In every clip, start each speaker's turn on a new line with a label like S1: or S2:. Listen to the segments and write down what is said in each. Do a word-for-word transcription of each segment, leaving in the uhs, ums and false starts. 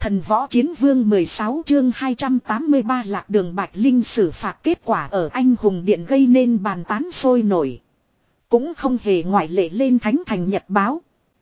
S1: Thần võ chiến vương mười sáu chương hai trăm tám mươi ba lạc đường Bạch Linh xử phạt kết quả ở anh hùng điện gây nên bàn tán sôi nổi. Cũng không hề ngoại lệ lên Thánh Thành Nhật báo.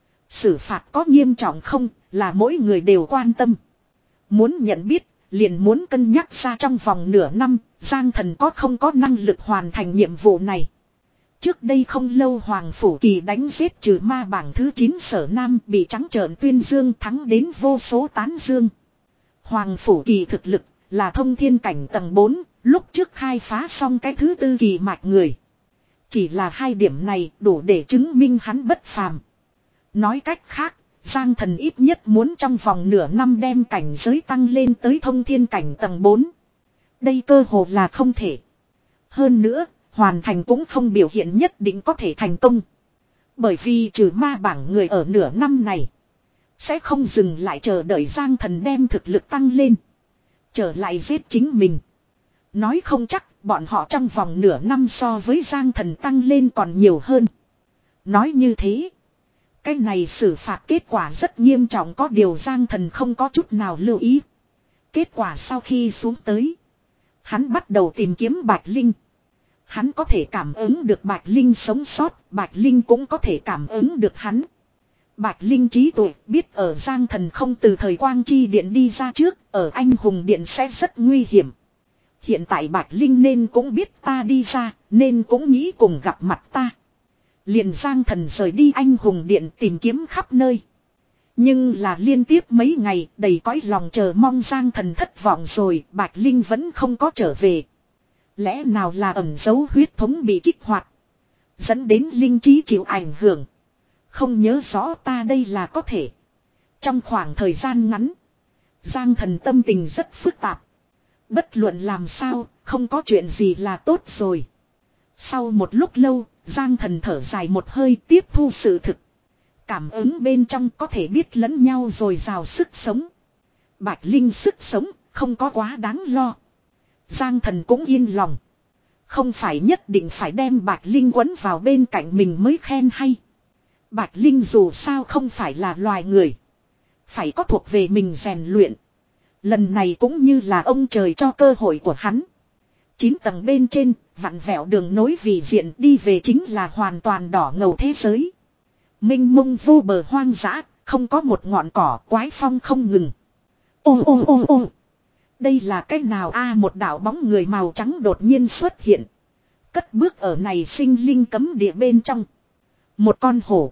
S1: Xử phạt có nghiêm trọng không là mỗi người đều quan tâm. Muốn nhận biết, liền muốn cân nhắc ra trong vòng nửa năm, Giang Thần có không có năng lực hoàn thành nhiệm vụ này. Trước đây không lâu Hoàng Phủ Kỳ đánh giết trừ ma bảng thứ chín Sở Nam bị trắng trợn tuyên dương thắng đến vô số tán dương. Hoàng Phủ Kỳ thực lực là thông thiên cảnh tầng bốn, lúc trước khai phá xong cái thứ tư kỳ mạch người. Chỉ là hai điểm này đủ để chứng minh hắn bất phàm. Nói cách khác, Giang Thần ít nhất muốn trong vòng nửa năm đem cảnh giới tăng lên tới thông thiên cảnh tầng bốn. Đây cơ hồ là không thể. Hơn nữa, hoàn thành cũng không biểu hiện nhất định có thể thành công. Bởi vì trừ ma bảng người ở nửa năm này sẽ không dừng lại chờ đợi Giang Thần đem thực lực tăng lên, trở lại giết chính mình. Nói không chắc bọn họ trong vòng nửa năm so với Giang Thần tăng lên còn nhiều hơn. Nói như thế, cái này xử phạt kết quả rất nghiêm trọng, có điều Giang Thần không có chút nào lưu ý. Kết quả sau khi xuống tới, hắn bắt đầu tìm kiếm Bạch Linh. Hắn có thể cảm ứng được Bạch Linh sống sót, Bạch Linh cũng có thể cảm ứng được hắn. Bạch Linh trí tuệ biết ở Giang Thần không từ thời quang chi điện đi ra trước, ở anh hùng điện sẽ rất nguy hiểm. Hiện tại Bạch Linh nên cũng biết ta đi ra, nên cũng nghĩ cùng gặp mặt ta. Liền Giang Thần rời đi anh hùng điện tìm kiếm khắp nơi. Nhưng là liên tiếp mấy ngày đầy cõi lòng chờ mong Giang Thần thất vọng rồi, Bạch Linh vẫn không có trở về. Lẽ nào là ẩn dấu huyết thống bị kích hoạt, dẫn đến linh trí chịu ảnh hưởng. Không nhớ rõ ta đây là có thể. Trong khoảng thời gian ngắn, Giang Thần tâm tình rất phức tạp. Bất luận làm sao, không có chuyện gì là tốt rồi. Sau một lúc lâu, Giang Thần thở dài một hơi tiếp thu sự thực. Cảm ứng bên trong có thể biết lẫn nhau rồi rào sức sống. Bạch Linh sức sống, không có quá đáng lo. Giang Thần cũng yên lòng. Không phải nhất định phải đem Bạch Linh quấn vào bên cạnh mình mới khen hay. Bạch Linh dù sao không phải là loài người, phải có thuộc về mình rèn luyện. Lần này cũng như là ông trời cho cơ hội của hắn. Chín tầng bên trên, vặn vẹo đường nối vì diện đi về chính là hoàn toàn đỏ ngầu thế giới. Mênh mông vô bờ hoang dã, không có một ngọn cỏ, quái phong không ngừng. Ô ô ô ô. Đây là cái nào a à, một đạo bóng người màu trắng đột nhiên xuất hiện. Cất bước ở này sinh linh cấm địa bên trong. Một con hổ.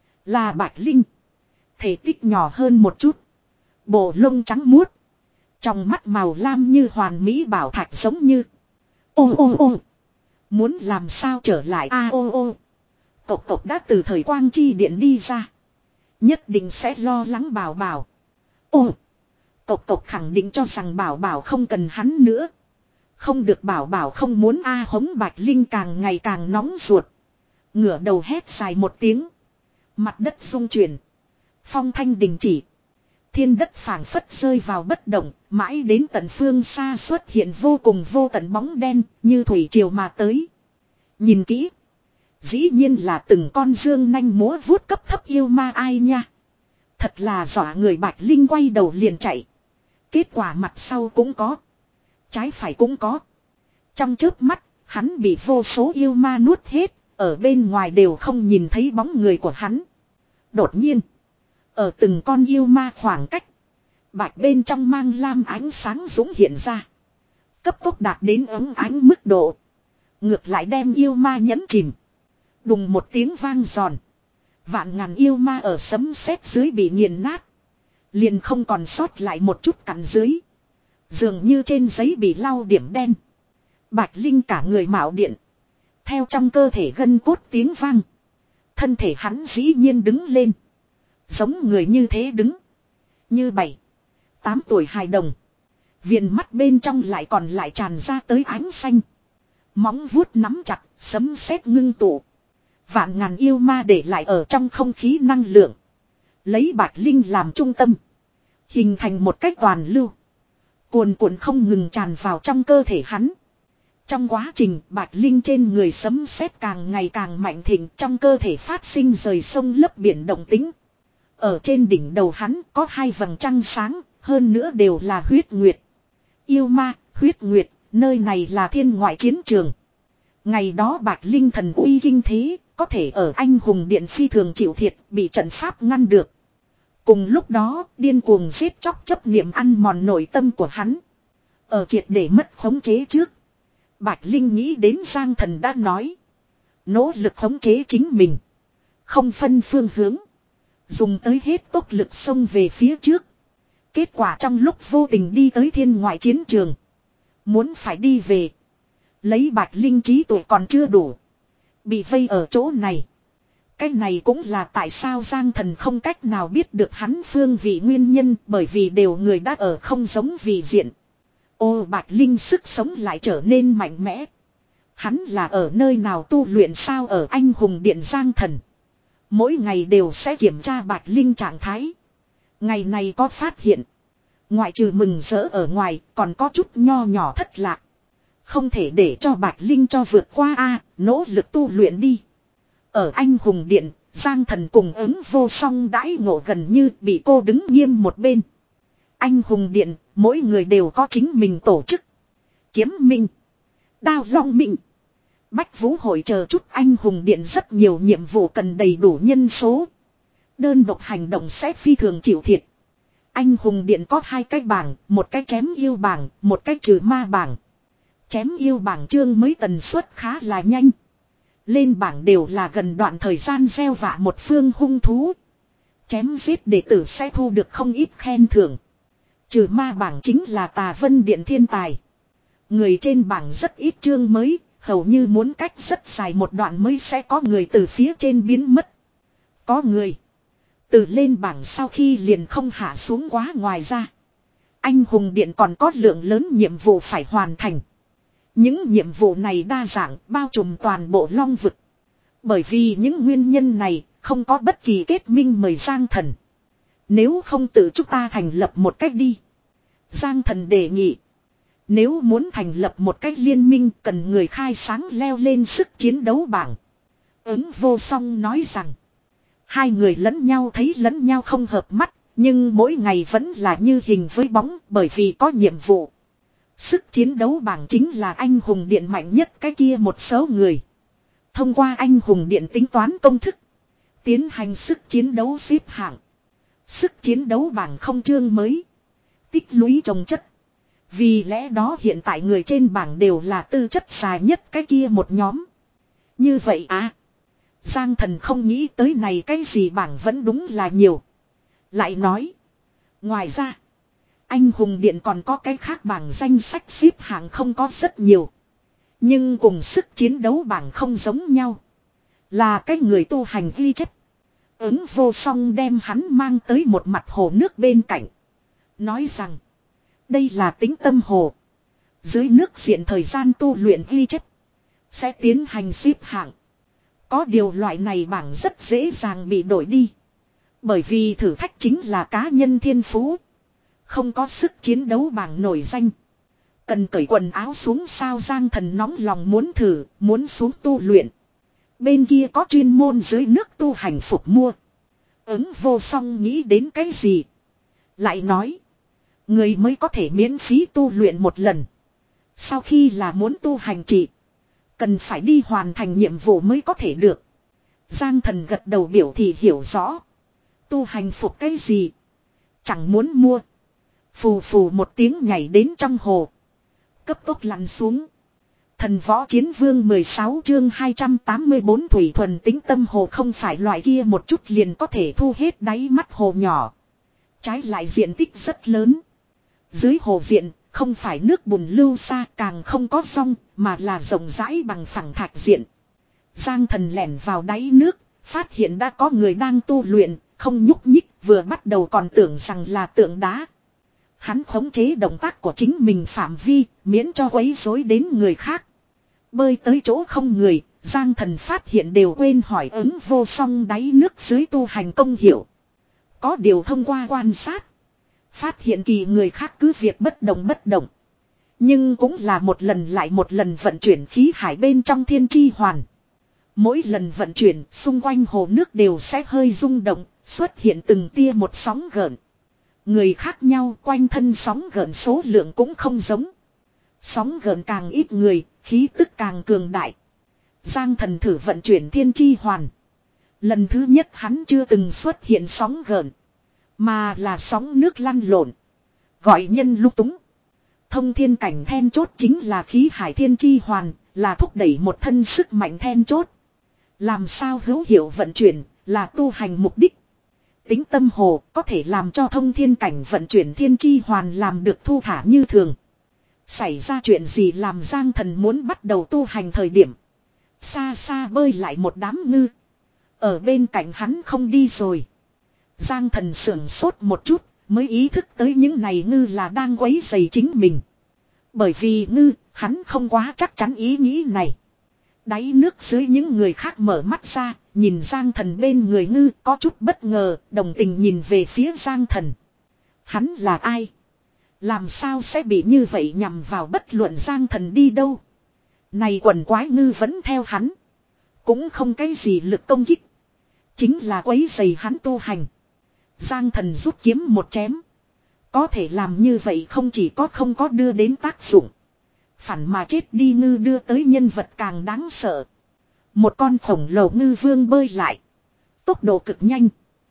S1: Là Bạch Linh. Thể tích nhỏ hơn một chút. Bộ lông trắng muốt. Trong mắt màu lam như hoàn mỹ bảo thạch giống như. Ô ô ô. Muốn làm sao trở lại a à, ô ô. Cộc cộc đã từ thời quang chi điện đi ra. Nhất định sẽ lo lắng bảo bảo. Ô. Cộc cộc khẳng định cho rằng bảo bảo không cần hắn nữa. Không được bảo bảo không muốn a à, hống Bạch Linh càng ngày càng nóng ruột. Ngửa đầu hét dài một tiếng. Mặt đất rung chuyển. Phong thanh đình chỉ. Thiên đất phảng phất rơi vào bất động. Mãi đến tận phương xa xuất hiện vô cùng vô tận bóng đen. Như thủy triều mà tới. Nhìn kỹ. Dĩ nhiên là từng con dương nanh múa vuốt cấp thấp yêu ma ai nha. Thật là dọa người. Bạch Linh quay đầu liền chạy. Kết quả mặt sau cũng có. Trái phải cũng có. Trong chớp mắt, hắn bị vô số yêu ma nuốt hết. Ở bên ngoài đều không nhìn thấy bóng người của hắn. Đột nhiên. Ở từng con yêu ma khoảng cách. Bạch bên trong mang lam ánh sáng dũng hiện ra. Cấp tốc đạt đến ấm ánh mức độ. Ngược lại đem yêu ma nhấn chìm. Đùng một tiếng vang giòn. Vạn ngàn yêu ma ở sấm sét dưới bị nghiền nát. Liền không còn sót lại một chút cặn dưới. Dường như trên giấy bị lau điểm đen. Bạch Linh cả người mạo điện. Theo trong cơ thể gân cốt tiếng vang. Thân thể hắn dĩ nhiên đứng lên. Giống người như thế đứng. Như bảy. Tám tuổi hài đồng. Viền mắt bên trong lại còn lại tràn ra tới ánh xanh. Móng vuốt nắm chặt, sấm sét ngưng tụ. Vạn ngàn yêu ma để lại ở trong không khí năng lượng. Lấy Bạch Linh làm trung tâm. Hình thành một cách toàn lưu. Cuồn cuộn không ngừng tràn vào trong cơ thể hắn. Trong quá trình Bạch Linh trên người sấm sét càng ngày càng mạnh thịnh, trong cơ thể phát sinh rời sông lấp biển động tính. Ở trên đỉnh đầu hắn có hai vầng trăng sáng, Hơn nữa đều là huyết nguyệt. Yêu ma, huyết nguyệt, nơi này là thiên ngoại chiến trường. Ngày đó Bạch Linh thần uy kinh thế, có thể ở anh hùng điện phi thường chịu thiệt, bị trận pháp ngăn được. Cùng lúc đó, điên cuồng giết chóc chấp niệm ăn mòn nội tâm của hắn. Ở triệt để mất khống chế trước. Bạch Linh nghĩ đến Giang Thần đã nói. Nỗ lực khống chế chính mình. Không phân phương hướng. Dùng tới hết tốc lực xông về phía trước. Kết quả trong lúc vô tình đi tới thiên ngoại chiến trường. Muốn phải đi về. Lấy Bạch Linh trí tuổi còn chưa đủ. Bị vây ở chỗ này. Cái này cũng là tại sao Giang Thần không cách nào biết được hắn phương vị nguyên nhân. Bởi vì đều người đã ở không giống vị diện. Ô Bạch Linh sức sống lại trở nên mạnh mẽ. Hắn là ở nơi nào tu luyện sao ở anh hùng điện Giang Thần. Mỗi ngày đều sẽ kiểm tra Bạch Linh trạng thái. Ngày này có phát hiện. Ngoại trừ mừng rỡ ở ngoài còn có chút nho nhỏ thất lạc. Không thể để cho Bạch Linh cho vượt qua a nỗ lực tu luyện đi. Ở anh hùng điện, Giang Thần cùng ứng vô song đãi ngộ gần như bị cô đứng nghiêm một bên. Anh hùng điện, mỗi người đều có chính mình tổ chức. Kiếm Minh, Đao Long Minh, Bách Vũ hội chờ chút anh hùng điện rất nhiều nhiệm vụ cần đầy đủ nhân số. Đơn độc hành động sẽ phi thường chịu thiệt. Anh hùng điện có hai cái bảng, một cái chém yêu bảng, một cái trừ ma bảng. Chém yêu bảng chương mới tần suất khá là nhanh. Lên bảng đều là gần đoạn thời gian gieo vạ một phương hung thú. Chém giết đệ tử sẽ thu được không ít khen thưởng. Trừ ma bảng chính là Tà Vân Điện thiên tài. Người trên bảng rất ít chương mới, hầu như muốn cách rất dài một đoạn mới sẽ có người từ phía trên biến mất. Có người từ lên bảng sau khi liền không hạ xuống quá ngoài ra. Anh hùng điện còn có lượng lớn nhiệm vụ phải hoàn thành. Những nhiệm vụ này đa dạng bao trùm toàn bộ long vực. Bởi vì những nguyên nhân này không có bất kỳ kết minh mời Giang Thần. Nếu không tự chúng ta thành lập một cách đi. Giang Thần đề nghị. Nếu muốn thành lập một cách liên minh cần người khai sáng leo lên sức chiến đấu bảng. Ứng vô song nói rằng. Hai người lẫn nhau thấy lẫn nhau không hợp mắt. Nhưng mỗi ngày vẫn là như hình với bóng bởi vì có nhiệm vụ. Sức chiến đấu bảng chính là anh hùng điện mạnh nhất cái kia một số người. Thông qua anh hùng điện tính toán công thức. Tiến hành sức chiến đấu xếp hạng. Sức chiến đấu bảng không chương mới. Tích lũy trồng chất. Vì lẽ đó hiện tại người trên bảng đều là tư chất dài nhất cái kia một nhóm. Như vậy à. Giang Thần không nghĩ tới này cái gì bảng vẫn đúng là nhiều. Lại nói. Ngoài ra. Anh hùng điện còn có cái khác bảng danh sách xếp hạng không có rất nhiều. Nhưng cùng sức chiến đấu bảng không giống nhau. Là cái người tu hành ghi chép. Ứng vô song đem hắn mang tới một mặt hồ nước bên cạnh. Nói rằng. Đây là tính tâm hồ. Dưới nước diện thời gian tu luyện ghi chép. Sẽ tiến hành xếp hạng. Có điều loại này bảng rất dễ dàng bị đổi đi. Bởi vì thử thách chính là cá nhân thiên phú. Không có sức chiến đấu bảng nổi danh. Cần cởi quần áo xuống sao Giang Thần nóng lòng muốn thử, muốn xuống tu luyện. Bên kia có chuyên môn dưới nước tu hành phục mua. Ứng vô song nghĩ đến cái gì? Lại nói. Người mới có thể miễn phí tu luyện một lần. Sau khi là muốn tu hành trị. Cần phải đi hoàn thành nhiệm vụ mới có thể được. Giang Thần gật đầu biểu thị hiểu rõ. Tu hành phục cái gì? Chẳng muốn mua. Phù phù một tiếng nhảy đến trong hồ. Cấp tốc lặn xuống. Thần võ chiến vương mười sáu chương hai trăm tám mươi bốn thủy thuần tính tâm hồ không phải loại kia một chút liền có thể thu hết đáy mắt hồ nhỏ. Trái lại diện tích rất lớn. Dưới hồ diện không phải nước bùn lưu xa càng không có sông mà là rộng rãi bằng phẳng thạch diện. Giang Thần lẻn vào đáy nước, phát hiện đã có người đang tu luyện, không nhúc nhích vừa bắt đầu còn tưởng rằng là tượng đá. Hắn khống chế động tác của chính mình phạm vi, miễn cho quấy rối đến người khác. Bơi tới chỗ không người, Giang Thần phát hiện đều quên hỏi ứng vô song đáy nước dưới tu hành công hiệu. Có điều thông qua quan sát. Phát hiện kỳ người khác cứ việc bất động bất động. Nhưng cũng là một lần lại một lần vận chuyển khí hải bên trong thiên chi hoàn. Mỗi lần vận chuyển xung quanh hồ nước đều sẽ hơi rung động, xuất hiện từng tia một sóng gợn. Người khác nhau quanh thân sóng gợn số lượng cũng không giống. Sóng gợn càng ít người, khí tức càng cường đại. Giang Thần thử vận chuyển thiên chi hoàn. Lần thứ nhất hắn chưa từng xuất hiện sóng gợn. Mà là sóng nước lăn lộn. Gọi nhân lung túng. Thông thiên cảnh then chốt chính là khí hải thiên chi hoàn. Là thúc đẩy một thân sức mạnh then chốt. Làm sao hữu hiệu vận chuyển là tu hành mục đích. Tính tâm hồ có thể làm cho thông thiên cảnh vận chuyển thiên chi hoàn làm được thu thả như thường. Xảy ra chuyện gì làm Giang Thần muốn bắt đầu tu hành thời điểm. Xa xa bơi lại một đám ngư. Ở bên cạnh hắn không đi rồi. Giang Thần sưởng sốt một chút mới ý thức tới những này ngư là đang quấy rầy chính mình. Bởi vì ngư hắn không quá chắc chắn ý nghĩ này. Đáy nước dưới những người khác mở mắt ra, nhìn Giang Thần bên người ngư có chút bất ngờ, đồng tình nhìn về phía Giang Thần. Hắn là ai? Làm sao sẽ bị như vậy nhằm vào bất luận Giang Thần đi đâu? Này quần quái ngư vẫn theo hắn. Cũng không cái gì lực công kích. Chính là quấy rầy hắn tu hành. Giang Thần rút kiếm một chém. Có thể làm như vậy không chỉ có không có đưa đến tác dụng. Phản mà chết đi ngư đưa tới nhân vật càng đáng sợ. Một con khổng lồ ngư vương bơi lại. Tốc độ cực nhanh.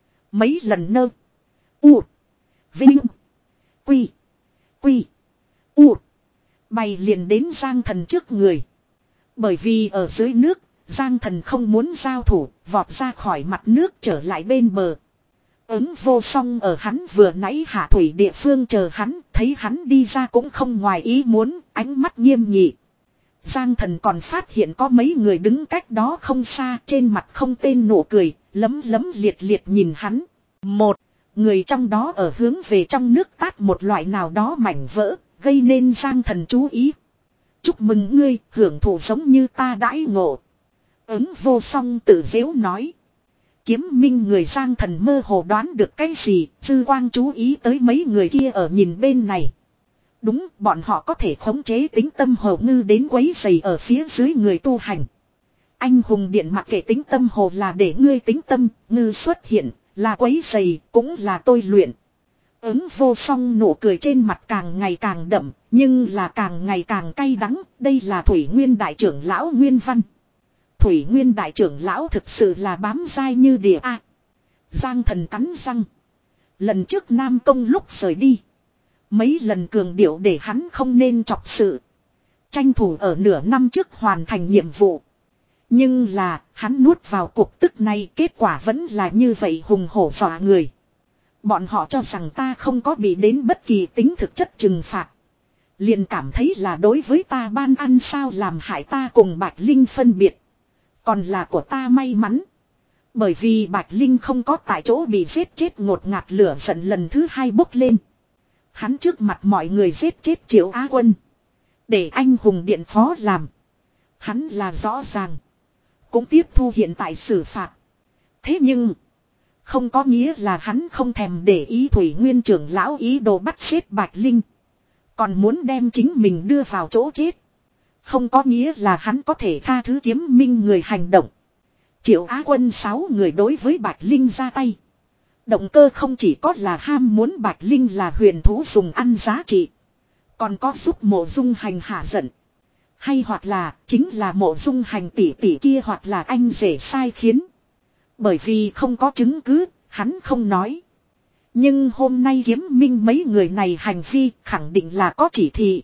S1: Mấy lần nơ. U. Vinh. Quy. Quy. U. Bay liền đến Giang Thần trước người. Bởi vì ở dưới nước, Giang Thần không muốn giao thủ, vọt ra khỏi mặt nước trở lại bên bờ. Ứng vô song ở hắn vừa nãy hạ thủy địa phương chờ hắn, thấy hắn đi ra cũng không ngoài ý muốn, ánh mắt nghiêm nghị. Giang Thần còn phát hiện có mấy người đứng cách đó không xa, trên mặt không tên nụ cười, lấm lấm liệt liệt nhìn hắn. Một, người trong đó ở hướng về trong nước tát một loại nào đó mảnh vỡ, gây nên Giang Thần chú ý. Chúc mừng ngươi, hưởng thụ giống như ta đãi ngộ. Ứng vô song tự dễu nói. Kiếm minh người Giang Thần mơ hồ đoán được cái gì, dư quang chú ý tới mấy người kia ở nhìn bên này. Đúng, bọn họ có thể khống chế tính tâm hồ ngư đến quấy rầy ở phía dưới người tu hành. Anh hùng điện mặc kệ tính tâm hồ là để ngươi tính tâm, ngư xuất hiện, là quấy rầy, cũng là tôi luyện. Ứng vô song nụ cười trên mặt càng ngày càng đậm, nhưng là càng ngày càng cay đắng, đây là Thủy Nguyên đại trưởng lão Nguyên Văn. Thủy Nguyên đại trưởng lão thực sự là bám dai như địa a. Giang Thần cắn răng. Lần trước Nam Công lúc rời đi. Mấy lần cường điệu để hắn không nên chọc sự. Tranh thủ ở nửa năm trước hoàn thành nhiệm vụ. Nhưng là hắn nuốt vào cuộc tức này kết quả vẫn là như vậy hùng hổ dọa người. Bọn họ cho rằng ta không có bị đến bất kỳ tính thực chất trừng phạt. Liền cảm thấy là đối với ta ban ăn sao làm hại ta cùng Bạch Linh phân biệt. Còn là của ta may mắn. Bởi vì Bạch Linh không có tại chỗ bị giết chết ngột ngạt lửa giận lần thứ hai bốc lên. Hắn trước mặt mọi người giết chết Triệu Á Quân. Để anh hùng điện phó làm. Hắn là rõ ràng. Cũng tiếp thu hiện tại xử phạt. Thế nhưng. Không có nghĩa là hắn không thèm để ý Thủy Nguyên trưởng lão ý đồ bắt giết Bạch Linh. Còn muốn đem chính mình đưa vào chỗ chết. Không có nghĩa là hắn có thể tha thứ kiếm minh người hành động. Triệu Á Quân sáu người đối với Bạch Linh ra tay. Động cơ không chỉ có là ham muốn Bạch Linh là huyền thú dùng ăn giá trị. Còn có giúp Mộ Dung Hành hạ giận. Hay hoặc là chính là Mộ Dung Hành tỷ tỷ kia hoặc là anh rể sai khiến. Bởi vì không có chứng cứ, hắn không nói. Nhưng hôm nay kiếm minh mấy người này hành vi khẳng định là có chỉ thị.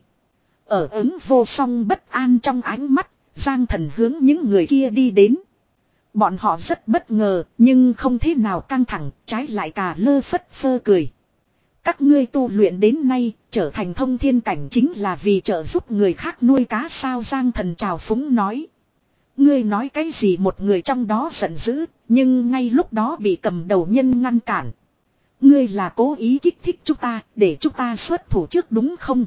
S1: Ở ứng vô song bất an trong ánh mắt, Giang Thần hướng những người kia đi đến. Bọn họ rất bất ngờ, nhưng không thế nào căng thẳng, trái lại cả lơ phất phơ cười. Các ngươi tu luyện đến nay, trở thành thông thiên cảnh chính là vì trợ giúp người khác nuôi cá sao Giang Thần trào phúng nói. Ngươi nói cái gì một người trong đó giận dữ, nhưng ngay lúc đó bị cầm đầu nhân ngăn cản. Ngươi là cố ý kích thích chúng ta, để chúng ta xuất thủ trước đúng không?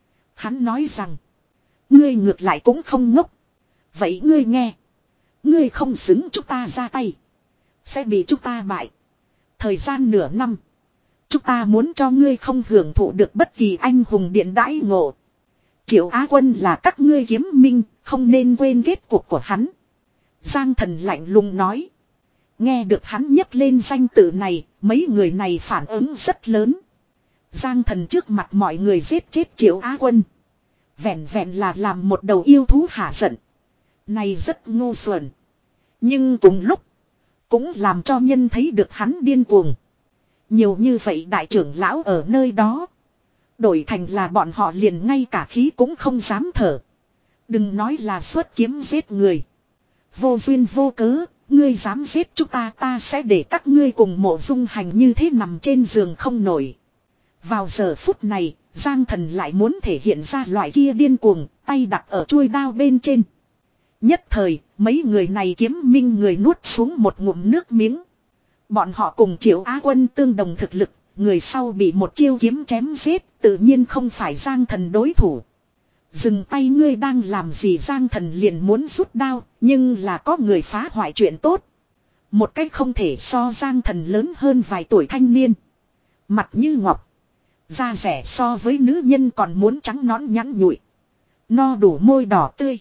S1: Hắn nói rằng, ngươi ngược lại cũng không ngốc. Vậy ngươi nghe, ngươi không xứng chúng ta ra tay, sẽ bị chúng ta bại. Thời gian nửa năm, chúng ta muốn cho ngươi không hưởng thụ được bất kỳ anh hùng điện đãi ngộ. Triệu Á Quân là các ngươi kiếm minh, không nên quên kết cục của hắn. Giang Thần lạnh lùng nói. Nghe được hắn nhấc lên danh tự này, mấy người này phản ứng rất lớn. Giang Thần trước mặt mọi người giết chết Triệu Á Quân. Vẹn vẹn là làm một đầu yêu thú hả giận. Này rất ngu xuẩn. Nhưng cùng lúc. Cũng làm cho nhân thấy được hắn điên cuồng. Nhiều như vậy đại trưởng lão ở nơi đó. Đổi thành là bọn họ liền ngay cả khí cũng không dám thở. Đừng nói là xuất kiếm giết người. Vô duyên vô cớ. Ngươi dám giết chúng ta, ta sẽ để các ngươi cùng Mộ Dung Hành như thế nằm trên giường không nổi. Vào giờ phút này, Giang Thần lại muốn thể hiện ra loại kia điên cuồng, tay đặt ở chuôi đao bên trên. Nhất thời, mấy người này kiếm minh người nuốt xuống một ngụm nước miếng. Bọn họ cùng Triệu Á Quân tương đồng thực lực, người sau bị một chiêu kiếm chém giết, tự nhiên không phải Giang Thần đối thủ. Dừng tay, ngươi đang làm gì? Giang Thần liền muốn rút đao, nhưng là có người phá hoại chuyện tốt. Một cách không thể so Giang Thần lớn hơn vài tuổi thanh niên. Mặt như ngọc. Da rẻ so với nữ nhân còn muốn trắng nõn nhẵn nhụi. No đủ môi đỏ tươi.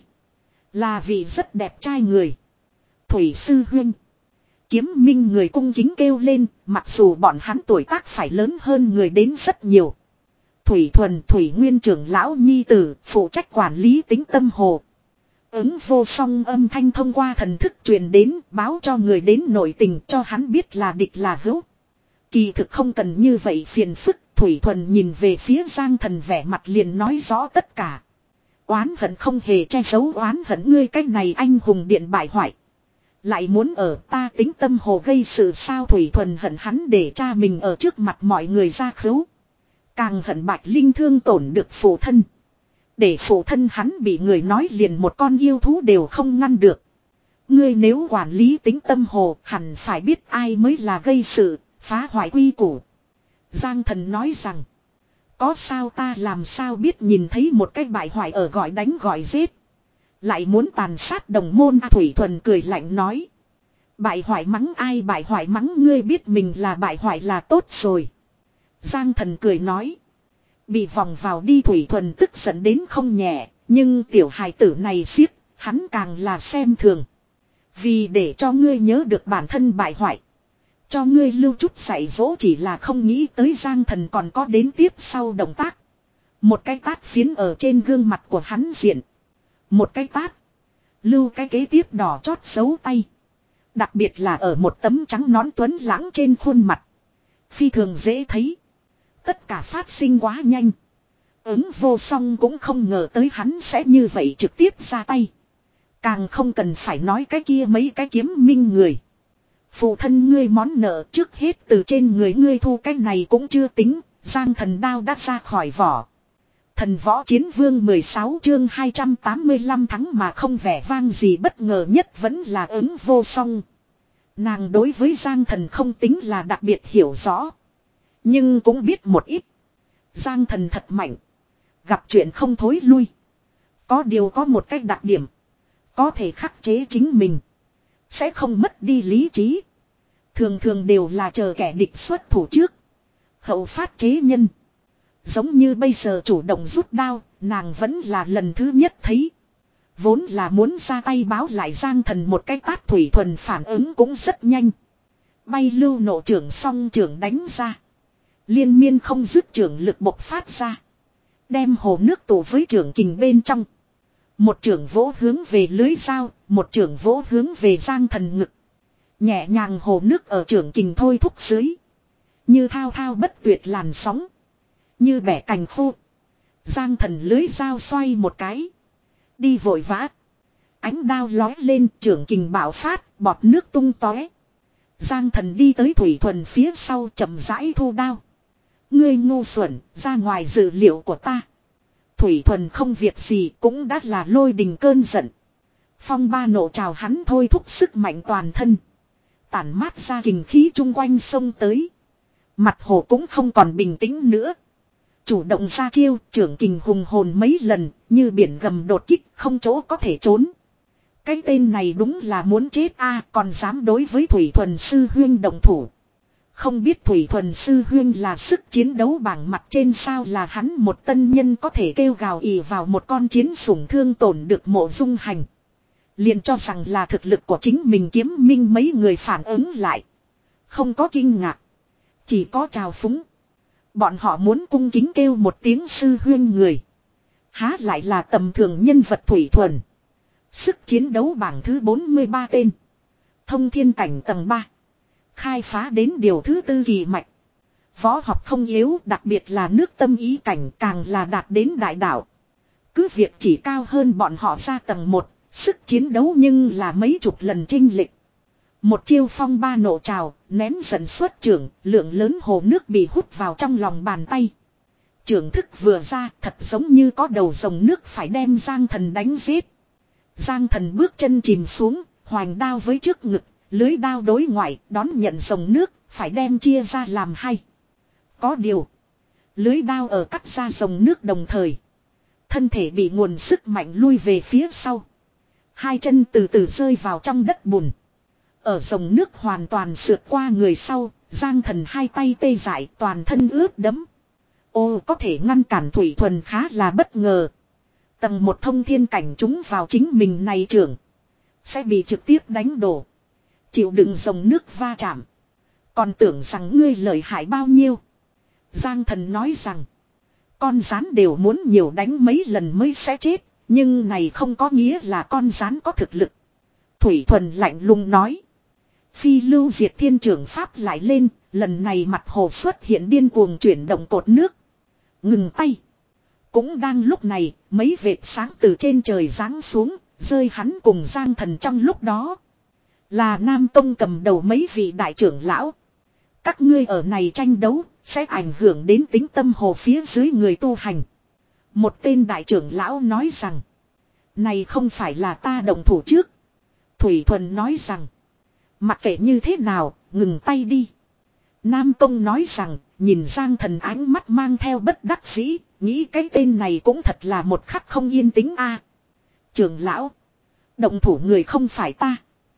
S1: Là vị rất đẹp trai người. Thủy sư huynh. Kiếm minh người cung kính kêu lên, mặc dù bọn hắn tuổi tác phải lớn hơn người đến rất nhiều. Thủy Thuần, Thủy Nguyên trưởng lão nhi tử, phụ trách quản lý Tĩnh Tâm Hồ. Ứng vô song âm thanh thông qua thần thức truyền đến, báo cho người đến nội tình, cho hắn biết là địch là hữu. Kỳ thực không cần như vậy phiền phức. Thủy Thuần nhìn về phía Giang Thần, vẻ mặt liền nói rõ tất cả. Oán hận không hề che giấu oán hận, ngươi cách này anh hùng điện bại hoại. Lại muốn ở ta Tĩnh Tâm Hồ gây sự sao? Thủy Thuần hận hắn để cha mình ở trước mặt mọi người ra khứu. Càng hận Bạch Linh thương tổn được phụ thân. Để phụ thân hắn bị người nói liền một con yêu thú đều không ngăn được. Ngươi nếu quản lý Tĩnh Tâm Hồ hẳn phải biết ai mới là gây sự, phá hoại quy củ. Giang Thần nói rằng. Có sao ta làm sao biết, nhìn thấy một cái bại hoại ở gọi đánh gọi giết. Lại muốn tàn sát đồng môn. A Thủy Thuần cười lạnh nói. Bại hoại mắng ai? Bại hoại mắng ngươi biết mình là bại hoại là tốt rồi. Giang Thần cười nói. Bị vòng vào đi. Thủy Thuần tức giận đến không nhẹ. Nhưng tiểu hài tử này siết, hắn càng là xem thường. Vì để cho ngươi nhớ được bản thân bại hoại, cho ngươi lưu chút dạy dỗ, chỉ là không nghĩ tới Giang Thần còn có đến tiếp sau động tác. Một cái tát phiến ở trên gương mặt của hắn diện. Một cái tát. Lưu cái kế tiếp đỏ chót dấu tay. Đặc biệt là ở một tấm trắng nón tuấn lãng trên khuôn mặt. Phi thường dễ thấy. Tất cả phát sinh quá nhanh. Ứng vô song cũng không ngờ tới hắn sẽ như vậy trực tiếp ra tay. Càng không cần phải nói cái kia mấy cái kiếm minh người. Phụ thân ngươi món nợ trước hết từ trên người ngươi thu, cái này cũng chưa tính. Giang Thần đao đã ra khỏi vỏ. Thần võ chiến vương mười sáu chương hai trăm tám mươi lăm thắng mà không vẻ vang gì. Bất ngờ nhất vẫn là ứng vô song. Nàng đối với Giang Thần không tính là đặc biệt hiểu rõ, nhưng cũng biết một ít. Giang Thần thật mạnh, gặp chuyện không thối lui. Có điều có một cách đặc điểm, có thể khắc chế chính mình, sẽ không mất đi lý trí. Thường thường đều là chờ kẻ địch xuất thủ trước, hậu phát chế nhân. Giống như bây giờ chủ động rút đao, nàng vẫn là lần thứ nhất thấy. Vốn là muốn ra tay báo lại Giang Thần một cái tát, Thủy Thuần phản ứng cũng rất nhanh. Bay lưu nộ trưởng song trưởng đánh ra. Liên miên không dứt trưởng lực bộc phát ra. Đem hồ nước tụ với trưởng kình bên trong. Một trưởng vỗ hướng về lưới dao, một trưởng vỗ hướng về Giang Thần ngực. Nhẹ nhàng hồ nước ở trưởng kình thôi thúc dưới. Như thao thao bất tuyệt làn sóng. Như bẻ cành khô. Giang Thần lưới dao xoay một cái. Đi vội vã. Ánh đao lói lên, trưởng kình bạo phát, bọt nước tung tóe. Giang Thần đi tới Thủy Thuần phía sau chậm rãi thu đao. Ngươi ngu xuẩn, ra ngoài dự liệu của ta. Thủy Thuần không việc gì cũng đã là lôi đình cơn giận. Phong ba nộ trào hắn thôi thúc sức mạnh toàn thân. Tản mát ra kình khí chung quanh sông tới. Mặt hồ cũng không còn bình tĩnh nữa. Chủ động ra chiêu, trưởng kình hùng hồn mấy lần, như biển gầm đột kích, không chỗ có thể trốn. Cái tên này đúng là muốn chết a, còn dám đối với Thủy Thuần sư huyên động thủ. Không biết Thủy Thuần sư huyên là sức chiến đấu bảng mặt trên sao, là hắn một tân nhân có thể kêu gào ì vào một con chiến sủng thương tổn được Mộ Dung Hành. Liền cho rằng là thực lực của chính mình. Kiếm minh mấy người phản ứng lại, không có kinh ngạc, chỉ có trào phúng. Bọn họ muốn cung kính kêu một tiếng sư huyên người. Há lại là tầm thường nhân vật Thủy Thuần. Sức chiến đấu bảng thứ bốn mươi ba tên. Thông thiên cảnh tầng ba. Khai phá đến điều thứ tư kỳ mạch. Võ học không yếu, đặc biệt là nước tâm ý cảnh càng là đạt đến đại đạo. Cứ việc chỉ cao hơn bọn họ ra tầng một, sức chiến đấu nhưng là mấy chục lần chênh lệch. Một chiêu phong ba nộ trào, nén giận xuất trưởng, lượng lớn hồ nước bị hút vào trong lòng bàn tay. Trưởng thức vừa ra, thật giống như có đầu dòng nước phải đem Giang Thần đánh giết. Giang Thần bước chân chìm xuống, hoành đao với trước ngực, lưới đao đối ngoại, đón nhận dòng nước, phải đem chia ra làm hai. Có điều, lưới đao ở cắt ra dòng nước đồng thời. Thân thể bị nguồn sức mạnh lui về phía sau. Hai chân từ từ rơi vào trong đất bùn. Ở dòng nước hoàn toàn sượt qua người sau, Giang Thần hai tay tê dại toàn thân ướt đẫm. Ô, có thể ngăn cản Thủy Thuần khá là bất ngờ. Tầng một thông thiên cảnh chúng vào chính mình này trưởng. Sẽ bị trực tiếp đánh đổ. Chịu đựng dòng nước va chạm. Còn tưởng rằng ngươi lợi hại bao nhiêu. Giang Thần nói rằng. Con rắn đều muốn nhiều đánh mấy lần mới sẽ chết. Nhưng này không có nghĩa là con rắn có thực lực. Thủy Thuần lạnh lùng nói. Phi lưu diệt thiên trưởng pháp lại lên. Lần này mặt hồ xuất hiện điên cuồng chuyển động cột nước. Ngừng tay. Cũng đang lúc này, mấy vệt sáng từ trên trời giáng xuống, rơi hắn cùng Giang Thần trong lúc đó. Là Nam Tông cầm đầu mấy vị đại trưởng lão. Các ngươi ở này tranh đấu, sẽ ảnh hưởng đến tính tâm hồ phía dưới người tu hành. Một tên đại trưởng lão nói rằng, này không phải là ta động thủ trước. Thủy Thuần nói rằng, mặc kệ như thế nào, ngừng tay đi. Nam Tông nói rằng, nhìn Giang Thần ánh mắt mang theo bất đắc dĩ, nghĩ cái tên này cũng thật là một khắc không yên tĩnh a. À, trưởng lão, động thủ người không phải ta.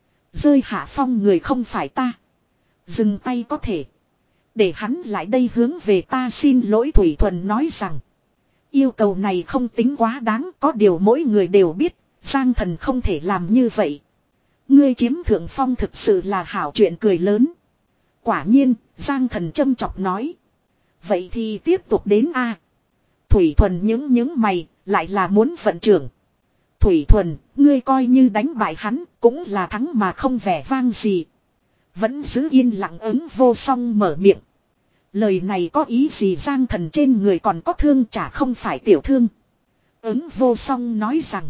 S1: Rơi hạ phong người không phải ta. Dừng tay có thể. Để hắn lại đây hướng về ta xin lỗi. Thủy Thuần nói rằng, yêu cầu này không tính quá đáng, có điều mỗi người đều biết, Giang Thần không thể làm như vậy. Ngươi chiếm thượng phong thực sự là hảo chuyện cười lớn. Quả nhiên, Giang Thần châm chọc nói. Vậy thì tiếp tục đến a. Thủy Thuần những những mày, lại là muốn vận trưởng. Thủy Thuần, ngươi coi như đánh bại hắn, cũng là thắng mà không vẻ vang gì. Vẫn giữ yên lặng ứng vô song mở miệng. Lời này có ý gì? Giang Thần trên người còn có thương, chả không phải tiểu thương. Ứng vô song nói rằng.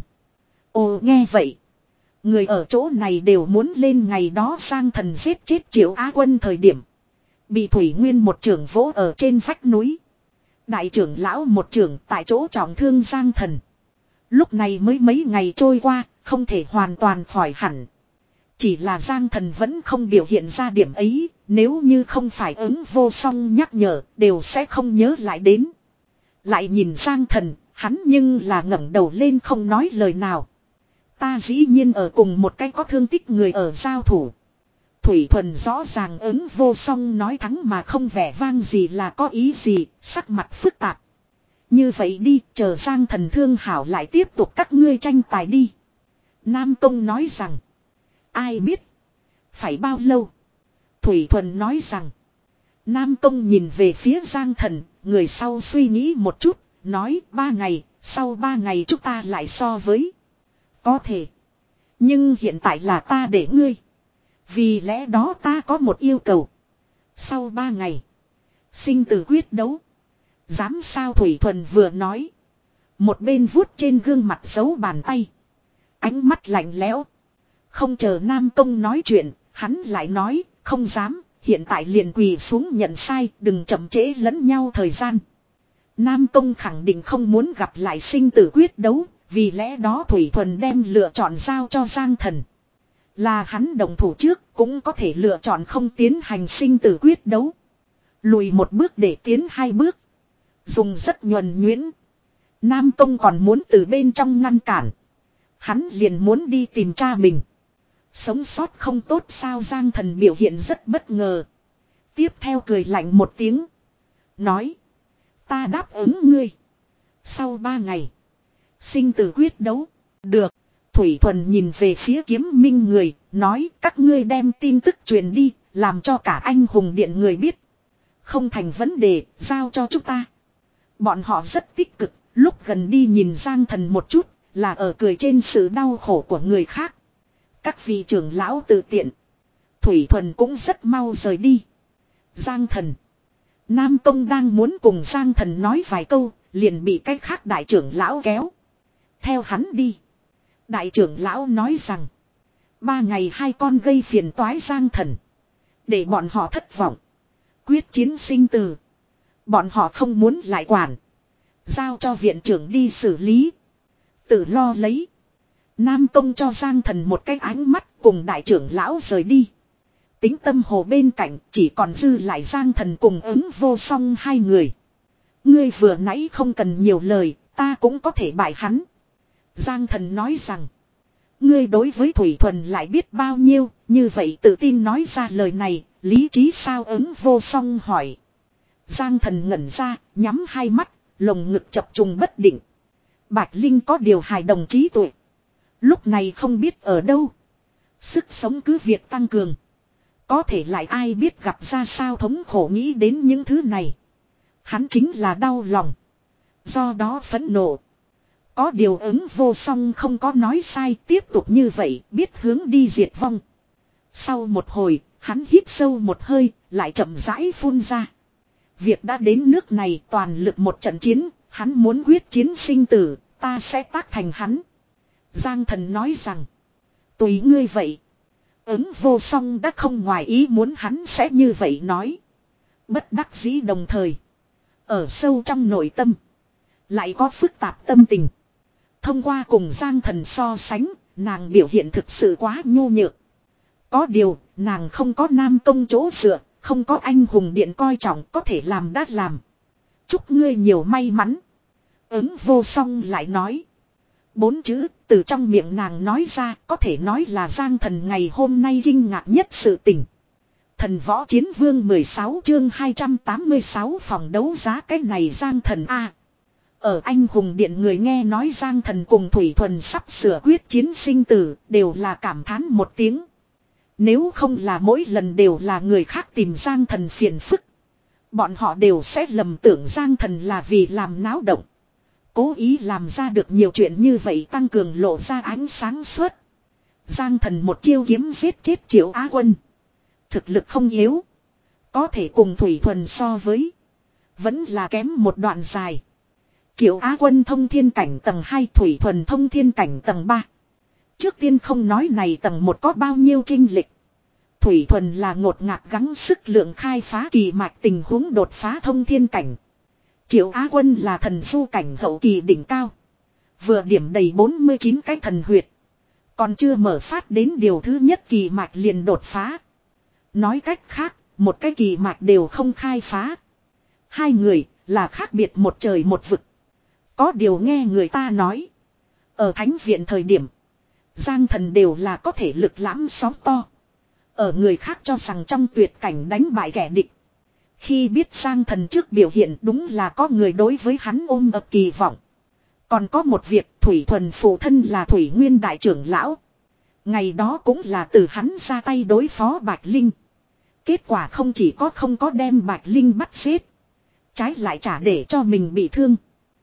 S1: Ồ, nghe vậy. Người ở chỗ này đều muốn lên ngày đó Giang Thần giết chết Triệu Á Quân thời điểm. Bị Thủy Nguyên một trưởng vỗ ở trên vách núi. Đại trưởng lão một trưởng tại chỗ trọng thương Giang Thần. Lúc này mới mấy ngày trôi qua, không thể hoàn toàn khỏi hẳn. Chỉ là Giang Thần vẫn không biểu hiện ra điểm ấy, nếu như không phải ứng vô song nhắc nhở, đều sẽ không nhớ lại đến. Lại nhìn Giang Thần, hắn nhưng là ngẩng đầu lên không nói lời nào. Ta dĩ nhiên ở cùng một cái có thương tích người ở giao thủ. Thủy Thuần rõ ràng ứng vô song nói thắng mà không vẻ vang gì là có ý gì, sắc mặt phức tạp. Như vậy đi, chờ Giang Thần thương hảo lại tiếp tục các ngươi tranh tài đi. Nam Tông nói rằng, ai biết, phải bao lâu? Thủy Thuần nói rằng, Nam Tông nhìn về phía Giang Thần, người sau suy nghĩ một chút, nói ba ngày, sau ba ngày chúng ta lại so với. Có thể, nhưng hiện tại là ta để ngươi. Vì lẽ đó ta có một yêu cầu. Sau ba ngày, sinh tử quyết đấu. Dám sao? Thủy Thuần vừa nói, một bên vuốt trên gương mặt giấu bàn tay. Ánh mắt lạnh lẽo. Không chờ Nam Tông nói chuyện, hắn lại nói, không dám, hiện tại liền quỳ xuống nhận sai, đừng chậm trễ lẫn nhau thời gian. Nam Tông khẳng định không muốn gặp lại sinh tử quyết đấu, vì lẽ đó Thủy Thuần đem lựa chọn giao cho Giang Thần. Là hắn đồng thủ trước, cũng có thể lựa chọn không tiến hành sinh tử quyết đấu. Lùi một bước để tiến hai bước. Dùng rất nhuần nhuyễn. Nam Tông còn muốn từ bên trong ngăn cản. Hắn liền muốn đi tìm cha mình. Sống sót không tốt sao? Giang Thần biểu hiện rất bất ngờ. Tiếp theo cười lạnh một tiếng. Nói. Ta đáp ứng ngươi. Sau ba ngày. Sinh tử quyết đấu. Được. Thủy Thuần nhìn về phía Kiếm Minh người. Nói các ngươi đem tin tức truyền đi. Làm cho cả anh hùng điện người biết. Không thành vấn đề, giao cho chúng ta. Bọn họ rất tích cực, lúc gần đi nhìn Giang Thần một chút, là ở cười trên sự đau khổ của người khác. Các vị trưởng lão tự tiện. Thủy Thuần cũng rất mau rời đi. Giang Thần. Nam Tông đang muốn cùng Giang Thần nói vài câu, liền bị cái khác đại trưởng lão kéo. Theo hắn đi. Đại trưởng lão nói rằng. Ba ngày hai con gây phiền toái Giang Thần. Để bọn họ thất vọng. Quyết chiến sinh tử. Bọn họ không muốn lại quản. Giao cho viện trưởng đi xử lý. Tự lo lấy. Nam Tông cho Giang Thần một cái ánh mắt cùng đại trưởng lão rời đi. Tính tâm hồ bên cạnh chỉ còn dư lại Giang Thần cùng ứng vô song hai người. Ngươi vừa nãy không cần nhiều lời, ta cũng có thể bại hắn. Giang Thần nói rằng. Ngươi đối với Thủy Thuần lại biết bao nhiêu, như vậy tự tin nói ra lời này, lý trí sao ứng vô song hỏi. Giang Thần ngẩn ra, nhắm hai mắt, lồng ngực chập trùng bất định. Bạch Linh có điều hài đồng trí tuệ. Lúc này không biết ở đâu. Sức sống cứ việc tăng cường. Có thể lại ai biết gặp ra sao thống khổ nghĩ đến những thứ này. Hắn chính là đau lòng. Do đó phẫn nộ. Có điều ứng vô song không có nói sai, tiếp tục như vậy biết hướng đi diệt vong. Sau một hồi, hắn hít sâu một hơi, lại chậm rãi phun ra. Việc đã đến nước này toàn lực một trận chiến, hắn muốn quyết chiến sinh tử, ta sẽ tác thành hắn. Giang Thần nói rằng, tùy ngươi vậy. Ứng vô song đã không ngoài ý muốn hắn sẽ như vậy nói. Bất đắc dĩ đồng thời. Ở sâu trong nội tâm. Lại có phức tạp tâm tình. Thông qua cùng Giang Thần so sánh, nàng biểu hiện thực sự quá nhu nhược. Có điều, nàng không có Nam Tông chỗ dựa, không có anh hùng điện coi trọng có thể làm đã làm. Chúc ngươi nhiều may mắn. Ứng vô song lại nói. Bốn chữ từ trong miệng nàng nói ra có thể nói là Giang Thần ngày hôm nay kinh ngạc nhất sự tình. Thần Võ Chiến Vương mười sáu chương hai trăm tám mươi sáu phòng đấu giá cái này Giang Thần A. Ở anh hùng điện người nghe nói Giang Thần cùng Thủy Thuần sắp sửa quyết chiến sinh tử đều là cảm thán một tiếng. Nếu không là mỗi lần đều là người khác tìm Giang Thần phiền phức. Bọn họ đều sẽ lầm tưởng Giang Thần là vì làm náo động. Cố ý làm ra được nhiều chuyện như vậy tăng cường lộ ra ánh sáng suốt. Giang Thần một chiêu kiếm giết chết Triệu Á Quân. Thực lực không yếu. Có thể cùng Thủy Thuần so với. Vẫn là kém một đoạn dài. Triệu Á Quân thông thiên cảnh tầng hai, Thủy Thuần thông thiên cảnh tầng ba. Trước tiên không nói này tầng một có bao nhiêu chênh lệch. Thủy Thuần là ngột ngạt gắng sức lượng khai phá kỳ mạch tình huống đột phá thông thiên cảnh. Triệu Á Quân là thần du cảnh hậu kỳ đỉnh cao. Vừa điểm đầy bốn mươi chín cái thần huyệt. Còn chưa mở phát đến điều thứ nhất kỳ mạch liền đột phá. Nói cách khác, một cái kỳ mạch đều không khai phá. Hai người là khác biệt một trời một vực. Có điều nghe người ta nói. Ở thánh viện thời điểm. Giang Thần đều là có thể lực lãm sóng to. Ở người khác cho rằng trong tuyệt cảnh đánh bại kẻ địch. Khi biết Giang Thần trước biểu hiện đúng là có người đối với hắn ôm ập kỳ vọng. Còn có một việc Thủy Thuần phụ thân là Thủy Nguyên đại trưởng lão. Ngày đó cũng là từ hắn ra tay đối phó Bạch Linh. Kết quả không chỉ có không có đem Bạch Linh bắt giết. Trái lại trả để cho mình bị thương.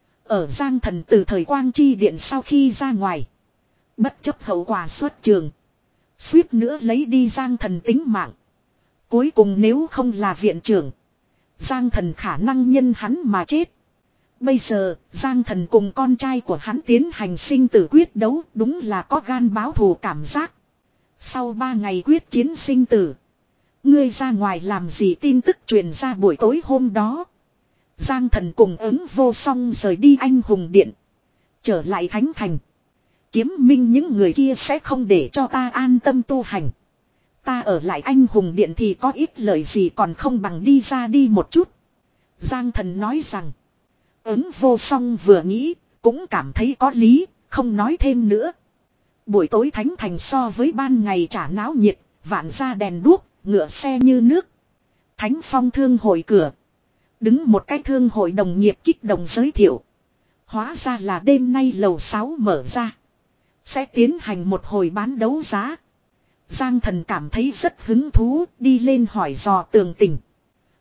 S1: Ở Giang Thần từ thời Quang Chi Điện sau khi ra ngoài. Bất chấp hậu quả xuất trường. Suýt nữa lấy đi Giang Thần tính mạng. Cuối cùng nếu không là viện trưởng. Giang Thần khả năng nhân hắn mà chết. Bây giờ Giang Thần cùng con trai của hắn tiến hành sinh tử quyết đấu. Đúng là có gan báo thù cảm giác. Sau ba ngày quyết chiến sinh tử. Ngươi ra ngoài làm gì tin tức truyền ra buổi tối hôm đó. Giang Thần cùng ứng vô song rời đi anh hùng điện. Trở lại thánh thành. Kiếm minh những người kia sẽ không để cho ta an tâm tu hành. Ta ở lại anh hùng điện thì có ít lời gì còn không bằng đi ra đi một chút. Giang Thần nói rằng. Ứng vô song vừa nghĩ cũng cảm thấy có lý, không nói thêm nữa. Buổi tối thánh thành so với ban ngày trả náo nhiệt, vạn ra đèn đuốc, ngựa xe như nước. Thánh phong thương hội cửa. Đứng một cái thương hội đồng nghiệp kích động giới thiệu. Hóa ra là đêm nay lầu sáu mở ra. Sẽ tiến hành một hồi bán đấu giá. Giang Thần cảm thấy rất hứng thú, đi lên hỏi dò tường tình.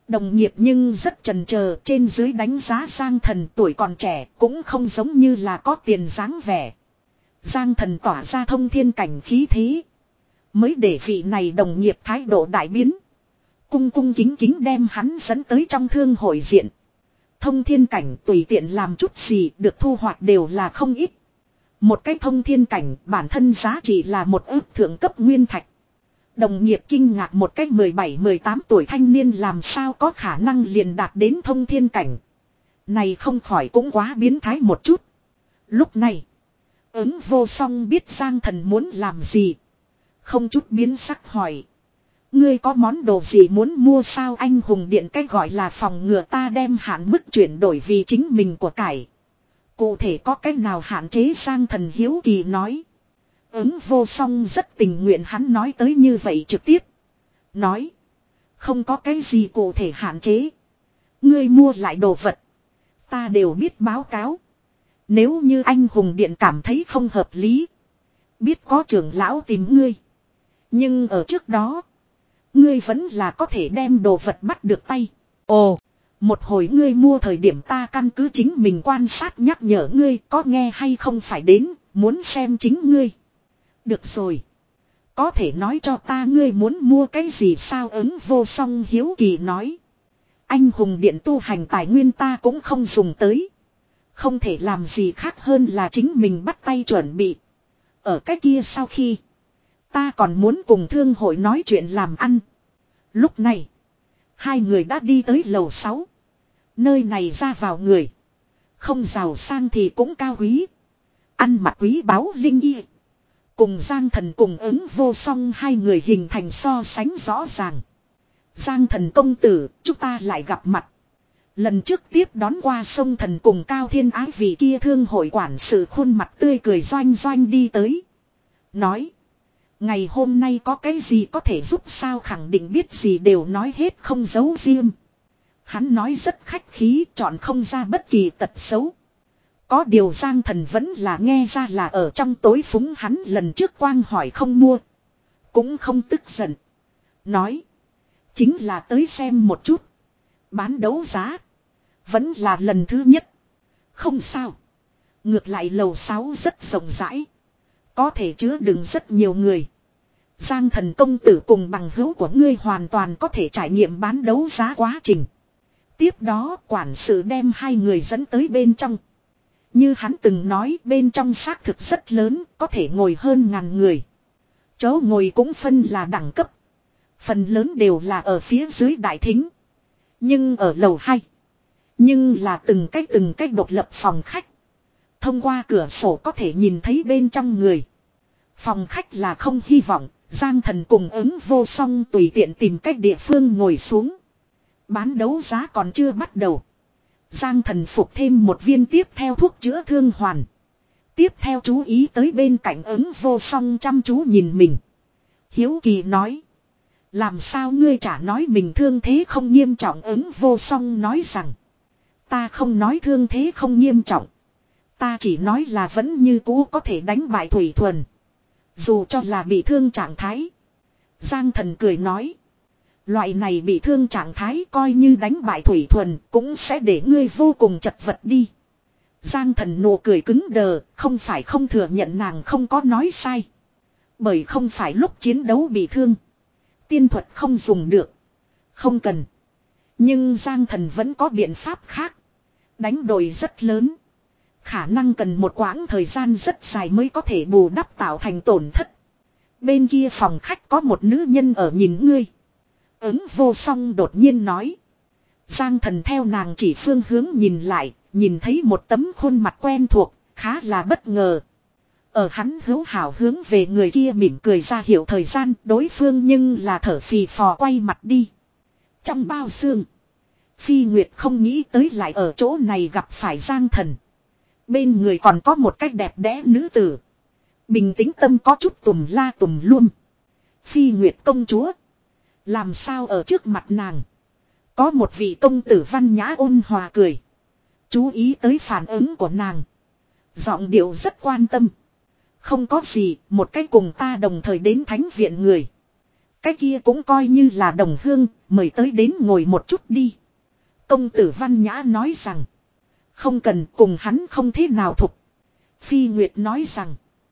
S1: Đồng nghiệp nhưng rất chần chờ, trên dưới đánh giá Giang Thần tuổi còn trẻ, cũng không giống như là có tiền dáng vẻ. Giang Thần tỏa ra thông thiên cảnh khí thế, mới để vị này đồng nghiệp thái độ đại biến. Cung cung kính kính đem hắn dẫn tới trong thương hội diện. Thông thiên cảnh tùy tiện làm chút gì được thu hoạch đều là không ít. Một cái thông thiên cảnh bản thân giá trị là một ước thượng cấp nguyên thạch. Đồng nghiệp kinh ngạc, một cái mười bảy mười tám tuổi thanh niên làm sao có khả năng liền đạt đến thông thiên cảnh. Này không khỏi cũng quá biến thái một chút. Lúc này, Ứng Vô Song biết Giang Thần muốn làm gì. Không chút biến sắc hỏi. Ngươi có món đồ gì muốn mua sao? Anh hùng điện cách gọi là phòng ngừa ta đem hạn mức chuyển đổi vì chính mình của cải. Cụ thể có cách nào hạn chế? Giang Thần hiếu kỳ nói. Ứng Vô Song rất tình nguyện, hắn nói tới như vậy trực tiếp. Nói. Không có cái gì cụ thể hạn chế. Ngươi mua lại đồ vật, ta đều biết báo cáo. Nếu như anh hùng điện cảm thấy không hợp lý, biết có trưởng lão tìm ngươi. Nhưng ở trước đó, ngươi vẫn là có thể đem đồ vật bắt được tay. Ồ, một hồi ngươi mua thời điểm ta căn cứ chính mình quan sát nhắc nhở ngươi, có nghe hay không phải đến, muốn xem chính ngươi. Được rồi. Có thể nói cho ta ngươi muốn mua cái gì sao? Ứng Vô Song hiếu kỳ nói. Anh hùng điện tu hành tài nguyên ta cũng không dùng tới. Không thể làm gì khác hơn là chính mình bắt tay chuẩn bị. Ở cái kia sau khi, ta còn muốn cùng thương hội nói chuyện làm ăn. Lúc này, hai người đã đi tới lầu sáu. Nơi này ra vào người, không giàu sang thì cũng cao quý. Ăn mặc quý báu linh y. Cùng Giang Thần cùng Ứng Vô Song hai người hình thành so sánh rõ ràng. Giang Thần công tử, chúng ta lại gặp mặt. Lần trước tiếp đón qua sông Thần cùng Cao Thiên Ái vì kia thương hội quản sự khuôn mặt tươi cười doanh doanh đi tới. Nói. Ngày hôm nay có cái gì có thể giúp sao? Khẳng định biết gì đều nói hết, không giấu riêng. Hắn nói rất khách khí, chọn không ra bất kỳ tật xấu. Có điều Giang Thần vẫn là nghe ra là ở trong tối phúng hắn lần trước quang hỏi không mua. Cũng không tức giận. Nói. Chính là tới xem một chút. Bán đấu giá. Vẫn là lần thứ nhất. Không sao. Ngược lại lầu sáu rất rộng rãi. Có thể chứa đựng rất nhiều người. Giang Thần công tử cùng bằng hữu của ngươi hoàn toàn có thể trải nghiệm bán đấu giá quá trình. Tiếp đó quản sự đem hai người dẫn tới bên trong. Như hắn từng nói, bên trong xác thực rất lớn, có thể ngồi hơn ngàn người. Chỗ ngồi cũng phân là đẳng cấp. Phần lớn đều là ở phía dưới đại thính. Nhưng ở lầu hai, nhưng là từng cách từng cách độc lập phòng khách. Thông qua cửa sổ có thể nhìn thấy bên trong người. Phòng khách là không hy vọng, Giang Thần cùng Ứng Vô Song tùy tiện tìm cách địa phương ngồi xuống. Bán đấu giá còn chưa bắt đầu. Giang Thần phục thêm một viên tiếp theo thuốc chữa thương hoàn. Tiếp theo chú ý tới bên cạnh Ứng Vô Song chăm chú nhìn mình. Hiếu kỳ nói. Làm sao ngươi chả nói mình thương thế không nghiêm trọng? Ứng Vô Song nói rằng. Ta không nói thương thế không nghiêm trọng. Ta chỉ nói là vẫn như cũ có thể đánh bại Thủy Thuần. Dù cho là bị thương trạng thái. Giang Thần cười nói. Loại này bị thương trạng thái coi như đánh bại Thủy Thuần cũng sẽ để ngươi vô cùng chật vật đi. Giang Thần nụ cười cứng đờ, không phải không thừa nhận nàng không có nói sai. Bởi không phải lúc chiến đấu bị thương. Tiên thuật không dùng được. Không cần. Nhưng Giang Thần vẫn có biện pháp khác. Đánh đổi rất lớn. Khả năng cần một quãng thời gian rất dài mới có thể bù đắp tạo thành tổn thất. Bên kia phòng khách có một nữ nhân ở nhìn ngươi. Ứng Vô Song đột nhiên nói. Giang Thần theo nàng chỉ phương hướng nhìn lại, nhìn thấy một tấm khuôn mặt quen thuộc, khá là bất ngờ. Ở hắn hữu hảo hướng về người kia mỉm cười ra hiệu thời gian, đối phương nhưng là thở phì phò quay mặt đi. Trong bao xương, Phi Nguyệt không nghĩ tới lại ở chỗ này gặp phải Giang Thần. Bên người còn có một cách đẹp đẽ nữ tử. Bình tĩnh tâm có chút tùm la tùm luôn. Phi Nguyệt công chúa. Làm sao ở trước mặt nàng có một vị công tử văn nhã ôn hòa cười. Chú ý tới phản ứng của nàng. Giọng điệu rất quan tâm. Không có gì, một cái cùng ta đồng thời đến thánh viện người. Cái kia cũng coi như là đồng hương, mời tới đến ngồi một chút đi. Công tử Văn Nhã nói rằng. Không cần, cùng hắn không thế nào thục. Phi Nguyệt nói rằng.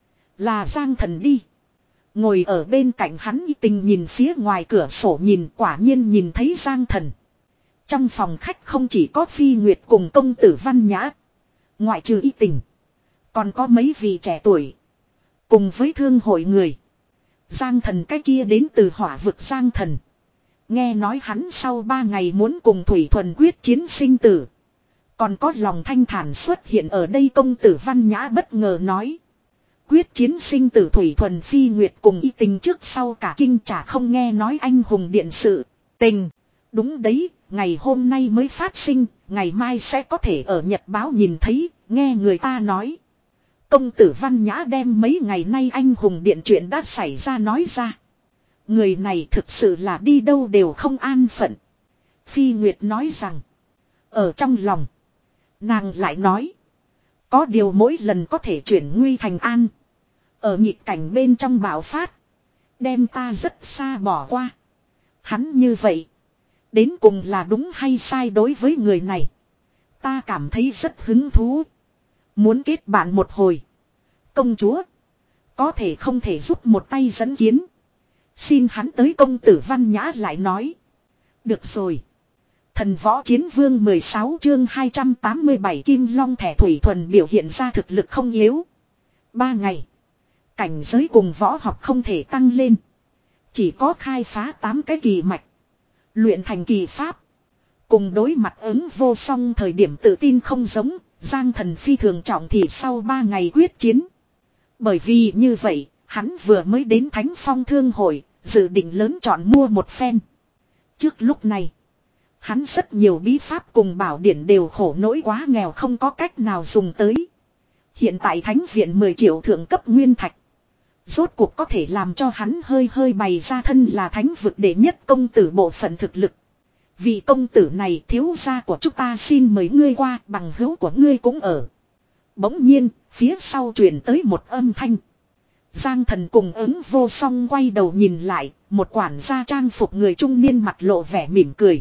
S1: Là Giang Thần đi. Ngồi ở bên cạnh hắn y tình nhìn phía ngoài cửa sổ nhìn, quả nhiên nhìn thấy Giang Thần. Trong phòng khách không chỉ có Phi Nguyệt cùng công tử Văn Nhã. Ngoại trừ y tình. Còn có mấy vị trẻ tuổi. Cùng với thương hội người. Giang Thần cái kia đến từ hỏa vực Giang Thần. Nghe nói hắn sau ba ngày muốn cùng Thủy Thuần quyết chiến sinh tử. Còn có lòng thanh thản xuất hiện ở đây, công tử Văn Nhã bất ngờ nói. Quyết chiến sinh tử Thủy Thuần Phi Nguyệt cùng y tình trước sau cả kinh chả không nghe nói anh hùng điện sự. Tình. Đúng đấy, ngày hôm nay mới phát sinh, ngày mai sẽ có thể ở nhật báo nhìn thấy, nghe người ta nói. Công tử Văn Nhã đem mấy ngày nay anh hùng điện chuyện đã xảy ra nói ra. Người này thực sự là đi đâu đều không an phận. Phi Nguyệt nói rằng. Ở trong lòng. Nàng lại nói. Có điều mỗi lần có thể chuyển nguy thành an. Ở nghịch cảnh bên trong bạo phát. Đem ta rất xa bỏ qua. Hắn như vậy. Đến cùng là đúng hay sai đối với người này. Ta cảm thấy rất hứng thú. Muốn kết bạn một hồi. Công chúa. Có thể không thể giúp một tay dẫn kiến. Xin hắn tới, công tử Văn Nhã lại nói. Được rồi. Thần võ chiến vương mười sáu chương hai trăm tám mươi bảy Kim Long thẻ Thủy Thuần biểu hiện ra thực lực không yếu. Ba ngày. Cảnh giới cùng võ học không thể tăng lên. Chỉ có khai phá tám cái kỳ mạch. Luyện thành kỳ pháp. Cùng đối mặt ứng vô song thời điểm tự tin không giống. Giang Thần phi thường trọng thì sau ba ngày quyết chiến. Bởi vì như vậy, hắn vừa mới đến Thánh Phong Thương hội, dự định lớn chọn mua một phen. Trước lúc này, hắn rất nhiều bí pháp cùng bảo điển đều khổ nỗi quá nghèo không có cách nào dùng tới. Hiện tại Thánh viện mười triệu thượng cấp nguyên thạch. Rốt cuộc có thể làm cho hắn hơi hơi bày ra thân là thánh vực đệ nhất công tử bộ phận thực lực. Vì công tử này thiếu gia của chúng ta xin mời ngươi qua, bằng hữu của ngươi cũng ở. Bỗng nhiên, phía sau truyền tới một âm thanh. Giang Thần cùng ứng vô song quay đầu nhìn lại, một quản gia trang phục người trung niên mặt lộ vẻ mỉm cười.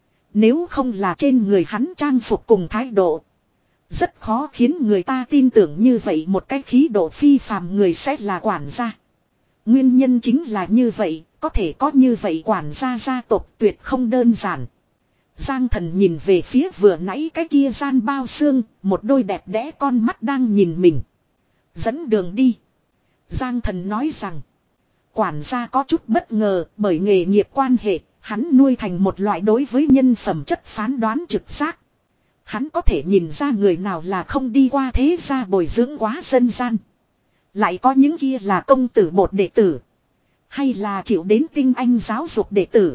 S1: Nếu không là trên người hắn trang phục cùng thái độ, rất khó khiến người ta tin tưởng như vậy một cái khí độ phi phàm người sẽ là quản gia. Nguyên nhân chính là như vậy, có thể có như vậy quản gia gia tộc tuyệt không đơn giản. Giang Thần nhìn về phía vừa nãy cái kia gian bao xương, một đôi đẹp đẽ con mắt đang nhìn mình. Dẫn đường đi. Giang Thần nói rằng, quản gia có chút bất ngờ bởi nghề nghiệp quan hệ, hắn nuôi thành một loại đối với nhân phẩm chất phán đoán trực giác. Hắn có thể nhìn ra người nào là không đi qua thế gia bồi dưỡng quá dân gian. Lại có những kia là công tử bột đệ tử. Hay là chịu đến tinh anh giáo dục đệ tử.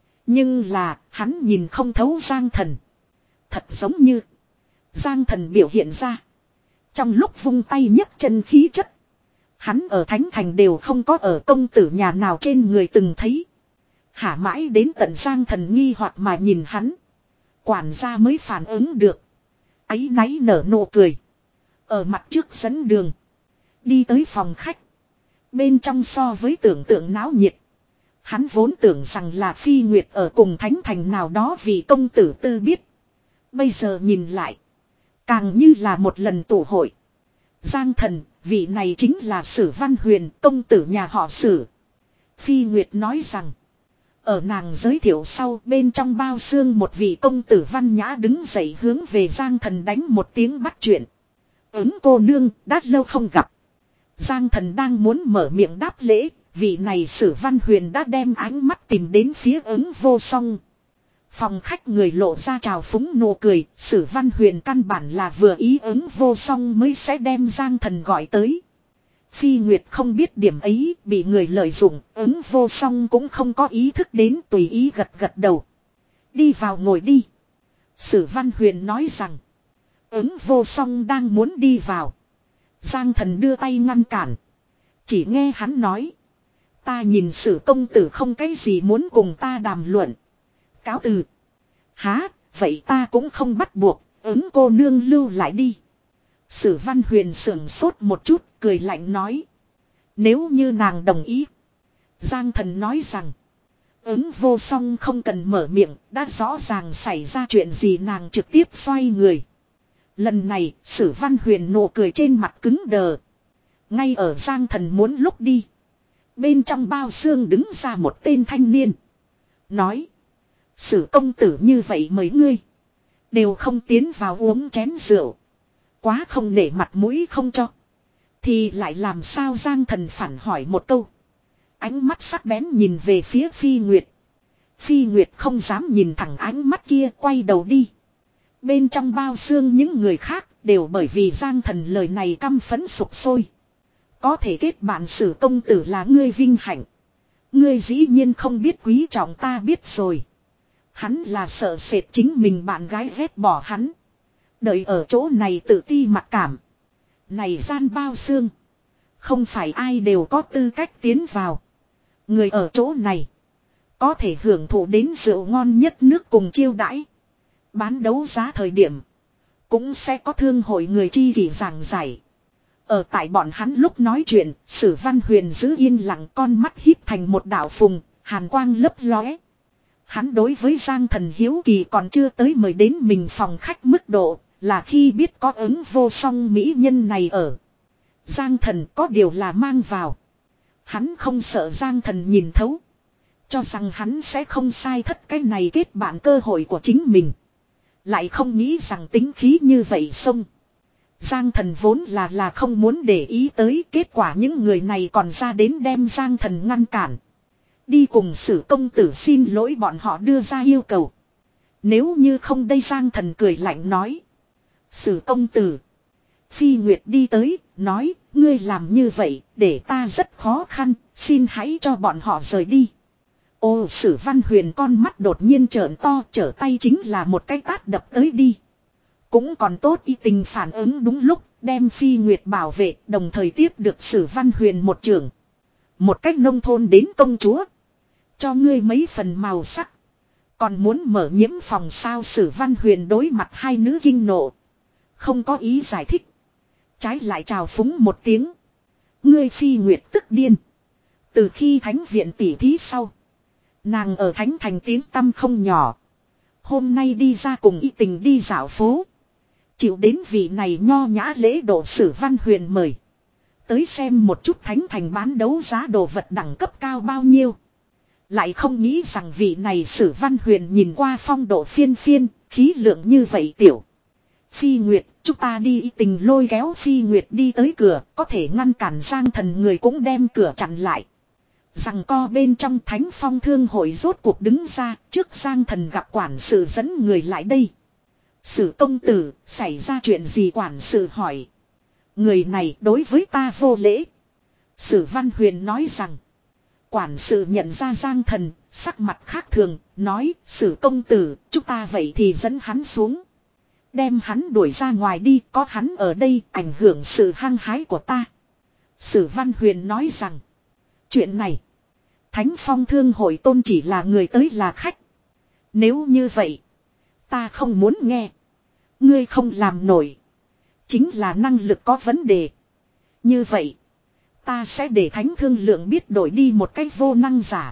S1: Nhưng là hắn nhìn không thấu Giang Thần. Thật giống như Giang Thần biểu hiện ra. Trong lúc vung tay nhấc chân khí chất. Hắn ở Thánh Thành đều không có ở công tử nhà nào trên người từng thấy. Hả mãi đến tận Giang Thần nghi hoặc mà nhìn hắn. Quản gia mới phản ứng được. Áy náy nở nụ cười. Ở mặt trước dẫn đường. Đi tới phòng khách. Bên trong so với tưởng tượng náo nhiệt. Hắn vốn tưởng rằng là Phi Nguyệt ở cùng Thánh Thành nào đó vì công tử tư biết. Bây giờ nhìn lại. Càng như là một lần tụ hội. Giang Thần, vị này chính là Sử Văn Huyền, công tử nhà họ Sử. Phi Nguyệt nói rằng. Ở nàng giới thiệu sau, bên trong bao xương một vị công tử Văn Nhã đứng dậy hướng về Giang Thần đánh một tiếng bắt chuyện. Ứng cô nương, đã lâu không gặp. Giang Thần đang muốn mở miệng đáp lễ, vị này Sử Văn Huyền đã đem ánh mắt tìm đến phía ứng vô song. Phòng khách người lộ ra trào phúng nụ cười, Sử Văn Huyền căn bản là vừa ý ứng vô song mới sẽ đem Giang Thần gọi tới. Phi Nguyệt không biết điểm ấy, bị người lợi dụng, ứng vô song cũng không có ý thức đến, tùy ý gật gật đầu. Đi vào ngồi đi. Sử Văn Huyền nói rằng, ứng vô song đang muốn đi vào. Giang Thần đưa tay ngăn cản. Chỉ nghe hắn nói, ta nhìn Sử công tử không cái gì muốn cùng ta đàm luận. Cáo từ. Há, vậy ta cũng không bắt buộc, ứng cô nương lưu lại đi. Sử Văn Huyền sưởng sốt một chút, cười lạnh nói. Nếu như nàng đồng ý. Giang Thần nói rằng. Ứng vô song không cần mở miệng, đã rõ ràng xảy ra chuyện gì, nàng trực tiếp xoay người. Lần này, Sử Văn Huyền nụ cười trên mặt cứng đờ. Ngay ở Giang Thần muốn lúc đi. Bên trong bao xương đứng ra một tên thanh niên. Nói. Sử công tử như vậy mấy ngươi. Đều không tiến vào uống chén rượu. Quá không nể mặt mũi không cho. Thì lại làm sao? Giang Thần phản hỏi một câu. Ánh mắt sắc bén nhìn về phía Phi Nguyệt. Phi Nguyệt không dám nhìn thẳng ánh mắt kia, quay đầu đi. Bên trong bao xương những người khác đều bởi vì Giang Thần lời này căm phẫn sục sôi. Có thể kết bạn Sử công tử là ngươi vinh hạnh. Ngươi dĩ nhiên không biết quý trọng, ta biết rồi. Hắn là sợ sệt chính mình bạn gái ghét bỏ hắn. Đợi ở chỗ này tự ti mặc cảm. Này gian bao xương. Không phải ai đều có tư cách tiến vào. Người ở chỗ này. Có thể hưởng thụ đến rượu ngon nhất nước cùng chiêu đãi. Bán đấu giá thời điểm. Cũng sẽ có thương hội người chi kỷ giảng giải. Ở tại bọn hắn lúc nói chuyện, Sử Văn Huyền giữ yên lặng, con mắt híp thành một đạo phùng, hàn quang lấp lóe. Hắn đối với Giang Thần hiếu kỳ còn chưa tới mời đến mình phòng khách mức độ, là khi biết có ứng vô song mỹ nhân này ở. Giang Thần có điều là mang vào. Hắn không sợ Giang Thần nhìn thấu. Cho rằng hắn sẽ không sai thất cái này kết bạn cơ hội của chính mình. Lại không nghĩ rằng tính khí như vậy xông. Giang Thần vốn là là không muốn để ý tới, kết quả những người này còn ra đến đem Giang Thần ngăn cản. Đi cùng Sử công tử xin lỗi bọn họ đưa ra yêu cầu. Nếu như không đây, Giang Thần cười lạnh nói. Sử công tử. Phi Nguyệt đi tới, nói, ngươi làm như vậy, để ta rất khó khăn, xin hãy cho bọn họ rời đi. Ô, Sử Văn Huyền con mắt đột nhiên trợn to, trở tay chính là một cái tát đập tới đi. Cũng còn tốt y tình phản ứng đúng lúc, đem Phi Nguyệt bảo vệ, đồng thời tiếp được Sử Văn Huyền một trường. Một cách nông thôn đến công chúa. Cho ngươi mấy phần màu sắc. Còn muốn mở nhiễm phòng sao? Sử Văn Huyền đối mặt hai nữ kinh nộ. Không có ý giải thích. Trái lại trào phúng một tiếng. Ngươi Phi Nguyệt tức điên. Từ khi thánh viện tỉ thí sau. Nàng ở thánh thành tiếng tăm không nhỏ. Hôm nay đi ra cùng y tình đi dạo phố. Chịu đến vị này nho nhã lễ độ Sử Văn Huyền mời. Tới xem một chút thánh thành bán đấu giá đồ vật đẳng cấp cao bao nhiêu. Lại không nghĩ rằng vị này Sử Văn Huyền nhìn qua phong độ phiên phiên, khí lượng như vậy tiểu. Phi Nguyệt, chúng ta đi. Y tình lôi kéo Phi Nguyệt đi tới cửa, có thể ngăn cản Giang Thần người cũng đem cửa chặn lại. Rằng co bên trong Thánh Phong Thương hội rốt cuộc đứng ra, trước Giang Thần gặp quản sự dẫn người lại đây. Sử công tử, xảy ra chuyện gì? Quản sự hỏi. Người này đối với ta vô lễ. Sử Văn Huyền nói rằng. Quản sự nhận ra Giang Thần, sắc mặt khác thường, nói, Sử công tử, chúng ta vậy thì dẫn hắn xuống. Đem hắn đuổi ra ngoài đi, có hắn ở đây, ảnh hưởng sự hăng hái của ta. Sử Văn Huyền nói rằng. Chuyện này, Thánh Phong Thương hội tôn chỉ là người tới là khách. Nếu như vậy, ta không muốn nghe. Ngươi không làm nổi. Chính là năng lực có vấn đề. Như vậy, ta sẽ để Thánh Thương lượng biết đổi đi một cách vô năng giả.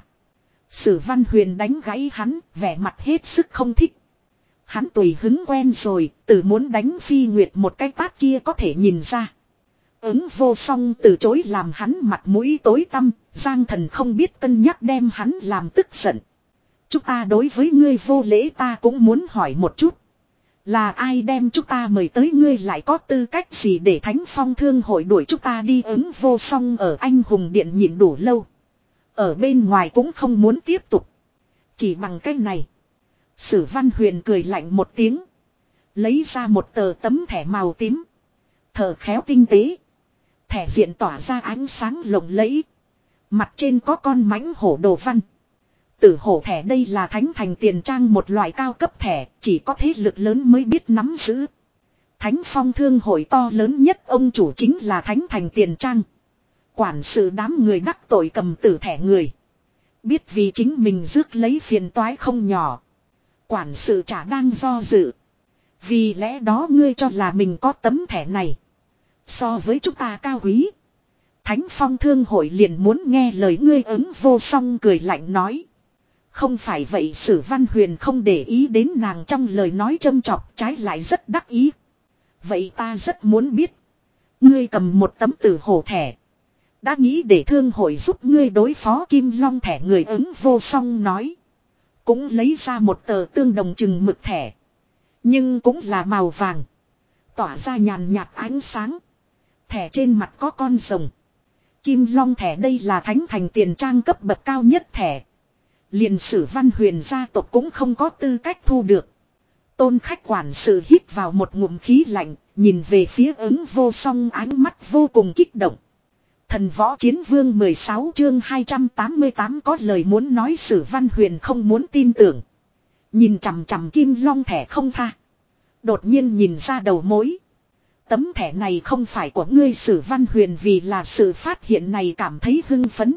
S1: Sử Văn Huyền đánh gãy hắn, vẻ mặt hết sức không thích. Hắn tùy hứng quen rồi, từ muốn đánh Phi Nguyệt một cái tát kia có thể nhìn ra. Ứng vô song từ chối làm hắn mặt mũi tối tăm, Giang Thần không biết cân nhắc đem hắn làm tức giận. Chúng ta đối với ngươi vô lễ, ta cũng muốn hỏi một chút. Là ai đem chúng ta mời tới? Ngươi lại có tư cách gì để Thánh Phong Thương hội đuổi chúng ta đi? Ứng vô song ở Anh Hùng Điện nhịn đủ lâu. Ở bên ngoài cũng không muốn tiếp tục. Chỉ bằng cách này. Sử Văn Huyền cười lạnh một tiếng. Lấy ra một tờ tấm thẻ màu tím. Thở khéo tinh tế. Thẻ diện tỏa ra ánh sáng lộng lẫy. Mặt trên có con mãnh hổ đồ văn. Tử hổ thẻ đây là Thánh thành tiền trang một loại cao cấp thẻ, chỉ có thế lực lớn mới biết nắm giữ. Thánh Phong Thương hội to lớn nhất ông chủ chính là Thánh thành tiền trang. Quản sự đám người đắc tội cầm tử thẻ người. Biết vì chính mình rước lấy phiền toái không nhỏ. Quản sự chả đang do dự. Vì lẽ đó ngươi cho là mình có tấm thẻ này. So với chúng ta cao quý. Thánh Phong Thương hội liền muốn nghe lời ngươi ứng vô song cười lạnh nói. Không phải vậy Sử Văn Huyền không để ý đến nàng trong lời nói châm chọc, trái lại rất đắc ý. Vậy ta rất muốn biết. Ngươi cầm một tấm tử hổ thẻ. Đã nghĩ để thương hội giúp ngươi đối phó Kim Long thẻ, người ứng vô song nói. Cũng lấy ra một tờ tương đồng chừng mực thẻ. Nhưng cũng là màu vàng. Tỏa ra nhàn nhạt ánh sáng. Thẻ trên mặt có con rồng. Kim Long thẻ đây là thánh thành tiền trang cấp bậc cao nhất thẻ. Liền Sử Văn Huyền gia tộc cũng không có tư cách thu được. Tôn khách quản sự hít vào một ngụm khí lạnh, nhìn về phía ứng vô song ánh mắt vô cùng kích động. Thần võ chiến vương mười sáu chương hai trăm tám mươi tám có lời muốn nói. Sử Văn Huyền không muốn tin tưởng. Nhìn chằm chằm Kim Long thẻ không tha. Đột nhiên nhìn ra đầu mối. Tấm thẻ này không phải của ngươi. Sử Văn Huyền vì là sự phát hiện này cảm thấy hưng phấn.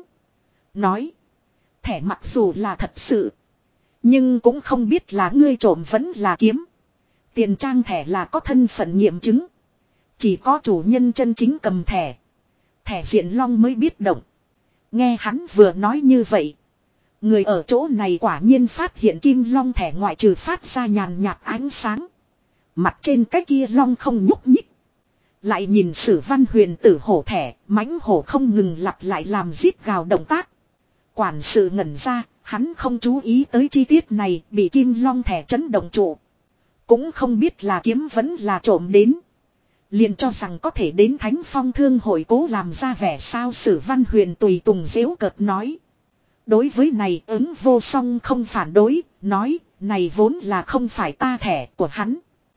S1: Nói. Thẻ mặc dù là thật sự. Nhưng cũng không biết là ngươi trộm vẫn là kiếm. Tiền trang thẻ là có thân phận nghiệm chứng. Chỉ có chủ nhân chân chính cầm thẻ. Thẻ diện long mới biết động. Nghe hắn vừa nói như vậy. Người ở chỗ này quả nhiên phát hiện kim long thẻ ngoại trừ phát ra nhàn nhạt ánh sáng. Mặt trên cái kia long không nhúc nhích. Lại nhìn Sử Văn Huyền tử hổ thẻ, mãnh hổ không ngừng lặp lại làm rít gào động tác. Quản sự ngẩn ra, hắn không chú ý tới chi tiết này, bị kim long thẻ chấn động trụ. Cũng không biết là kiếm vẫn là trộm đến. Liền cho rằng có thể đến Thánh Phong Thương hội cố làm ra vẻ sao. Sử Văn Huyền tùy tùng giễu cợt nói. Đối với này ứng vô song không phản đối, nói, này vốn là không phải ta thẻ của hắn.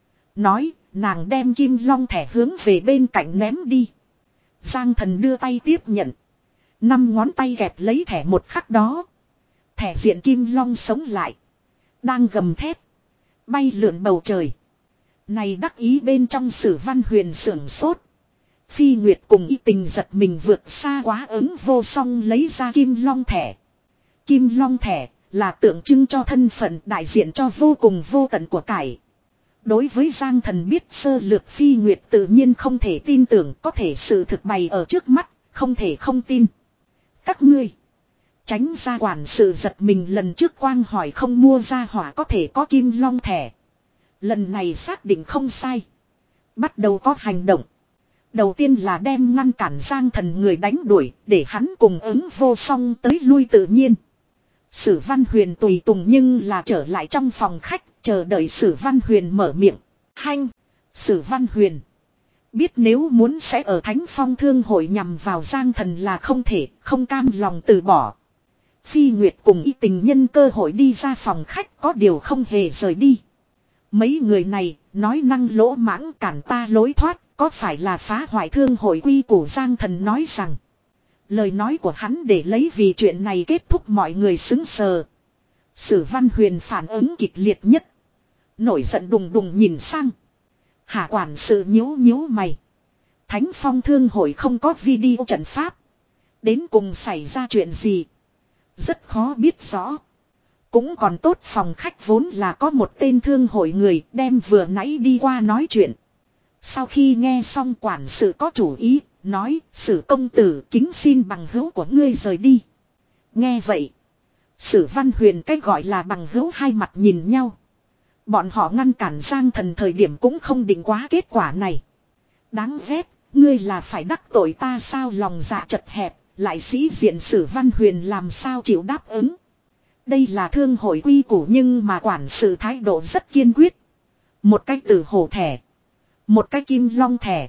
S1: Nói, nàng đem kim long thẻ hướng về bên cạnh ném đi. Giang Thần đưa tay tiếp nhận. Năm ngón tay kẹp lấy thẻ một khắc đó. Thẻ diện kim long sống lại. Đang gầm thét. Bay lượn bầu trời. Này đắc ý bên trong Sử Văn Huyền sưởng sốt. Phi Nguyệt cùng Y Tình giật mình vượt xa quá ứng vô song lấy ra kim long thẻ. Kim long thẻ là tượng trưng cho thân phận, đại diện cho vô cùng vô tận của cải. Đối với Giang Thần biết sơ lược, Phi Nguyệt tự nhiên không thể tin tưởng, có thể sự thực bày ở trước mắt, không thể không tin. Các ngươi tránh ra. Quản sự giật mình, lần trước quang hỏi không mua ra hỏa có thể có kim long thẻ. Lần này xác định không sai. Bắt đầu có hành động. Đầu tiên là đem ngăn cản Giang Thần người đánh đuổi, để hắn cùng ứng vô song tới lui tự nhiên. Sử Văn Huyền tùy tùng nhưng là trở lại trong phòng khách, chờ đợi Sử Văn Huyền mở miệng. Hanh! Sử Văn Huyền biết nếu muốn sẽ ở Thánh Phong Thương hội nhằm vào Giang Thần là không thể, không cam lòng từ bỏ. Phi Nguyệt cùng Y Tình nhân cơ hội đi ra phòng khách, có điều không hề rời đi. Mấy người này nói năng lỗ mãng cản ta lối thoát, có phải là phá hoại thương hội quy củ? Giang Thần nói rằng. Lời nói của hắn để lấy vì chuyện này kết thúc mọi người xứng sờ. Sử Văn Huyền phản ứng kịch liệt nhất. Nổi giận đùng đùng nhìn sang. Hạ quản sự nhíu nhíu mày. Thánh Phong Thương hội không có video trận pháp. Đến cùng xảy ra chuyện gì? Rất khó biết rõ. Cũng còn tốt phòng khách vốn là có một tên thương hội người đem vừa nãy đi qua nói chuyện. Sau khi nghe xong quản sự có chủ ý, nói Sử công tử kính xin bằng hữu của ngươi rời đi. Nghe vậy, Sử Văn Huyền cái gọi là bằng hữu hai mặt nhìn nhau. Bọn họ ngăn cản Giang Thần thời điểm cũng không định quá kết quả này. Đáng ghét, ngươi là phải đắc tội ta sao? Lòng dạ chật hẹp, lại sĩ diện Sử Văn Huyền làm sao chịu đáp ứng. Đây là thương hội quy củ, nhưng mà quản sự thái độ rất kiên quyết. Một cái tử hổ thẻ, một cái kim long thẻ.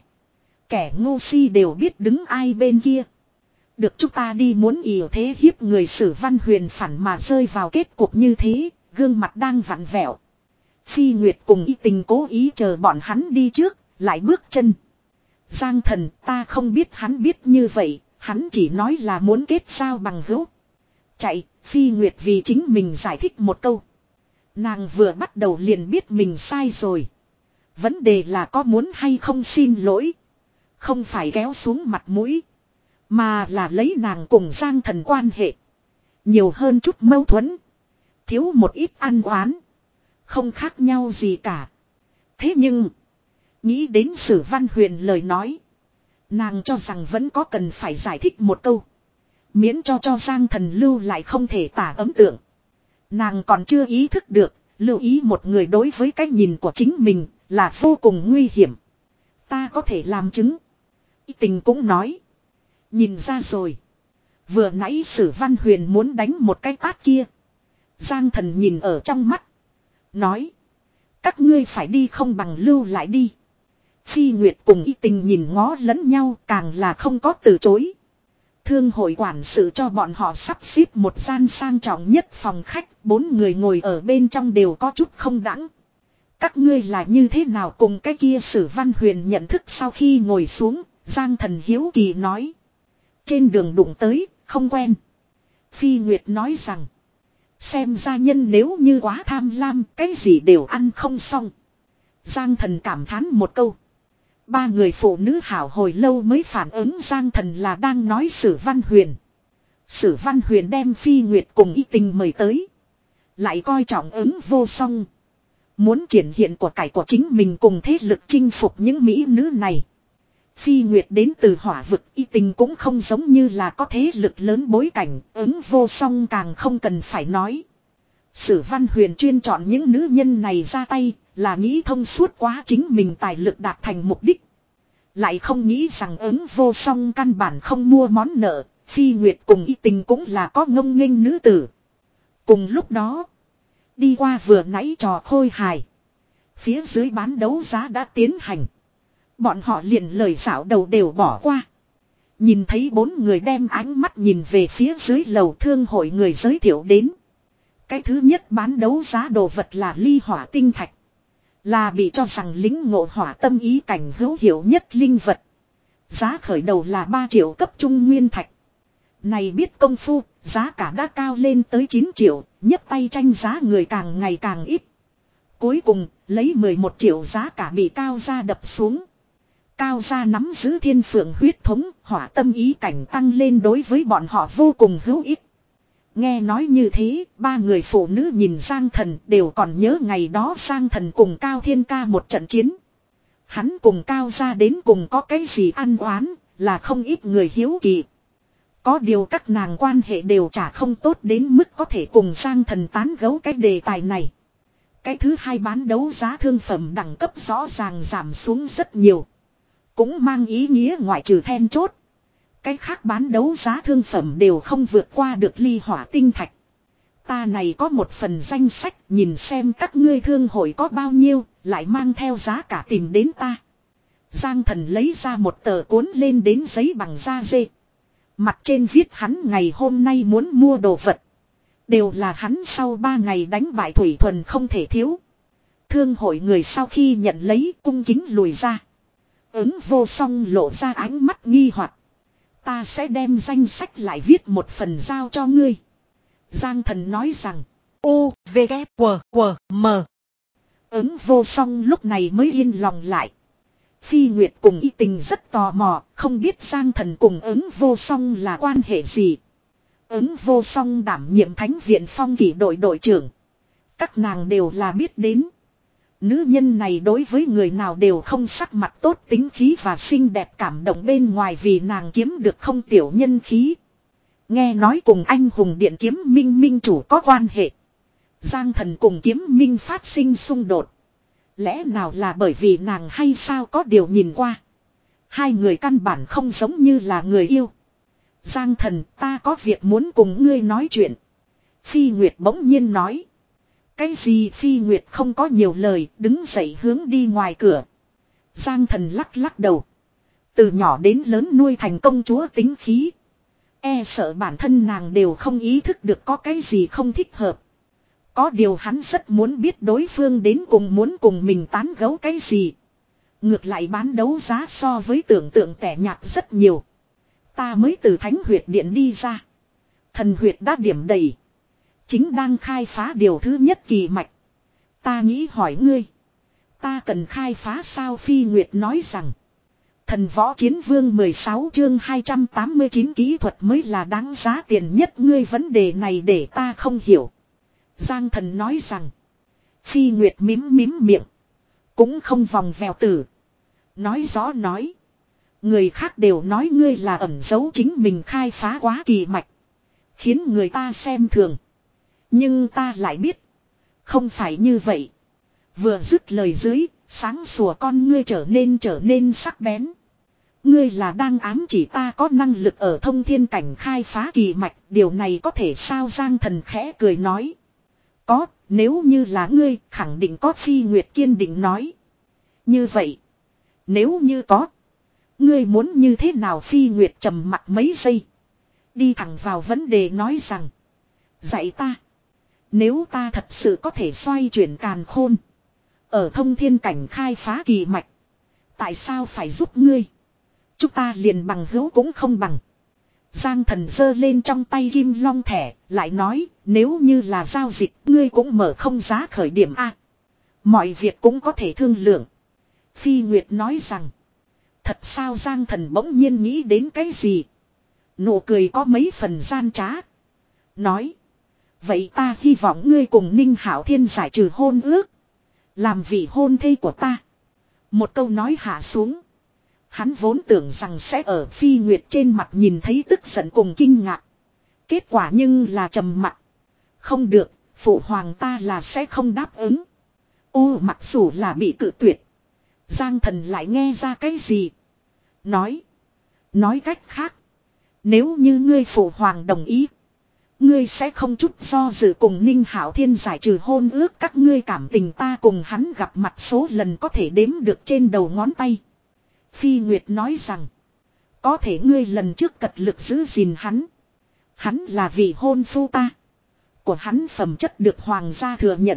S1: Kẻ ngu si đều biết đứng ai bên kia. Được chúng ta đi muốn ỉa thế hiếp người. Sử Văn Huyền phản mà rơi vào kết cục như thế, gương mặt đang vặn vẹo. Phi Nguyệt cùng Y Tình cố ý chờ bọn hắn đi trước, lại bước chân. Giang Thần, ta không biết hắn biết như vậy, hắn chỉ nói là muốn kết giao bằng hữu. Chạy, Phi Nguyệt vì chính mình giải thích một câu. Nàng vừa bắt đầu liền biết mình sai rồi. Vấn đề là có muốn hay không xin lỗi. Không phải kéo xuống mặt mũi, mà là lấy nàng cùng Giang Thần quan hệ. Nhiều hơn chút mâu thuẫn, thiếu một ít ăn oán, không khác nhau gì cả. Thế nhưng nghĩ đến Sử Văn Huyền lời nói, Nàng cho rằng vẫn có cần phải giải thích một câu. Miễn cho cho Giang Thần lưu lại không thể tả ấn tượng. Nàng còn chưa ý thức được, lưu ý một người đối với cái nhìn của chính mình là vô cùng nguy hiểm. Ta có thể làm chứng. Ý tình cũng nói. Nhìn ra rồi. Vừa nãy Sử Văn Huyền muốn đánh một cái tát kia. Giang Thần nhìn ở trong mắt. Nói. Các ngươi phải đi không bằng lưu lại đi. Phi Nguyệt cùng Y Tình nhìn ngó lẫn nhau càng là không có từ chối. Thương hội quản sự cho bọn họ sắp xếp một gian sang trọng nhất phòng khách. Bốn người ngồi ở bên trong đều có chút không đãng. Các ngươi là như thế nào cùng cái kia Sử Văn Huyền nhận thức sau khi ngồi xuống. Giang Thần hiếu kỳ nói. Trên đường đụng tới, không quen. Phi Nguyệt nói rằng. Xem ra nhân nếu như quá tham lam, cái gì đều ăn không xong. Giang Thần cảm thán một câu. Ba người phụ nữ hảo hồi lâu mới phản ứng Giang Thần là đang nói Sử Văn Huyền. Sử Văn Huyền đem Phi Nguyệt cùng Y Tình mời tới. Lại coi trọng ứng vô song. Muốn triển hiện của cải của chính mình cùng thế lực chinh phục những mỹ nữ này. Phi Nguyệt đến từ hỏa vực, Y Tình cũng không giống như là có thế lực lớn bối cảnh, ứng vô song càng không cần phải nói. Sử Văn Huyền chuyên chọn những nữ nhân này ra tay, là nghĩ thông suốt quá chính mình tài lực đạt thành mục đích. Lại không nghĩ rằng ứng vô song căn bản không mua món nợ, Phi Nguyệt cùng Y Tình cũng là có ngông nghênh nữ tử. Cùng lúc đó, đi qua vừa nãy trò khôi hài. Phía dưới bán đấu giá đã tiến hành. Bọn họ liền lời xảo đầu đều bỏ qua. Nhìn thấy bốn người đem ánh mắt nhìn về phía dưới lầu thương hội người giới thiệu đến. Cái thứ nhất bán đấu giá đồ vật là ly hỏa tinh thạch. Là bị cho rằng lính ngộ hỏa tâm ý cảnh hữu hiệu nhất linh vật. Giá khởi đầu là ba triệu cấp trung nguyên thạch. Này biết công phu, giá cả đã cao lên tới chín triệu, nhấc tay tranh giá người càng ngày càng ít. Cuối cùng, lấy mười một triệu giá cả bị cao ra đập xuống. Cao gia nắm giữ thiên phượng huyết thống, hỏa tâm ý cảnh tăng lên đối với bọn họ vô cùng hữu ích. Nghe nói như thế, ba người phụ nữ nhìn Giang Thần đều còn nhớ ngày đó Giang Thần cùng Cao Thiên Ca một trận chiến. Hắn cùng Cao gia đến cùng có cái gì ăn oán, là không ít người hiếu kỳ. Có điều các nàng quan hệ đều chả không tốt đến mức có thể cùng Giang Thần tán gẫu cái đề tài này. Cái thứ hai bán đấu giá thương phẩm đẳng cấp rõ ràng giảm xuống rất nhiều. Cũng mang ý nghĩa ngoại trừ then chốt. Cái khác bán đấu giá thương phẩm đều không vượt qua được ly hỏa tinh thạch. Ta này có một phần danh sách nhìn xem các ngươi thương hội có bao nhiêu, lại mang theo giá cả tìm đến ta. Giang Thần lấy ra một tờ cuốn lên đến giấy bằng da dê. Mặt trên viết hắn ngày hôm nay muốn mua đồ vật. Đều là hắn sau ba ngày đánh bại Thủy Thuần không thể thiếu. Thương hội người sau khi nhận lấy cung kính lùi ra. Ứng vô song lộ ra ánh mắt nghi hoặc. Ta sẽ đem danh sách lại viết một phần giao cho ngươi. Giang Thần nói rằng. U, V, K, W, W, M. Ứng vô song lúc này mới yên lòng lại. Phi Nguyệt cùng Y Tình rất tò mò. Không biết Giang Thần cùng ứng vô song là quan hệ gì. Ứng vô song đảm nhiệm thánh viện phong kỷ đội đội trưởng. Các nàng đều là biết đến. Nữ nhân này đối với người nào đều không sắc mặt tốt tính khí và xinh đẹp cảm động bên ngoài vì nàng kiếm được không tiểu nhân khí. Nghe nói cùng anh hùng điện kiếm minh minh chủ có quan hệ. Giang Thần cùng kiếm minh phát sinh xung đột. Lẽ nào là bởi vì nàng hay sao có điều nhìn qua. Hai người căn bản không giống như là người yêu. Giang Thần, ta có việc muốn cùng ngươi nói chuyện. Phi Nguyệt bỗng nhiên nói. Cái gì Phi Nguyệt không có nhiều lời, đứng dậy hướng đi ngoài cửa. Giang Thần lắc lắc đầu. Từ nhỏ đến lớn nuôi thành công chúa tính khí. E sợ bản thân nàng đều không ý thức được có cái gì không thích hợp. Có điều hắn rất muốn biết đối phương đến cùng muốn cùng mình tán gẫu cái gì. Ngược lại bán đấu giá so với tưởng tượng tẻ nhạt rất nhiều. Ta mới từ Thánh Huyệt Điện đi ra. Thần huyệt đã điểm đầy. Chính đang khai phá điều thứ nhất kỳ mạch. Ta nghĩ hỏi ngươi. Ta cần khai phá sao? Phi Nguyệt nói rằng. Thần võ chiến vương mười sáu chương hai trăm tám mươi chín kỹ thuật mới là đáng giá tiền nhất. Ngươi vấn đề này để ta không hiểu. Giang Thần nói rằng. Phi Nguyệt mím mím miệng. Cũng không vòng vèo tử. Nói rõ nói. Người khác đều nói ngươi là ẩn giấu chính mình khai phá quá kỳ mạch. Khiến người ta xem thường. Nhưng ta lại biết. Không phải như vậy. Vừa dứt lời dưới, sáng sủa con ngươi trở nên trở nên sắc bén. Ngươi là đang ám chỉ ta có năng lực ở thông thiên cảnh khai phá kỳ mạch. Điều này có thể sao? Giang Thần khẽ cười nói. Có, nếu như là ngươi, khẳng định có. Phi Nguyệt kiên định nói. Như vậy, nếu như có, ngươi muốn như thế nào? Phi Nguyệt trầm mặc mấy giây. Đi thẳng vào vấn đề nói rằng. Dạy ta. Nếu ta thật sự có thể xoay chuyển càn khôn. Ở thông thiên cảnh khai phá kỳ mạch. Tại sao phải giúp ngươi? Chúng ta liền bằng hữu cũng không bằng. Giang Thần giơ lên trong tay kim long thẻ. Lại nói nếu như là giao dịch ngươi cũng mở không giá khởi điểm A. Mọi việc cũng có thể thương lượng. Phi Nguyệt nói rằng. Thật sao? Giang Thần bỗng nhiên nghĩ đến cái gì? Nụ cười có mấy phần gian trá. Nói. Vậy ta hy vọng ngươi cùng Ninh Hạo Thiên giải trừ hôn ước. Làm vị hôn thê của ta. Một câu nói hạ xuống. Hắn vốn tưởng rằng sẽ ở Phi Nguyệt trên mặt nhìn thấy tức giận cùng kinh ngạc. Kết quả nhưng là trầm mặc. Không được, phụ hoàng ta là sẽ không đáp ứng. Ô, mặc dù là bị cự tuyệt. Giang Thần lại nghe ra cái gì? Nói. Nói cách khác. Nếu như ngươi phụ hoàng đồng ý. Ngươi sẽ không chút do dự cùng Ninh Hạo Thiên giải trừ hôn ước. Các ngươi cảm tình ta cùng hắn gặp mặt số lần có thể đếm được trên đầu ngón tay. Phi Nguyệt nói rằng. Có thể ngươi lần trước cật lực giữ gìn hắn. Hắn là vị hôn phu ta. Của hắn phẩm chất được hoàng gia thừa nhận.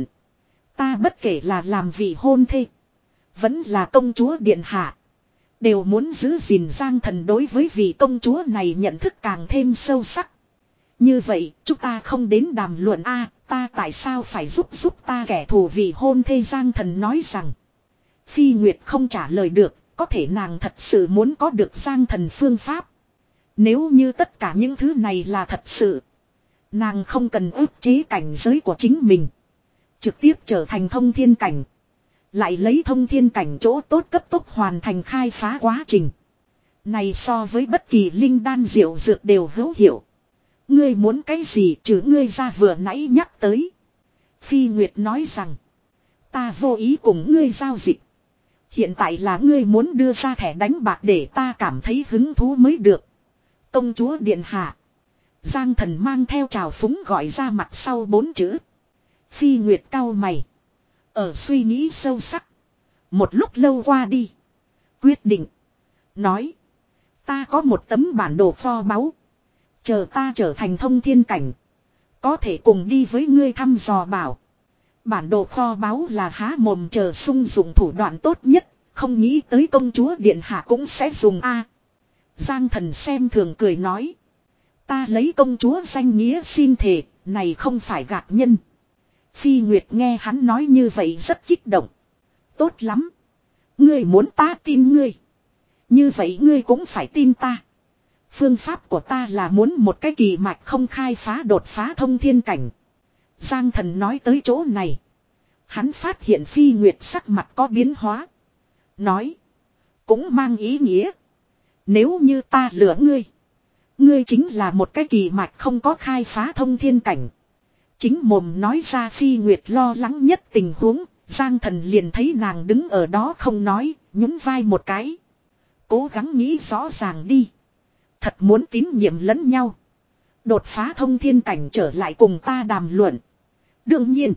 S1: Ta bất kể là làm vị hôn thê. Vẫn là công chúa điện hạ. Đều muốn giữ gìn. Giang Thần đối với vị công chúa này nhận thức càng thêm sâu sắc. Như vậy chúng ta không đến đàm luận a. Ta tại sao phải giúp giúp ta kẻ thù vị hôn thê? Giang Thần nói rằng. Phi Nguyệt không trả lời được. Có thể nàng thật sự muốn có được Giang Thần phương pháp. Nếu như tất cả những thứ này là thật sự. Nàng không cần ức chế cảnh giới của chính mình. Trực tiếp trở thành thông thiên cảnh. Lại lấy thông thiên cảnh chỗ tốt cấp tốc hoàn thành khai phá quá trình. Này so với bất kỳ linh đan diệu dược đều hữu hiệu. Ngươi muốn cái gì chứ ngươi ra vừa nãy nhắc tới. Phi Nguyệt nói rằng. Ta vô ý cùng ngươi giao dịch. Hiện tại là ngươi muốn đưa ra thẻ đánh bạc để ta cảm thấy hứng thú mới được. Công chúa điện hạ. Giang Thần mang theo trào phúng gọi ra mặt sau bốn chữ. Phi Nguyệt cau mày. Ở suy nghĩ sâu sắc. Một lúc lâu qua đi. Quyết định. Nói. Ta có một tấm bản đồ kho báu. Chờ ta trở thành thông thiên cảnh. Có thể cùng đi với ngươi thăm dò bảo. Bản đồ kho báu là há mồm chờ sung dụng thủ đoạn tốt nhất. Không nghĩ tới công chúa điện hạ cũng sẽ dùng a. Giang Thần xem thường cười nói. Ta lấy công chúa danh nghĩa xin thề. Này không phải gạt nhân. Phi Nguyệt nghe hắn nói như vậy rất kích động. Tốt lắm. Ngươi muốn ta tin ngươi. Như vậy ngươi cũng phải tin ta. Phương pháp của ta là muốn một cái kỳ mạch không khai phá đột phá thông thiên cảnh. Giang Thần nói tới chỗ này. Hắn phát hiện Phi Nguyệt sắc mặt có biến hóa. Nói. Cũng mang ý nghĩa. Nếu như ta lừa ngươi. Ngươi chính là một cái kỳ mạch không có khai phá thông thiên cảnh. Chính mồm nói ra Phi Nguyệt lo lắng nhất tình huống. Giang Thần liền thấy nàng đứng ở đó không nói. Nhún vai một cái. Cố gắng nghĩ rõ ràng đi. Thật muốn tín nhiệm lẫn nhau. Đột phá thông thiên cảnh trở lại cùng ta đàm luận. Đương nhiên.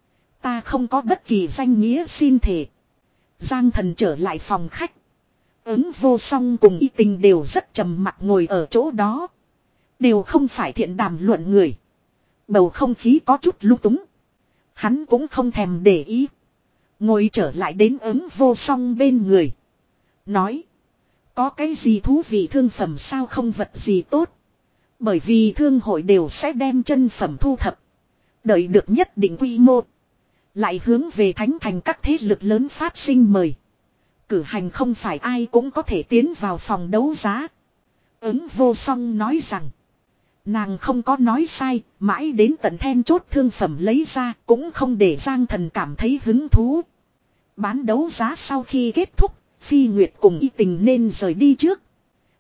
S1: Ta không có bất kỳ danh nghĩa xin thề. Giang Thần trở lại phòng khách. Ứng vô song cùng Y Tình đều rất trầm mặc ngồi ở chỗ đó. Đều không phải thiện đàm luận người. Bầu không khí có chút lung túng. Hắn cũng không thèm để ý. Ngồi trở lại đến ứng vô song bên người. Nói. Có cái gì thú vị thương phẩm sao? Không vật gì tốt. Bởi vì thương hội đều sẽ đem chân phẩm thu thập. Đợi được nhất định quy mô. Lại hướng về thánh thành các thế lực lớn phát sinh mời. Cử hành không phải ai cũng có thể tiến vào phòng đấu giá. Ứng vô song nói rằng. Nàng không có nói sai. Mãi đến tận then chốt thương phẩm lấy ra. Cũng không để Giang Thần cảm thấy hứng thú. Bán đấu giá sau khi kết thúc. Phi Nguyệt cùng Y Tình nên rời đi trước.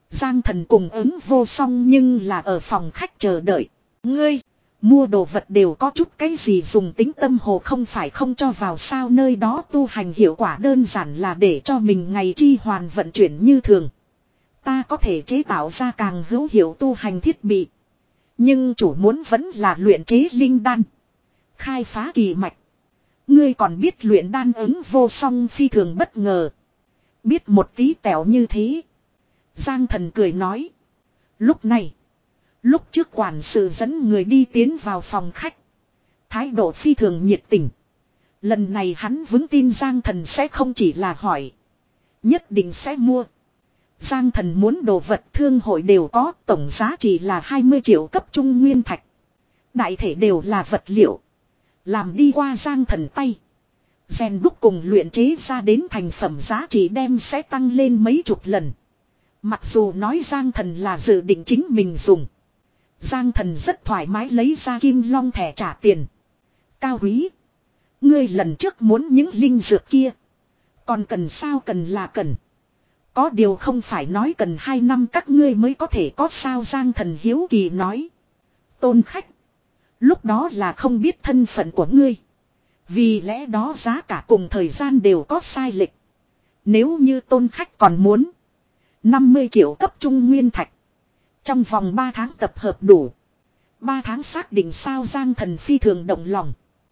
S1: Giang Thần cùng ứng vô song nhưng là ở phòng khách chờ đợi. Ngươi, mua đồ vật đều có chút cái gì dùng tính tâm hồ không phải không cho vào sao, nơi đó tu hành hiệu quả đơn giản là để cho mình ngày chi hoàn vận chuyển như thường. Ta có thể chế tạo ra càng hữu hiệu tu hành thiết bị. Nhưng chủ muốn vẫn là luyện chế linh đan. Khai phá kỳ mạch. Ngươi còn biết luyện đan, ứng vô song phi thường bất ngờ. Biết một tí tẹo như thế. Giang Thần cười nói. Lúc này. Lúc trước quản sự dẫn người đi tiến vào phòng khách. Thái độ phi thường nhiệt tình. Lần này hắn vững tin Giang Thần sẽ không chỉ là hỏi. Nhất định sẽ mua. Giang Thần muốn đồ vật thương hội đều có, tổng giá trị là hai mươi triệu cấp trung nguyên thạch. Đại thể đều là vật liệu. Làm đi qua Giang Thần tay. Rèn đúc cùng luyện chế ra đến thành phẩm giá trị đem sẽ tăng lên mấy chục lần. Mặc dù nói Giang Thần là dự định chính mình dùng. Giang Thần rất thoải mái lấy ra kim long thẻ trả tiền. Cao quý. Ngươi lần trước muốn những linh dược kia. Còn cần sao, cần là cần. Có điều không phải nói cần hai năm các ngươi mới có thể có sao, Giang Thần hiếu kỳ nói. Tôn khách. Lúc đó là không biết thân phận của ngươi. Vì lẽ đó giá cả cùng thời gian đều có sai lệch. Nếu như tôn khách còn muốn. năm mươi triệu cấp trung nguyên thạch. Trong vòng ba tháng tập hợp đủ. ba tháng xác định sao, Giang Thần phi thường động lòng.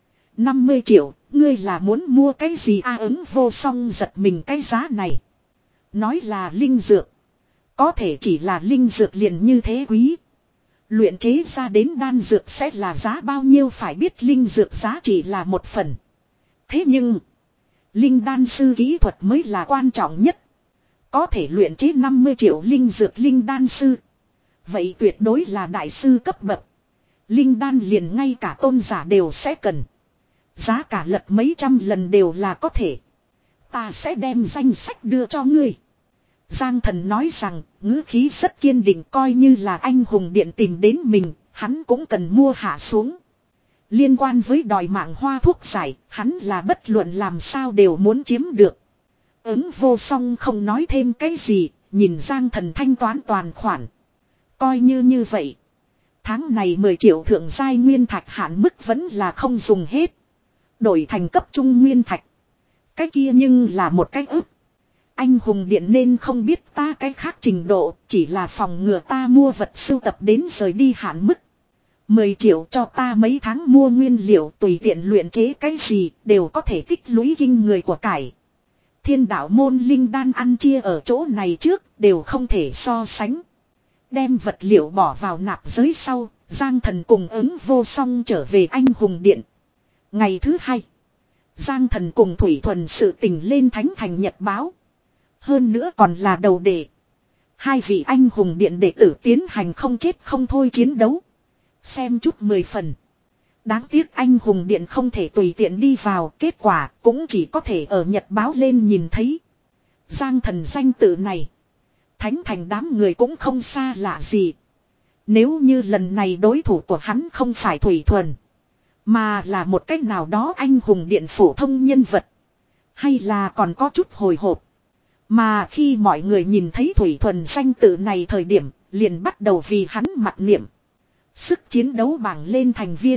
S1: năm mươi triệu, ngươi là muốn mua cái gì a? Ứng vô song giật mình, cái giá này. Nói là linh dược. Có thể chỉ là linh dược liền như thế quý. Luyện chế ra đến đan dược sẽ là giá bao nhiêu, phải biết linh dược giá trị là một phần. Thế nhưng, linh đan sư kỹ thuật mới là quan trọng nhất. Có thể luyện chế năm mươi triệu linh dược linh đan sư. Vậy tuyệt đối là đại sư cấp bậc. Linh đan liền ngay cả tôn giả đều sẽ cần. Giá cả lật mấy trăm lần đều là có thể. Ta sẽ đem danh sách đưa cho ngươi. Giang Thần nói rằng, ngữ khí rất kiên định, coi như là anh hùng điện tìm đến mình, hắn cũng cần mua hạ xuống. Liên quan với đòi mạng hoa thuốc giải, hắn là bất luận làm sao đều muốn chiếm được. Ứng vô song không nói thêm cái gì, nhìn Giang Thần thanh toán toàn khoản. Coi như như vậy. Tháng này mười triệu thượng giai nguyên thạch hạn mức vẫn là không dùng hết. Đổi thành cấp trung nguyên thạch. Cái kia nhưng là một cái ức. Anh hùng điện nên không biết ta cái khác trình độ, chỉ là phòng ngừa ta mua vật sưu tập đến rời đi hạn mức. mười triệu cho ta mấy tháng mua nguyên liệu, tùy tiện luyện chế cái gì đều có thể tích lũy kinh người của cải. Thiên đạo môn linh đan ăn chia ở chỗ này trước đều không thể so sánh. Đem vật liệu bỏ vào nạp giới sau, Giang Thần cùng ứng vô song trở về anh hùng điện. Ngày thứ hai, Giang Thần cùng Thủy Thuần sự tình lên Thánh Thành Nhật báo. Hơn nữa còn là đầu đề. Hai vị anh hùng điện đệ tử tiến hành không chết không thôi chiến đấu. Xem chút mười phần. Đáng tiếc anh hùng điện không thể tùy tiện đi vào, kết quả cũng chỉ có thể ở nhật báo lên nhìn thấy. Giang Thần danh tự này, Thánh Thành đám người cũng không xa lạ gì. Nếu như lần này đối thủ của hắn không phải Thủy Thuần, mà là một cách nào đó anh hùng điện phổ thông nhân vật, hay là còn có chút hồi hộp. Mà khi mọi người nhìn thấy Thủy Thuần danh tự này thời điểm, liền bắt đầu vì hắn mặc niệm. Sức chiến đấu bảng lên thành viên.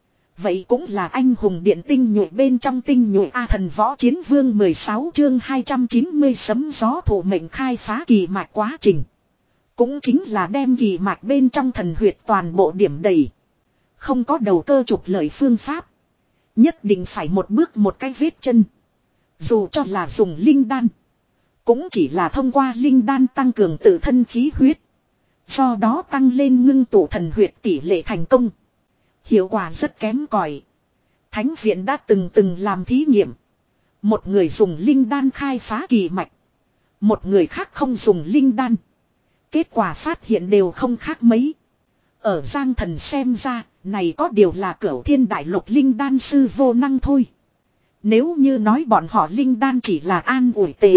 S1: Vậy cũng là anh hùng điện tinh nhuệ bên trong tinh nhuệ A. Thần võ chiến vương mười sáu chương hai trăm chín mươi sấm gió thủ mệnh khai phá kỳ mạch quá trình. Cũng chính là đem kỳ mạch bên trong thần huyệt toàn bộ điểm đầy. Không có đầu cơ trục lợi phương pháp. Nhất định phải một bước một cái vết chân. Dù cho là dùng linh đan, cũng chỉ là thông qua linh đan tăng cường tự thân khí huyết. Do đó tăng lên ngưng tụ thần huyệt tỷ lệ thành công. Hiệu quả rất kém cỏi. Thánh viện đã từng từng làm thí nghiệm. Một người dùng linh đan khai phá kỳ mạch. Một người khác không dùng linh đan. Kết quả phát hiện đều không khác mấy. Ở Giang Thần xem ra, này có điều là cửu thiên đại lục linh đan sư vô năng thôi. Nếu như nói bọn họ linh đan chỉ là an ủi tệ,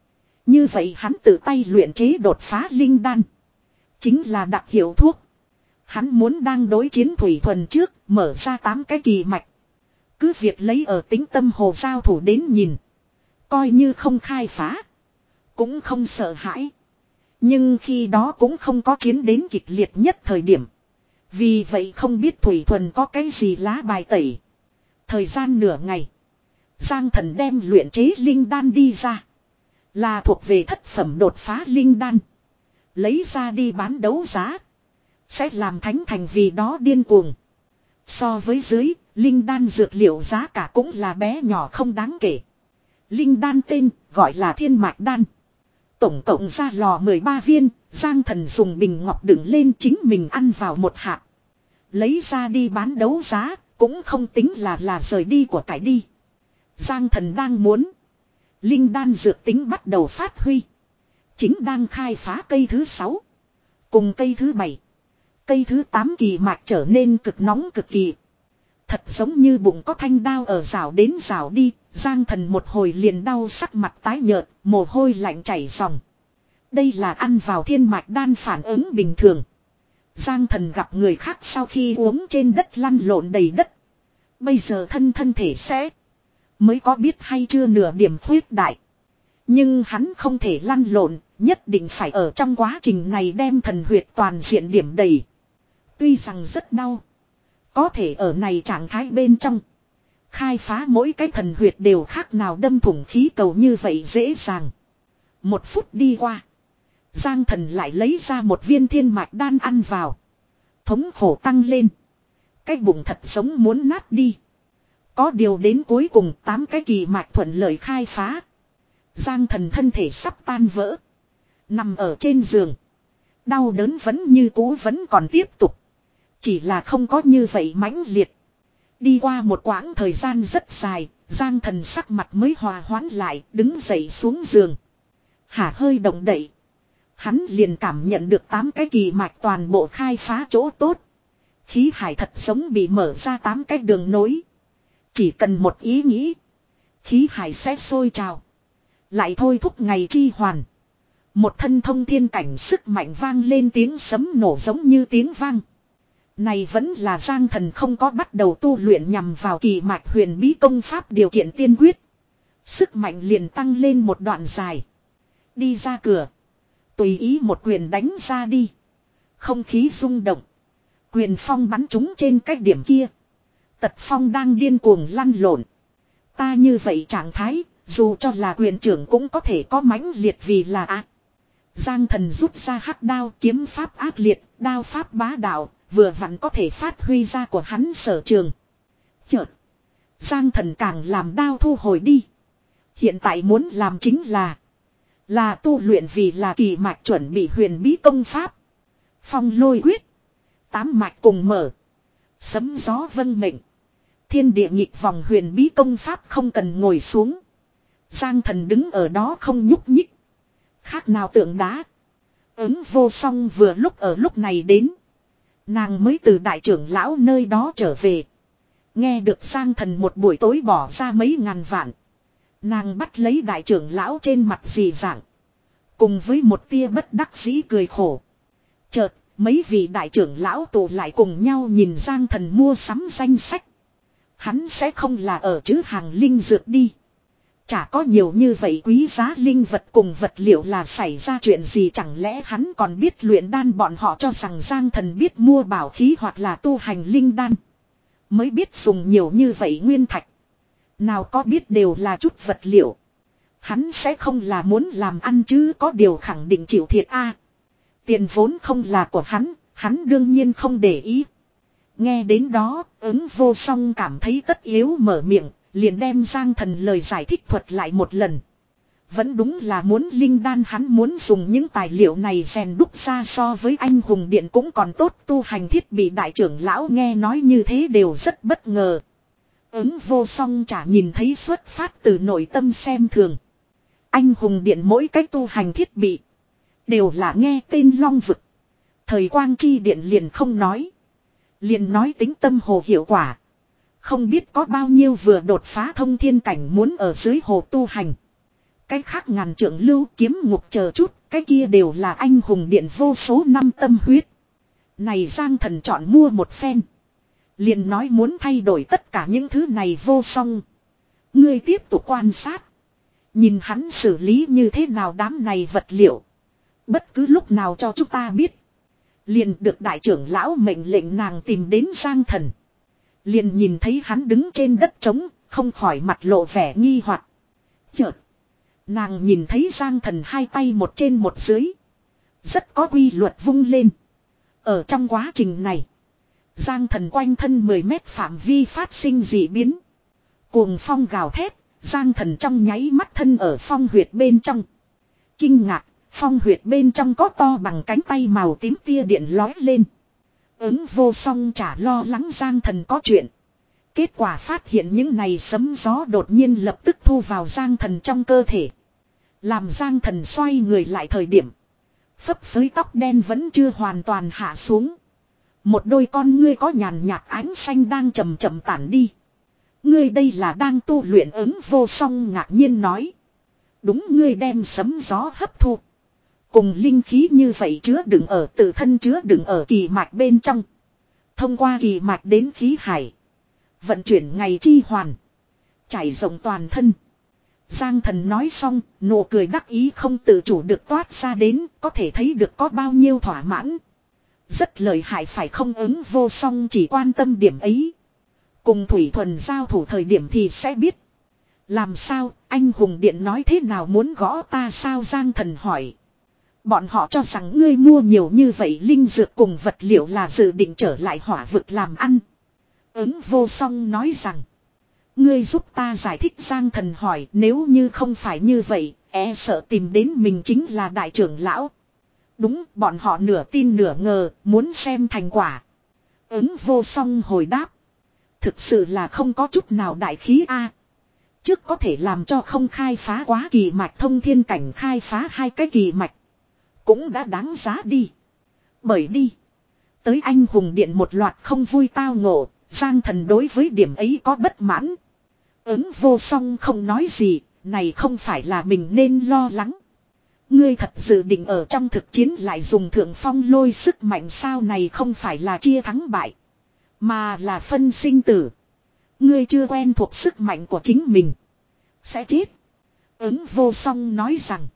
S1: như vậy hắn tự tay luyện chế đột phá linh đan, chính là đặc hiệu thuốc. Hắn muốn đang đối chiến Thủy Thuần trước, mở ra tám cái kỳ mạch. Cứ việc lấy ở tính tâm hồ giao thủ đến nhìn. Coi như không khai phá, cũng không sợ hãi. Nhưng khi đó cũng không có chiến đến kịch liệt nhất thời điểm. Vì vậy không biết Thủy Thuần có cái gì lá bài tẩy. Thời gian nửa ngày. Giang Thần đem luyện chế linh đan đi ra. Là thuộc về thất phẩm đột phá linh đan. Lấy ra đi bán đấu giá. Sẽ làm Thánh Thành vì đó điên cuồng. So với dưới, linh đan dược liệu giá cả cũng là bé nhỏ không đáng kể. Linh đan tên gọi là Thiên Mạch Đan. Tổng cộng ra lò mười ba viên, Giang Thần dùng bình ngọc đựng lên chính mình ăn vào một hạt. Lấy ra đi bán đấu giá, cũng không tính là là rời đi của cải đi. Giang Thần đang muốn. Linh đan dược tính bắt đầu phát huy. Chính đang khai phá cây thứ sáu. Cùng cây thứ bảy. Cây thứ tám kỳ mạch trở nên cực nóng cực kỳ. Thật giống như bụng có thanh đao ở rào đến rào đi. Giang Thần một hồi liền đau sắc mặt tái nhợt, mồ hôi lạnh chảy ròng. Đây là ăn vào thiên mạch đan phản ứng bình thường. Giang Thần gặp người khác sau khi uống trên đất lăn lộn đầy đất. Bây giờ thân thân thể sẽ mới có biết hay chưa nửa điểm khuyết đại. Nhưng hắn không thể lăn lộn, nhất định phải ở trong quá trình này đem thần huyệt toàn diện điểm đầy. Tuy rằng rất đau. Có thể ở này trạng thái bên trong. Khai phá mỗi cái thần huyệt đều khác nào đâm thủng khí cầu như vậy dễ dàng. Một phút đi qua. Giang Thần lại lấy ra một viên thiên mạch đan ăn vào. Thống khổ tăng lên. Cái bụng thật giống muốn nát đi. Có điều đến cuối cùng tám cái kỳ mạch thuận lợi khai phá. Giang Thần thân thể sắp tan vỡ. Nằm ở trên giường. Đau đớn vẫn như cũ vẫn còn tiếp tục. Chỉ là không có như vậy mãnh liệt. Đi qua một quãng thời gian rất dài, Giang Thần sắc mặt mới hòa hoãn lại, đứng dậy xuống giường. Hả hơi động đậy. Hắn liền cảm nhận được tám cái kỳ mạch toàn bộ khai phá chỗ tốt. Khí hải thật giống bị mở ra tám cái đường nối. Chỉ cần một ý nghĩ. Khí hải sẽ sôi trào. Lại thôi thúc ngày chi hoàn. Một thân thông thiên cảnh sức mạnh vang lên tiếng sấm nổ giống như tiếng vang. Này vẫn là Giang Thần không có bắt đầu tu luyện nhằm vào kỳ mạch huyền bí công pháp điều kiện tiên quyết. Sức mạnh liền tăng lên một đoạn dài. Đi ra cửa. Tùy ý một quyền đánh ra đi. Không khí rung động. Quyền phong bắn trúng trên cái điểm kia. Tật phong đang điên cuồng lăn lộn. Ta như vậy trạng thái, dù cho là quyền trưởng cũng có thể có mãnh liệt vì là ác. À. Giang Thần rút ra hắc đao kiếm pháp ác liệt, đao pháp bá đạo, vừa vặn có thể phát huy ra của hắn sở trường. Chợt, Giang Thần càng làm đao thu hồi đi. Hiện tại muốn làm chính là Là tu luyện vì là kỳ mạch chuẩn bị huyền bí công pháp. Phong lôi quyết. Tám mạch cùng mở. Sấm gió vân mệnh. Thiên địa nhịp vòng huyền bí công pháp không cần ngồi xuống. Giang Thần đứng ở đó không nhúc nhích. Khác nào tượng đá. Ứng vô song vừa lúc ở lúc này đến. Nàng mới từ đại trưởng lão nơi đó trở về. Nghe được Giang Thần một buổi tối bỏ ra mấy ngàn vạn. Nàng bắt lấy đại trưởng lão trên mặt dì dạng. Cùng với một tia bất đắc dĩ cười khổ. Chợt, mấy vị đại trưởng lão tụ lại cùng nhau nhìn Giang Thần mua sắm danh sách. Hắn sẽ không là ở chữ hàng linh dược đi. Chả có nhiều như vậy quý giá linh vật cùng vật liệu là xảy ra chuyện gì, chẳng lẽ hắn còn biết luyện đan, bọn họ cho rằng Giang Thần biết mua bảo khí hoặc là tu hành linh đan. Mới biết dùng nhiều như vậy nguyên thạch. Nào có biết đều là chút vật liệu. Hắn sẽ không là muốn làm ăn chứ, có điều khẳng định chịu thiệt a. Tiền vốn không là của hắn, hắn đương nhiên không để ý. Nghe đến đó, ứng vô song cảm thấy tất yếu mở miệng, liền đem Giang Thần lời giải thích thuật lại một lần. Vẫn đúng là muốn linh đan, hắn muốn dùng những tài liệu này rèn đúc ra so với anh hùng điện cũng còn tốt tu hành thiết bị. Đại trưởng lão nghe nói như thế đều rất bất ngờ. Ứng vô song chả nhìn thấy xuất phát từ nội tâm xem thường. Anh hùng điện mỗi cách tu hành thiết bị đều là nghe tên long vực. Thời quang chi điện liền không nói. Liền nói tính tâm hồ hiệu quả. Không biết có bao nhiêu vừa đột phá thông thiên cảnh muốn ở dưới hồ tu hành. Cái khác ngàn trượng lưu kiếm ngục chờ chút, cái kia đều là anh hùng điện vô số năm tâm huyết. Này Giang Thần chọn mua một phen. Liền nói muốn thay đổi tất cả những thứ này. Vô song, ngươi tiếp tục quan sát. Nhìn hắn xử lý như thế nào đám này vật liệu. Bất cứ lúc nào cho chúng ta biết. Liền được đại trưởng lão mệnh lệnh nàng tìm đến Giang Thần. Liền nhìn thấy hắn đứng trên đất trống, không khỏi mặt lộ vẻ nghi hoặc. Chợt, nàng nhìn thấy Giang Thần hai tay một trên một dưới. Rất có quy luật vung lên. Ở trong quá trình này, Giang Thần quanh thân mười mét phạm vi phát sinh dị biến. Cuồng phong gào thét, Giang Thần trong nháy mắt thân ở phong huyệt bên trong. Kinh ngạc, phong huyệt bên trong có to bằng cánh tay màu tím tia điện lói lên. Ứng vô song chả lo lắng Giang Thần có chuyện. Kết quả phát hiện những này sấm gió đột nhiên lập tức thu vào Giang Thần trong cơ thể. Làm Giang Thần xoay người lại thời điểm. Phấp phới tóc đen vẫn chưa hoàn toàn hạ xuống. Một đôi con ngươi có nhàn nhạt ánh xanh đang chậm chậm tản đi. Ngươi đây là đang tu luyện ứng vô song ngạc nhiên nói. Đúng, ngươi đem sấm gió hấp thu. Cùng linh khí như vậy chứa đựng ở tự thân chứa đựng ở kỳ mạch bên trong. Thông qua kỳ mạch đến khí hải. Vận chuyển ngày chi hoàn. Trải rộng toàn thân. Giang Thần nói xong, nụ cười đắc ý không tự chủ được toát ra đến, có thể thấy được có bao nhiêu thỏa mãn. Rất lợi hại phải không? Ứng vô song chỉ quan tâm điểm ấy. Cùng Thủy Thuần giao thủ thời điểm thì sẽ biết. Làm sao, anh hùng điện nói thế nào muốn gõ ta sao? Giang Thần hỏi. Bọn họ cho rằng ngươi mua nhiều như vậy linh dược cùng vật liệu là dự định trở lại hỏa vực làm ăn. Ứng vô song nói rằng. Ngươi giúp ta giải thích. Giang Thần hỏi, nếu như không phải như vậy, e sợ tìm đến mình chính là đại trưởng lão. Đúng, bọn họ nửa tin nửa ngờ, muốn xem thành quả. Ứng vô song hồi đáp. Thực sự là không có chút nào đại khí a. Trước có thể làm cho không khai phá quá kỳ mạch thông thiên cảnh khai phá hai cái kỳ mạch. Cũng đã đáng giá đi. Bởi đi. Tới anh hùng điện một loạt không vui tao ngộ, Giang Thần đối với điểm ấy có bất mãn. Ứng vô song không nói gì, này không phải là mình nên lo lắng. Ngươi thật dự định ở trong thực chiến lại dùng thượng phong lôi sức mạnh sao? Này không phải là chia thắng bại, mà là phân sinh tử. Ngươi chưa quen thuộc sức mạnh của chính mình, sẽ chết. Ứng vô song nói rằng.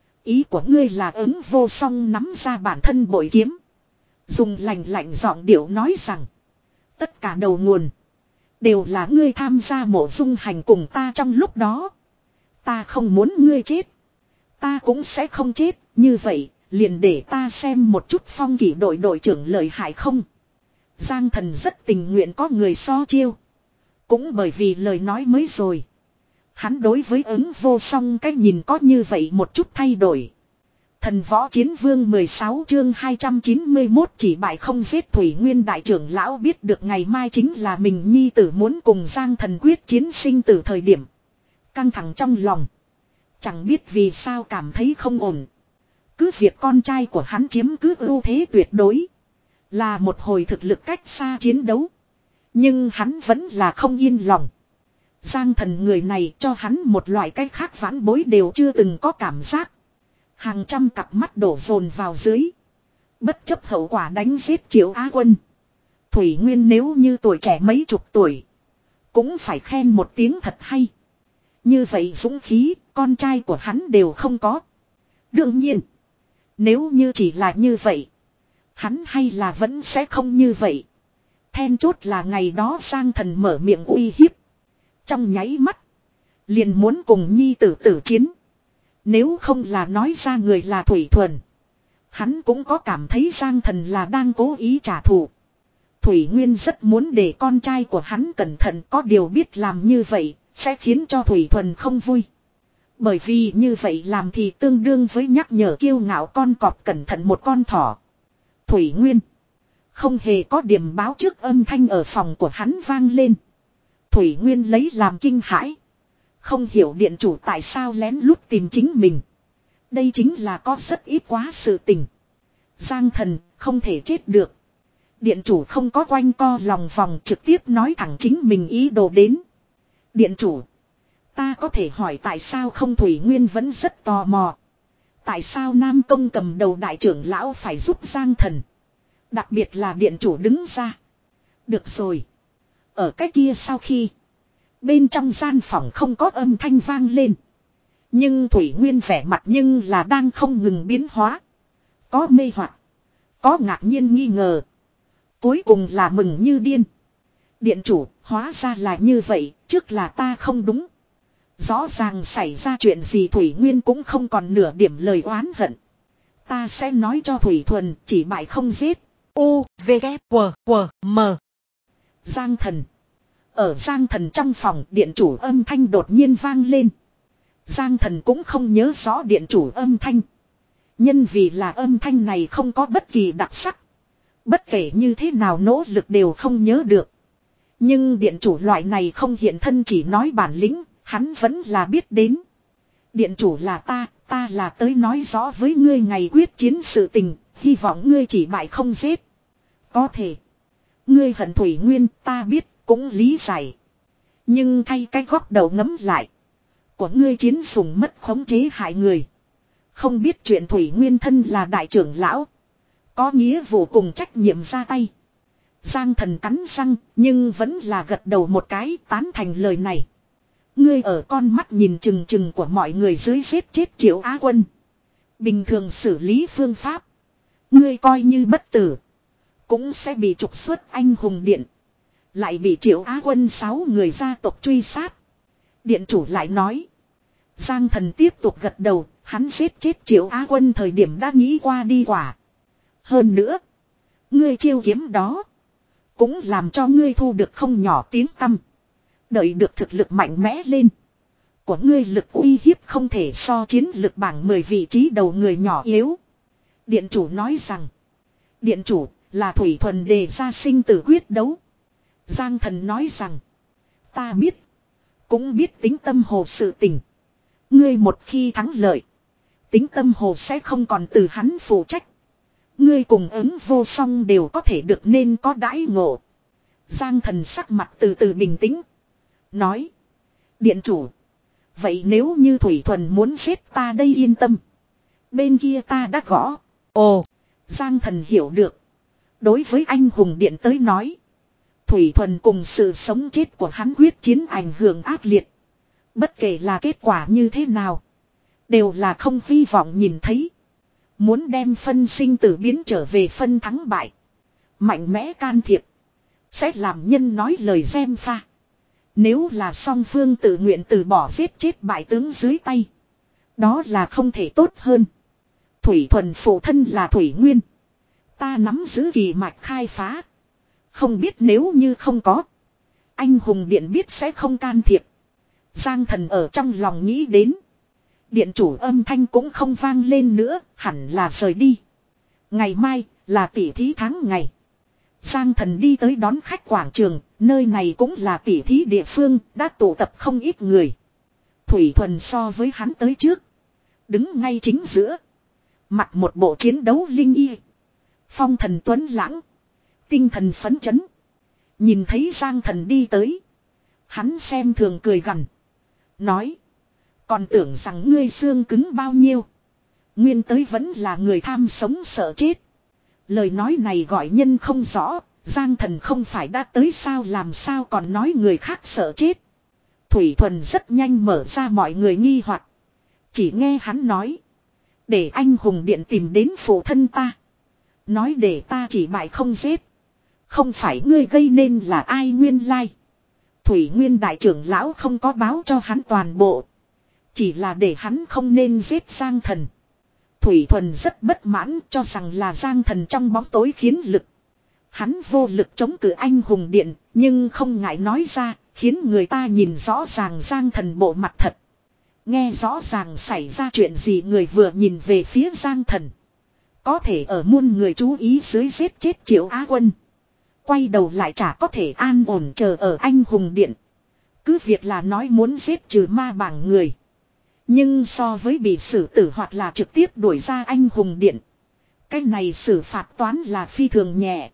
S1: Ý của ngươi là? Ứng vô song nắm ra bản thân bội kiếm, dùng lạnh lạnh giọng điệu nói rằng. Tất cả đầu nguồn đều là ngươi tham gia mộ dung hành cùng ta trong lúc đó. Ta không muốn ngươi chết. Ta cũng sẽ không chết. Như vậy liền để ta xem một chút phong kỷ đội đội trưởng lợi hại không. Giang Thần rất tình nguyện có người so chiêu. Cũng bởi vì lời nói mới rồi, hắn đối với ứng vô song cách nhìn có như vậy một chút thay đổi. Thần võ chiến vương mười sáu chương hai trăm chín mươi mốt chỉ bại không giết. Thủy Nguyên đại trưởng lão biết được ngày mai chính là mình nhi tử muốn cùng Giang Thần quyết chiến sinh tử thời điểm. Căng thẳng trong lòng. Chẳng biết vì sao cảm thấy không ổn. Cứ việc con trai của hắn chiếm cứ ưu thế tuyệt đối, là một hồi thực lực cách xa chiến đấu, nhưng hắn vẫn là không yên lòng. Giang Thần người này cho hắn một loại cách khác vãn bối đều chưa từng có cảm giác. Hàng trăm cặp mắt đổ dồn vào dưới. Bất chấp hậu quả đánh giết Triệu Á Quân. Thủy Nguyên nếu như tuổi trẻ mấy chục tuổi, cũng phải khen một tiếng thật hay. Như vậy dũng khí, con trai của hắn đều không có. Đương nhiên, nếu như chỉ là như vậy, hắn hay là vẫn sẽ không như vậy. Then chốt là ngày đó Giang Thần mở miệng uy hiếp. Trong nháy mắt, liền muốn cùng nhi tử tử chiến. Nếu không là nói ra người là Thủy Thuần, hắn cũng có cảm thấy Giang Thần là đang cố ý trả thù. Thủy Nguyên rất muốn để con trai của hắn cẩn thận, có điều biết làm như vậy sẽ khiến cho Thủy Thuần không vui. Bởi vì như vậy làm thì tương đương với nhắc nhở kiêu ngạo con cọp cẩn thận một con thỏ. Thủy Nguyên không hề có điểm báo trước âm thanh ở phòng của hắn vang lên. Thủy Nguyên lấy làm kinh hãi. Không hiểu điện chủ tại sao lén lút tìm chính mình. Đây chính là có rất ít quá sự tình. Giang Thần không thể chết được. Điện chủ không có quanh co lòng vòng, trực tiếp nói thẳng chính mình ý đồ đến. Điện chủ, ta có thể hỏi tại sao không? Thủy Nguyên vẫn rất tò mò. Tại sao Nam Công cầm đầu đại trưởng lão phải giúp Giang Thần? Đặc biệt là điện chủ đứng ra. Được rồi. Ở cái kia sau khi bên trong gian phòng không có âm thanh vang lên, nhưng Thủy Nguyên vẻ mặt nhưng là đang không ngừng biến hóa. Có mê hoặc, có ngạc nhiên nghi ngờ. Cuối cùng là mừng như điên. Điện chủ, hóa ra là như vậy, trước là ta không đúng. Rõ ràng xảy ra chuyện gì Thủy Nguyên cũng không còn nửa điểm lời oán hận. Ta sẽ nói cho Thủy Thuần, chỉ bại không giết. U, V, K, W, W, M. Giang Thần. Ở Giang Thần trong phòng, điện chủ âm thanh đột nhiên vang lên. Giang Thần cũng không nhớ rõ điện chủ âm thanh. Nhân vì là âm thanh này không có bất kỳ đặc sắc. Bất kể như thế nào nỗ lực đều không nhớ được. Nhưng điện chủ loại này không hiện thân chỉ nói bản lĩnh, hắn vẫn là biết đến. Điện chủ là ta, ta là tới nói rõ với ngươi ngày quyết chiến sự tình, hy vọng ngươi chỉ bại không giết. Có thể. Ngươi hận Thủy Nguyên, ta biết, cũng lý giải. Nhưng thay cái góc đầu ngấm lại. Của ngươi chiến sủng mất khống chế hại người. Không biết chuyện Thủy Nguyên thân là đại trưởng lão. Có nghĩa vụ cùng trách nhiệm ra tay. Giang Thần cắn răng, nhưng vẫn là gật đầu một cái tán thành lời này. Ngươi ở con mắt nhìn chừng chừng của mọi người dưới giết chết Triệu Á Quân. Bình thường xử lý phương pháp. Ngươi coi như bất tử. Cũng sẽ bị trục xuất anh hùng điện. Lại bị Triệu Á Quân sáu người gia tộc truy sát. Điện chủ lại nói. Giang Thần tiếp tục gật đầu. Hắn giết chết Triệu Á Quân thời điểm đã nghĩ qua đi quả. Hơn nữa. Ngươi chiêu kiếm đó. Cũng làm cho ngươi thu được không nhỏ tiếng tăm. Đợi được thực lực mạnh mẽ lên. Của ngươi lực uy hiếp không thể so chiến lực bảng mười vị trí đầu người nhỏ yếu. Điện chủ nói rằng. Điện chủ là Thủy Thuần đề ra sinh tử quyết đấu. Giang Thần nói rằng. Ta biết. Cũng biết tính tâm hồ sự tình. Ngươi một khi thắng lợi. Tính tâm hồ sẽ không còn từ hắn phụ trách. Ngươi cùng ứng vô song đều có thể được nên có đãi ngộ. Giang Thần sắc mặt từ từ bình tĩnh. Nói. Điện chủ. Vậy nếu như Thủy Thuần muốn giết ta đây yên tâm. Bên kia ta đã gõ. Ồ. Giang Thần hiểu được. Đối với anh hùng điện tới nói. Thủy Thuần cùng sự sống chết của hắn quyết chiến ảnh hưởng ác liệt. Bất kể là kết quả như thế nào. Đều là không hy vọng nhìn thấy. Muốn đem phân sinh tử biến trở về phân thắng bại. Mạnh mẽ can thiệp. Sẽ làm nhân nói lời xem pha. Nếu là song phương tự nguyện từ bỏ giết chết bại tướng dưới tay. Đó là không thể tốt hơn. Thủy Thuần phụ thân là Thủy Nguyên. Ta nắm giữ kỳ mạch khai phá. Không biết nếu như không có. Anh hùng điện biết sẽ không can thiệp. Giang Thần ở trong lòng nghĩ đến. Điện chủ âm thanh cũng không vang lên nữa. Hẳn là rời đi. Ngày mai là tỷ thí tháng ngày. Giang Thần đi tới đón khách quảng trường. Nơi này cũng là tỷ thí địa phương. Đã tụ tập không ít người. Thủy Thuần so với hắn tới trước. Đứng ngay chính giữa. Mặc một bộ chiến đấu linh y. Phong thần tuấn lãng. Tinh thần phấn chấn. Nhìn thấy Giang Thần đi tới. Hắn xem thường cười gằn. Nói. Còn tưởng rằng ngươi xương cứng bao nhiêu. Nguyên tới vẫn là người tham sống sợ chết. Lời nói này gọi nhân không rõ. Giang Thần không phải đã tới sao làm sao còn nói người khác sợ chết. Thủy Thuần rất nhanh mở ra mọi người nghi hoặc. Chỉ nghe hắn nói. Để anh hùng điện tìm đến phụ thân ta. Nói để ta chỉ bại không giết. Không phải ngươi gây nên là ai nguyên lai. Thủy Nguyên đại trưởng lão không có báo cho hắn toàn bộ. Chỉ là để hắn không nên giết Giang Thần. Thủy Thuần rất bất mãn cho rằng là Giang Thần trong bóng tối khiến lực. Hắn vô lực chống cự anh hùng điện. Nhưng không ngại nói ra. Khiến người ta nhìn rõ ràng Giang Thần bộ mặt thật. Nghe rõ ràng xảy ra chuyện gì người vừa nhìn về phía Giang Thần. Có thể ở muôn người chú ý dưới giết chết Triệu Á Quân. Quay đầu lại chả có thể an ổn chờ ở anh hùng điện. Cứ việc là nói muốn giết trừ ma bảng người. Nhưng so với bị xử tử hoặc là trực tiếp đuổi ra anh hùng điện. Cái này xử phạt toán là phi thường nhẹ.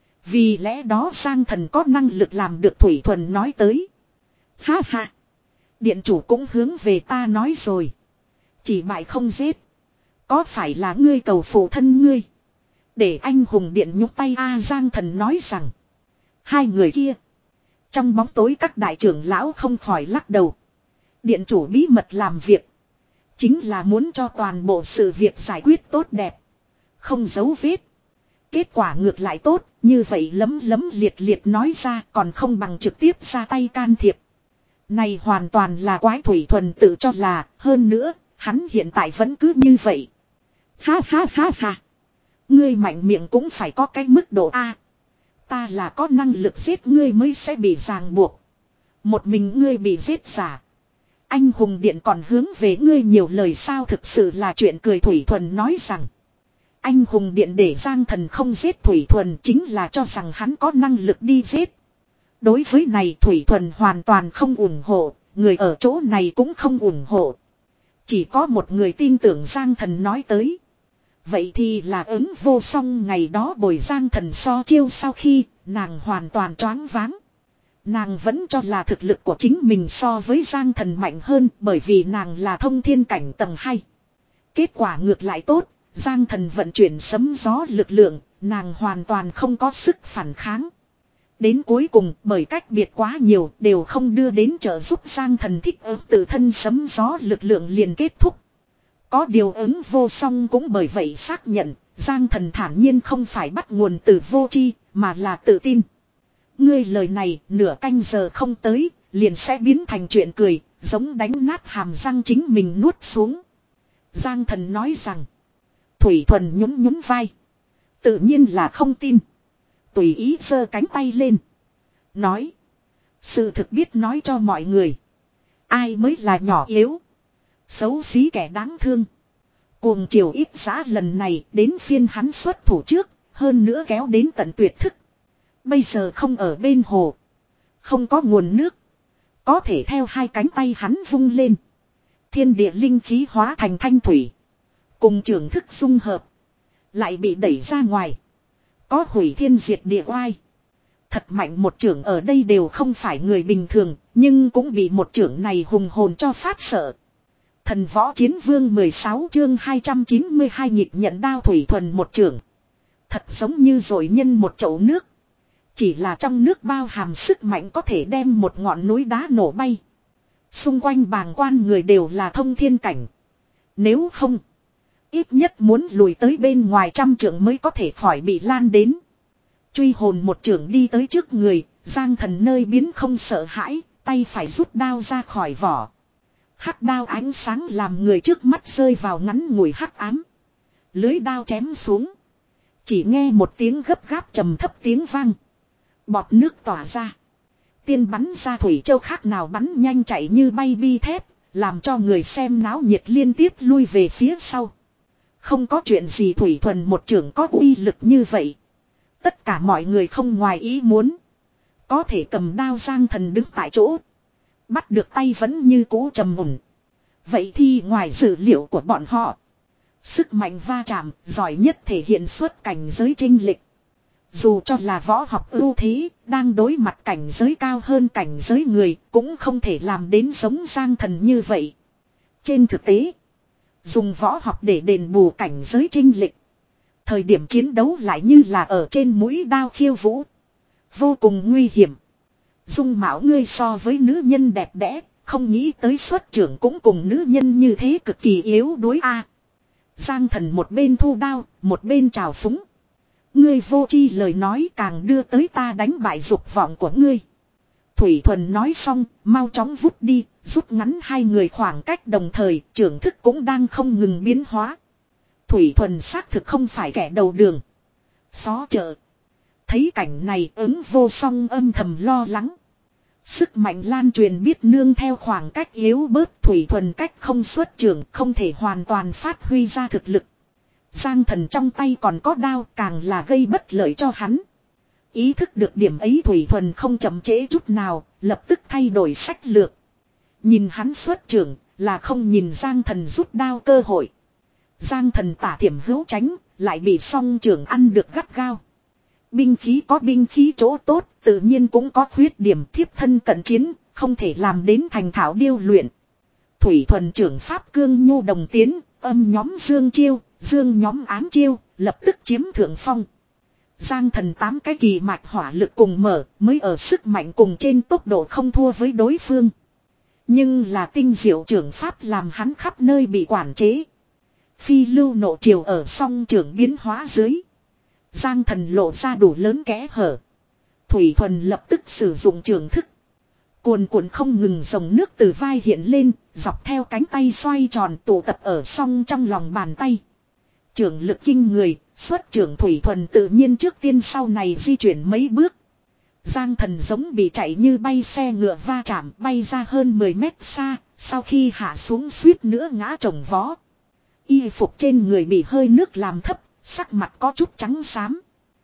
S1: Vì lẽ đó Giang Thần có năng lực làm được Thủy Thuần nói tới. Ha ha. Điện chủ cũng hướng về ta nói rồi. Chỉ bại không giết. Có phải là ngươi cầu phụ thân ngươi. Để anh hùng điện nhúc tay A Giang Thần nói rằng. Hai người kia. Trong bóng tối các đại trưởng lão không khỏi lắc đầu. Điện chủ bí mật làm việc. Chính là muốn cho toàn bộ sự việc giải quyết tốt đẹp. không dấu vết. Kết quả ngược lại tốt, như vậy lấm lấm liệt liệt nói ra còn không bằng trực tiếp ra tay can thiệp. Này hoàn toàn là quái Thủy Thuần tự cho là, hơn nữa, hắn hiện tại vẫn cứ như vậy. Ha ha ha ha. Ngươi mạnh miệng cũng phải có cái mức độ A. Ta là có năng lực giết ngươi mới sẽ bị ràng buộc. Một mình ngươi bị giết giả. Anh hùng điện còn hướng về ngươi nhiều lời sao, thực sự là chuyện cười. Thủy Thuần nói rằng. Anh hùng điện để Giang Thần không giết Thủy Thuần chính là cho rằng hắn có năng lực đi giết. Đối với này Thủy Thuần hoàn toàn không ủng hộ, người ở chỗ này cũng không ủng hộ. Chỉ có một người tin tưởng Giang Thần nói tới. Vậy thì là ứng vô song ngày đó bồi Giang Thần so chiêu sau khi nàng hoàn toàn choáng váng. Nàng vẫn cho là thực lực của chính mình so với Giang Thần mạnh hơn bởi vì nàng là thông thiên cảnh tầng hai. Kết quả ngược lại tốt, Giang Thần vận chuyển sấm gió lực lượng, nàng hoàn toàn không có sức phản kháng. Đến cuối cùng bởi cách biệt quá nhiều đều không đưa đến trợ giúp Giang Thần thích ứng tự thân sấm gió lực lượng liền kết thúc. Có điều ứng vô song cũng bởi vậy xác nhận Giang Thần thản nhiên không phải bắt nguồn từ vô tri mà là tự tin. Ngươi lời này nửa canh giờ không tới liền sẽ biến thành chuyện cười, giống đánh nát hàm răng chính mình nuốt xuống. Giang Thần nói rằng. Thủy Thuần nhún nhún vai. Tự nhiên là không tin. Tùy ý giơ cánh tay lên. Nói. Sự thực biết nói cho mọi người. Ai mới là nhỏ yếu. Xấu xí kẻ đáng thương. Cuồng chiều ít giá lần này đến phiên hắn xuất thủ trước. Hơn nữa kéo đến tận tuyệt thức. Bây giờ không ở bên hồ. Không có nguồn nước. Có thể theo hai cánh tay hắn vung lên. Thiên địa linh khí hóa thành thanh thủy. Cùng trưởng thức dung hợp. Lại bị đẩy ra ngoài. Có hủy thiên diệt địa oai. Thật mạnh một trưởng ở đây đều không phải người bình thường. Nhưng cũng bị một trưởng này hùng hồn cho phát sợ. Thần võ chiến vương mười sáu chương hai trăm chín mươi hai nhịp nhận đao Thủy Thuần một trưởng. Thật giống như dội nhân một chậu nước. Chỉ là trong nước bao hàm sức mạnh có thể đem một ngọn núi đá nổ bay. Xung quanh bàng quan người đều là thông thiên cảnh. Nếu không, ít nhất muốn lùi tới bên ngoài trăm trượng mới có thể khỏi bị lan đến. Truy hồn một trưởng đi tới trước người, Giang Thần nơi biến không sợ hãi, tay phải rút đao ra khỏi vỏ. Hắc đao ánh sáng làm người trước mắt rơi vào ngắn ngủi hắc ám. Lưới đao chém xuống. Chỉ nghe một tiếng gấp gáp trầm thấp tiếng vang. Bọt nước tỏa ra. Tiên bắn ra thủy châu khác nào bắn nhanh chạy như bay bi thép, làm cho người xem náo nhiệt liên tiếp lui về phía sau. Không có chuyện gì Thủy Thuần một trưởng có uy lực như vậy. Tất cả mọi người không ngoài ý muốn. Có thể cầm đao Giang Thần đứng tại chỗ. Bắt được tay vẫn như cũ trầm mùn. Vậy thì ngoài dự liệu của bọn họ. Sức mạnh va chạm giỏi nhất thể hiện xuất cảnh giới chênh lệch. Dù cho là võ học ưu thế, đang đối mặt cảnh giới cao hơn cảnh giới người, cũng không thể làm đến giống Giang Thần như vậy. Trên thực tế, dùng võ học để đền bù cảnh giới chênh lệch. Thời điểm chiến đấu lại như là ở trên mũi đao khiêu vũ. Vô cùng nguy hiểm. Dung mạo ngươi so với nữ nhân đẹp đẽ, không nghĩ tới xuất trưởng cũng cùng nữ nhân như thế cực kỳ yếu đuối a. Giang Thần một bên thu đao, một bên trào phúng. Ngươi vô chi lời nói càng đưa tới ta đánh bại dục vọng của ngươi. Thủy Thuần nói xong, mau chóng vút đi, rút ngắn hai người khoảng cách đồng thời, trưởng thức cũng đang không ngừng biến hóa. Thủy Thuần xác thực không phải kẻ đầu đường. Xó chợ. Thấy cảnh này ứng vô song âm thầm lo lắng. Sức mạnh lan truyền biết nương theo khoảng cách yếu bớt Thủy Thuần cách không xuất trưởng không thể hoàn toàn phát huy ra thực lực. Giang Thần trong tay còn có đao càng là gây bất lợi cho hắn. Ý thức được điểm ấy Thủy Thuần không chậm trễ chút nào, lập tức thay đổi sách lược. Nhìn hắn xuất trưởng là không nhìn Giang Thần rút đao cơ hội. Giang Thần tả thiểm hữu tránh, lại bị song trưởng ăn được gắt gao. Binh khí có binh khí chỗ tốt, tự nhiên cũng có khuyết điểm thiếp thân cận chiến, không thể làm đến thành thạo điêu luyện. Thủy Thuần trưởng pháp cương nhu đồng tiến, âm nhóm dương chiêu, dương nhóm ám chiêu, lập tức chiếm thượng phong. Giang Thần tám cái kỳ mạch hỏa lực cùng mở, mới ở sức mạnh cùng trên tốc độ không thua với đối phương. Nhưng là tinh diệu trưởng pháp làm hắn khắp nơi bị quản chế. Phi lưu nộ triều ở song trưởng biến hóa dưới. Giang thần lộ ra đủ lớn kẽ hở. Thủy Thuần lập tức sử dụng trường thức. Cuồn cuộn không ngừng dòng nước từ vai hiện lên, dọc theo cánh tay xoay tròn tụ tập ở song trong lòng bàn tay. Trưởng lực kinh người, xuất trưởng Thủy Thuần tự nhiên trước tiên sau này di chuyển mấy bước. Giang thần giống bị chạy như bay xe ngựa va chạm bay ra hơn mười mét xa, sau khi hạ xuống suýt nữa ngã trồng vó. Y phục trên người bị hơi nước làm thấp, sắc mặt có chút trắng xám.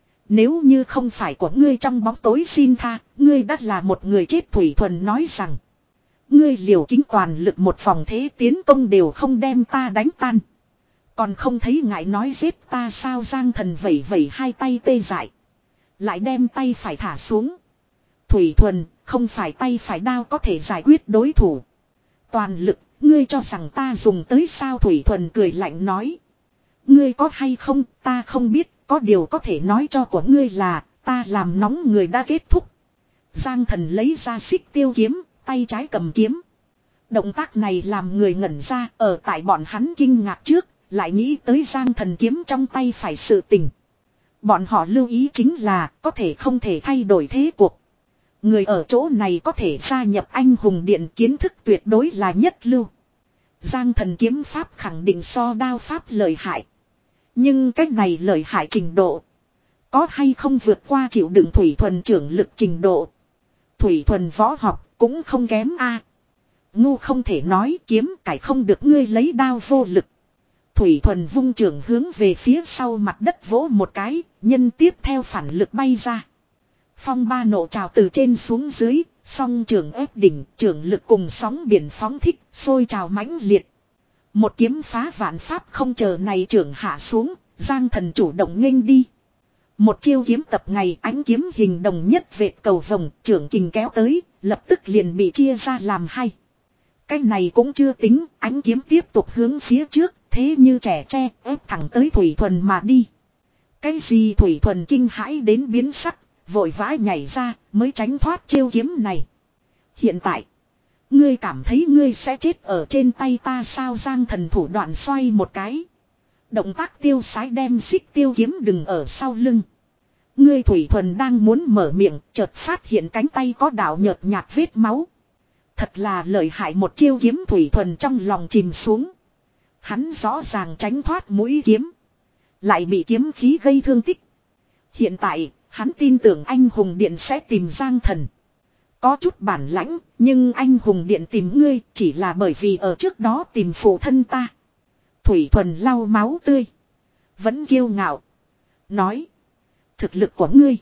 S1: Nếu như không phải của ngươi trong bóng tối xin tha, ngươi đã là một người chết. Thủy Thuần nói rằng. Ngươi liều kính toàn lực một vòng thế tiến công đều không đem ta đánh tan. Còn không thấy ngại nói giết ta sao? Giang thần vẩy vẩy hai tay tê dại. Lại đem tay phải thả xuống. Thủy Thuần, không phải tay phải đao có thể giải quyết đối thủ. Toàn lực, ngươi cho rằng ta dùng tới sao? Thủy Thuần cười lạnh nói. Ngươi có hay không, ta không biết, có điều có thể nói cho của ngươi là, ta làm nóng người đã kết thúc. Giang thần lấy ra xích tiêu kiếm, tay trái cầm kiếm. Động tác này làm người ngẩn ra, ở tại bọn hắn kinh ngạc trước, lại nghĩ tới Giang thần kiếm trong tay phải sự tình. Bọn họ lưu ý chính là, có thể không thể thay đổi thế cuộc. Người ở chỗ này có thể gia nhập anh hùng điện, kiến thức tuyệt đối là nhất lưu. Giang thần kiếm pháp khẳng định so đao pháp lợi hại. Nhưng cách này lợi hại trình độ. Có hay không vượt qua chịu đựng Thủy Thuần trưởng lực trình độ. Thủy Thuần võ học cũng không kém a. Ngu không thể nói kiếm cải không được ngươi lấy đao vô lực. Thủy Thuần vung trưởng hướng về phía sau mặt đất vỗ một cái, nhân tiếp theo phản lực bay ra. Phong ba nộ trào từ trên xuống dưới, song trường ép đỉnh, trường lực cùng sóng biển phóng thích, sôi trào mãnh liệt. Một kiếm phá vạn pháp không chờ này trưởng hạ xuống, Giang thần chủ động nghênh đi. Một chiêu kiếm tập ngày ánh kiếm hình đồng nhất vệt cầu vồng, trưởng kình kéo tới, lập tức liền bị chia ra làm hai. Cái này cũng chưa tính, ánh kiếm tiếp tục hướng phía trước, thế như trẻ tre, ép thẳng tới Thủy Thuần mà đi. Cái gì? Thủy Thuần kinh hãi đến biến sắc, vội vã nhảy ra, mới tránh thoát chiêu kiếm này. Hiện tại, ngươi cảm thấy ngươi sẽ chết ở trên tay ta sao? Giang thần thủ đoạn xoay một cái. Động tác tiêu sái đem xích tiêu kiếm đừng ở sau lưng. Ngươi Thủy Thuần đang muốn mở miệng, chợt phát hiện cánh tay có đạo nhợt nhạt vết máu. Thật là lợi hại một chiêu kiếm. Thủy Thuần trong lòng chìm xuống. Hắn rõ ràng tránh thoát mũi kiếm, lại bị kiếm khí gây thương tích. Hiện tại, hắn tin tưởng anh hùng điện sẽ tìm Giang thần. Có chút bản lãnh, nhưng anh hùng điện tìm ngươi chỉ là bởi vì ở trước đó tìm phụ thân ta. Thủy Thuần lau máu tươi, vẫn kiêu ngạo nói. Thực lực của ngươi,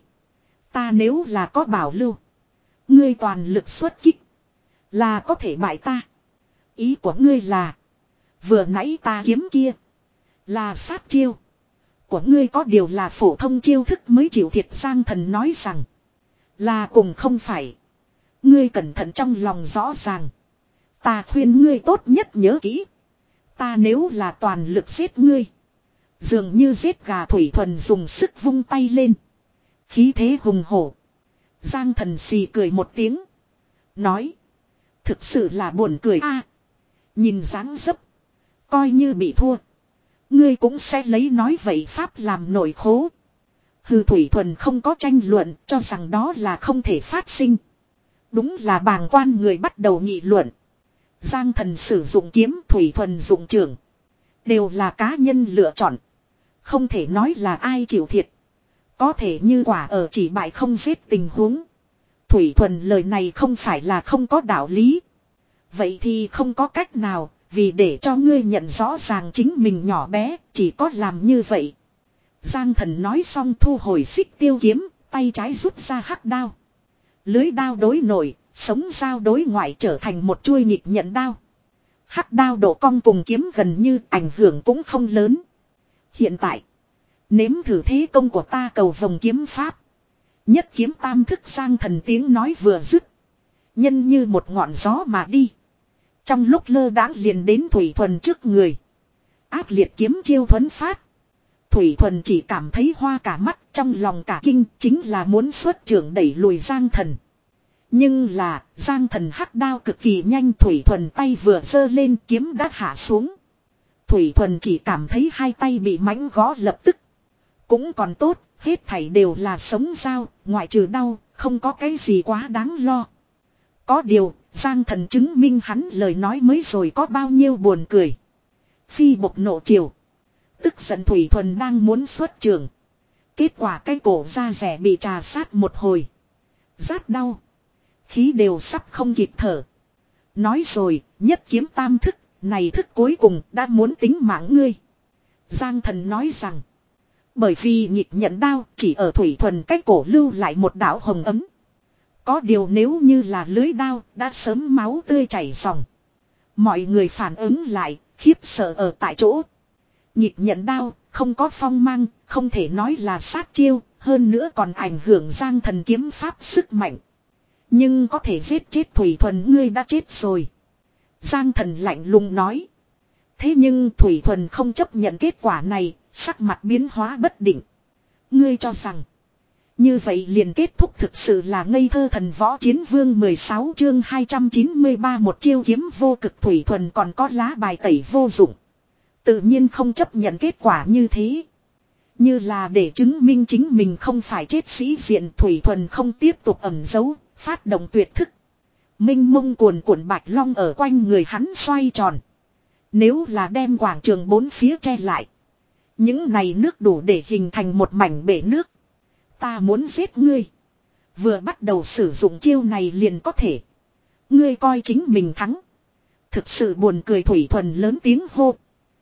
S1: ta nếu là có bảo lưu, ngươi toàn lực xuất kích, là có thể bại ta. Ý của ngươi là, vừa nãy ta kiếm kia là sát chiêu của ngươi, có điều là phổ thông chiêu thức mới chịu thiệt. Giang thần nói rằng, là cùng không phải. Ngươi cẩn thận trong lòng rõ ràng. Ta khuyên ngươi tốt nhất nhớ kỹ. Ta nếu là toàn lực giết ngươi, dường như giết gà. Thủy Thuần dùng sức vung tay lên, khí thế hùng hổ. Giang thần xì cười một tiếng, nói. Thực sự là buồn cười a. Nhìn dáng dấp, coi như bị thua, ngươi cũng sẽ lấy nói vậy pháp làm nổi khố. Hư. Thủy Thuần không có tranh luận, cho rằng đó là không thể phát sinh. Đúng là bàng quan người bắt đầu nghị luận. Giang thần sử dụng kiếm, Thủy Thuần dụng trường, đều là cá nhân lựa chọn, không thể nói là ai chịu thiệt. Có thể như quả ở chỉ bại không giết tình huống, Thủy Thuần lời này không phải là không có đạo lý. Vậy thì không có cách nào, vì để cho ngươi nhận rõ ràng chính mình nhỏ bé, chỉ có làm như vậy. Giang thần nói xong thu hồi xích tiêu kiếm, tay trái rút ra hắc đao. Lưới đao đối nội, sống dao đối ngoại trở thành một chuôi nhịp nhận đao. Hắc đao độ cong cùng kiếm gần như ảnh hưởng cũng không lớn. Hiện tại, nếm thử thế công của ta cầu vồng kiếm pháp. Nhất kiếm tam thức. Giang thần tiếng nói vừa dứt, nhân như một ngọn gió mà đi. Trong lúc lơ đãng liền đến Thủy Thuần trước người. Ác liệt kiếm chiêu thuấn phát. Thủy Thuần chỉ cảm thấy hoa cả mắt, trong lòng cả kinh, chính là muốn xuất trưởng đẩy lùi Giang thần. Nhưng là, Giang thần hắc đao cực kỳ nhanh. Thủy Thuần tay vừa giơ lên, kiếm đã hạ xuống. Thủy Thuần chỉ cảm thấy hai tay bị mãnh gõ lập tức. Cũng còn tốt, hết thảy đều là sống dao, ngoại trừ đau, không có cái gì quá đáng lo. Có điều, Giang Thần chứng minh hắn lời nói mới rồi có bao nhiêu buồn cười. Phi bộc nộ triều. Tức giận Thủy Thuần đang muốn xuất trường. Kết quả cái cổ da rẻ bị trà sát một hồi. Rát đau. Khí đều sắp không kịp thở. Nói rồi, nhất kiếm tam thức, này thức cuối cùng đã muốn tính mạng ngươi. Giang Thần nói rằng. Bởi vì nhịp nhận đao chỉ ở Thủy Thuần cái cổ lưu lại một đạo hồng ấm. Có điều nếu như là lưới đao đã sớm máu tươi chảy ròng. Mọi người phản ứng lại, khiếp sợ ở tại chỗ. Nhịp nhận đao, không có phong mang, không thể nói là sát chiêu, hơn nữa còn ảnh hưởng Giang Thần kiếm pháp sức mạnh. Nhưng có thể giết chết Thủy Thuần ngươi đã chết rồi. Giang Thần lạnh lùng nói. Thế nhưng Thủy Thuần không chấp nhận kết quả này, sắc mặt biến hóa bất định. Ngươi cho rằng, như vậy liền kết thúc thực sự là ngây thơ thần võ chiến vương mười sáu chương hai trăm chín mươi ba một chiêu kiếm vô cực. Thủy Thuần còn có lá bài tẩy vô dụng. Tự nhiên không chấp nhận kết quả như thế. Như là để chứng minh chính mình không phải chết sĩ diện, Thủy Thuần không tiếp tục ẩn giấu, phát động tuyệt thức. Minh mông cuồn cuộn bạch long ở quanh người hắn xoay tròn. Nếu là đem quảng trường bốn phía che lại, những này nước đủ để hình thành một mảnh bể nước. Ta muốn giết ngươi. Vừa bắt đầu sử dụng chiêu này liền có thể. Ngươi coi chính mình thắng. Thực sự buồn cười. Thủy Thuần lớn tiếng hô.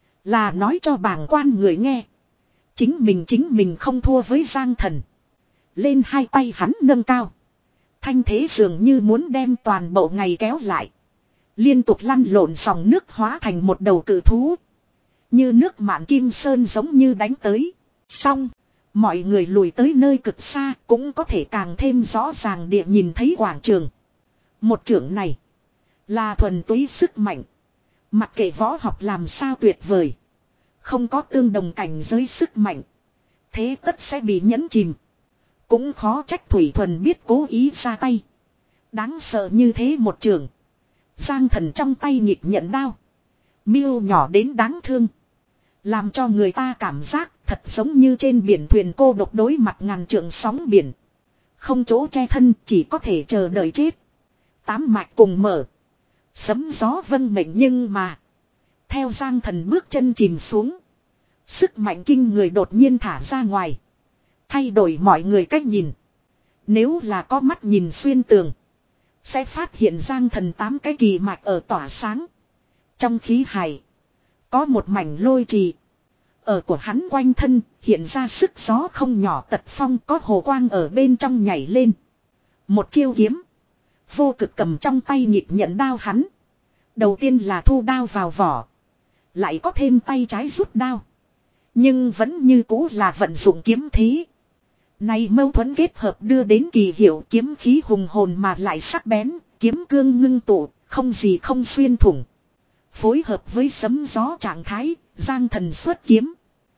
S1: Là nói cho bàng quan người nghe. Chính mình chính mình không thua với Giang Thần. Lên hai tay hắn nâng cao. Thanh thế dường như muốn đem toàn bộ ngày kéo lại. Liên tục lăn lộn dòng nước hóa thành một đầu cự thú. Như nước mạn kim sơn giống như đánh tới. Xong. Mọi người lùi tới nơi cực xa cũng có thể càng thêm rõ ràng địa nhìn thấy quảng trường. Một trưởng này là thuần túy sức mạnh. Mặc kệ võ học làm sao tuyệt vời. Không có tương đồng cảnh giới sức mạnh. Thế tất sẽ bị nhấn chìm. Cũng khó trách Thủy Thuần biết cố ý ra tay. Đáng sợ như thế một trường. Giang Thần trong tay nhịp nhận đao. Miêu nhỏ đến đáng thương. Làm cho người ta cảm giác thật giống như trên biển thuyền cô độc đối mặt ngàn trượng sóng biển. Không chỗ che thân, chỉ có thể chờ đợi chết. Tám mạch cùng mở. Sấm gió vân mệnh, nhưng mà theo Giang Thần bước chân chìm xuống, sức mạnh kinh người đột nhiên thả ra ngoài. Thay đổi mọi người cách nhìn. Nếu là có mắt nhìn xuyên tường, sẽ phát hiện Giang Thần tám cái kỳ mạch ở tỏa sáng. Trong khí hải có một mảnh lôi trì. Ở của hắn quanh thân hiện ra sức gió không nhỏ tật phong, có hồ quang ở bên trong nhảy lên. Một chiêu kiếm vô cực cầm trong tay nhịp nhận đao hắn. Đầu tiên là thu đao vào vỏ. Lại có thêm tay trái rút đao. Nhưng vẫn như cũ là vận dụng kiếm thế. Này mâu thuẫn kết hợp đưa đến kỳ hiệu kiếm khí hùng hồn mà lại sắc bén. Kiếm cương ngưng tụ, không gì không xuyên thủng. Phối hợp với sấm gió trạng thái, Giang Thần xuất kiếm.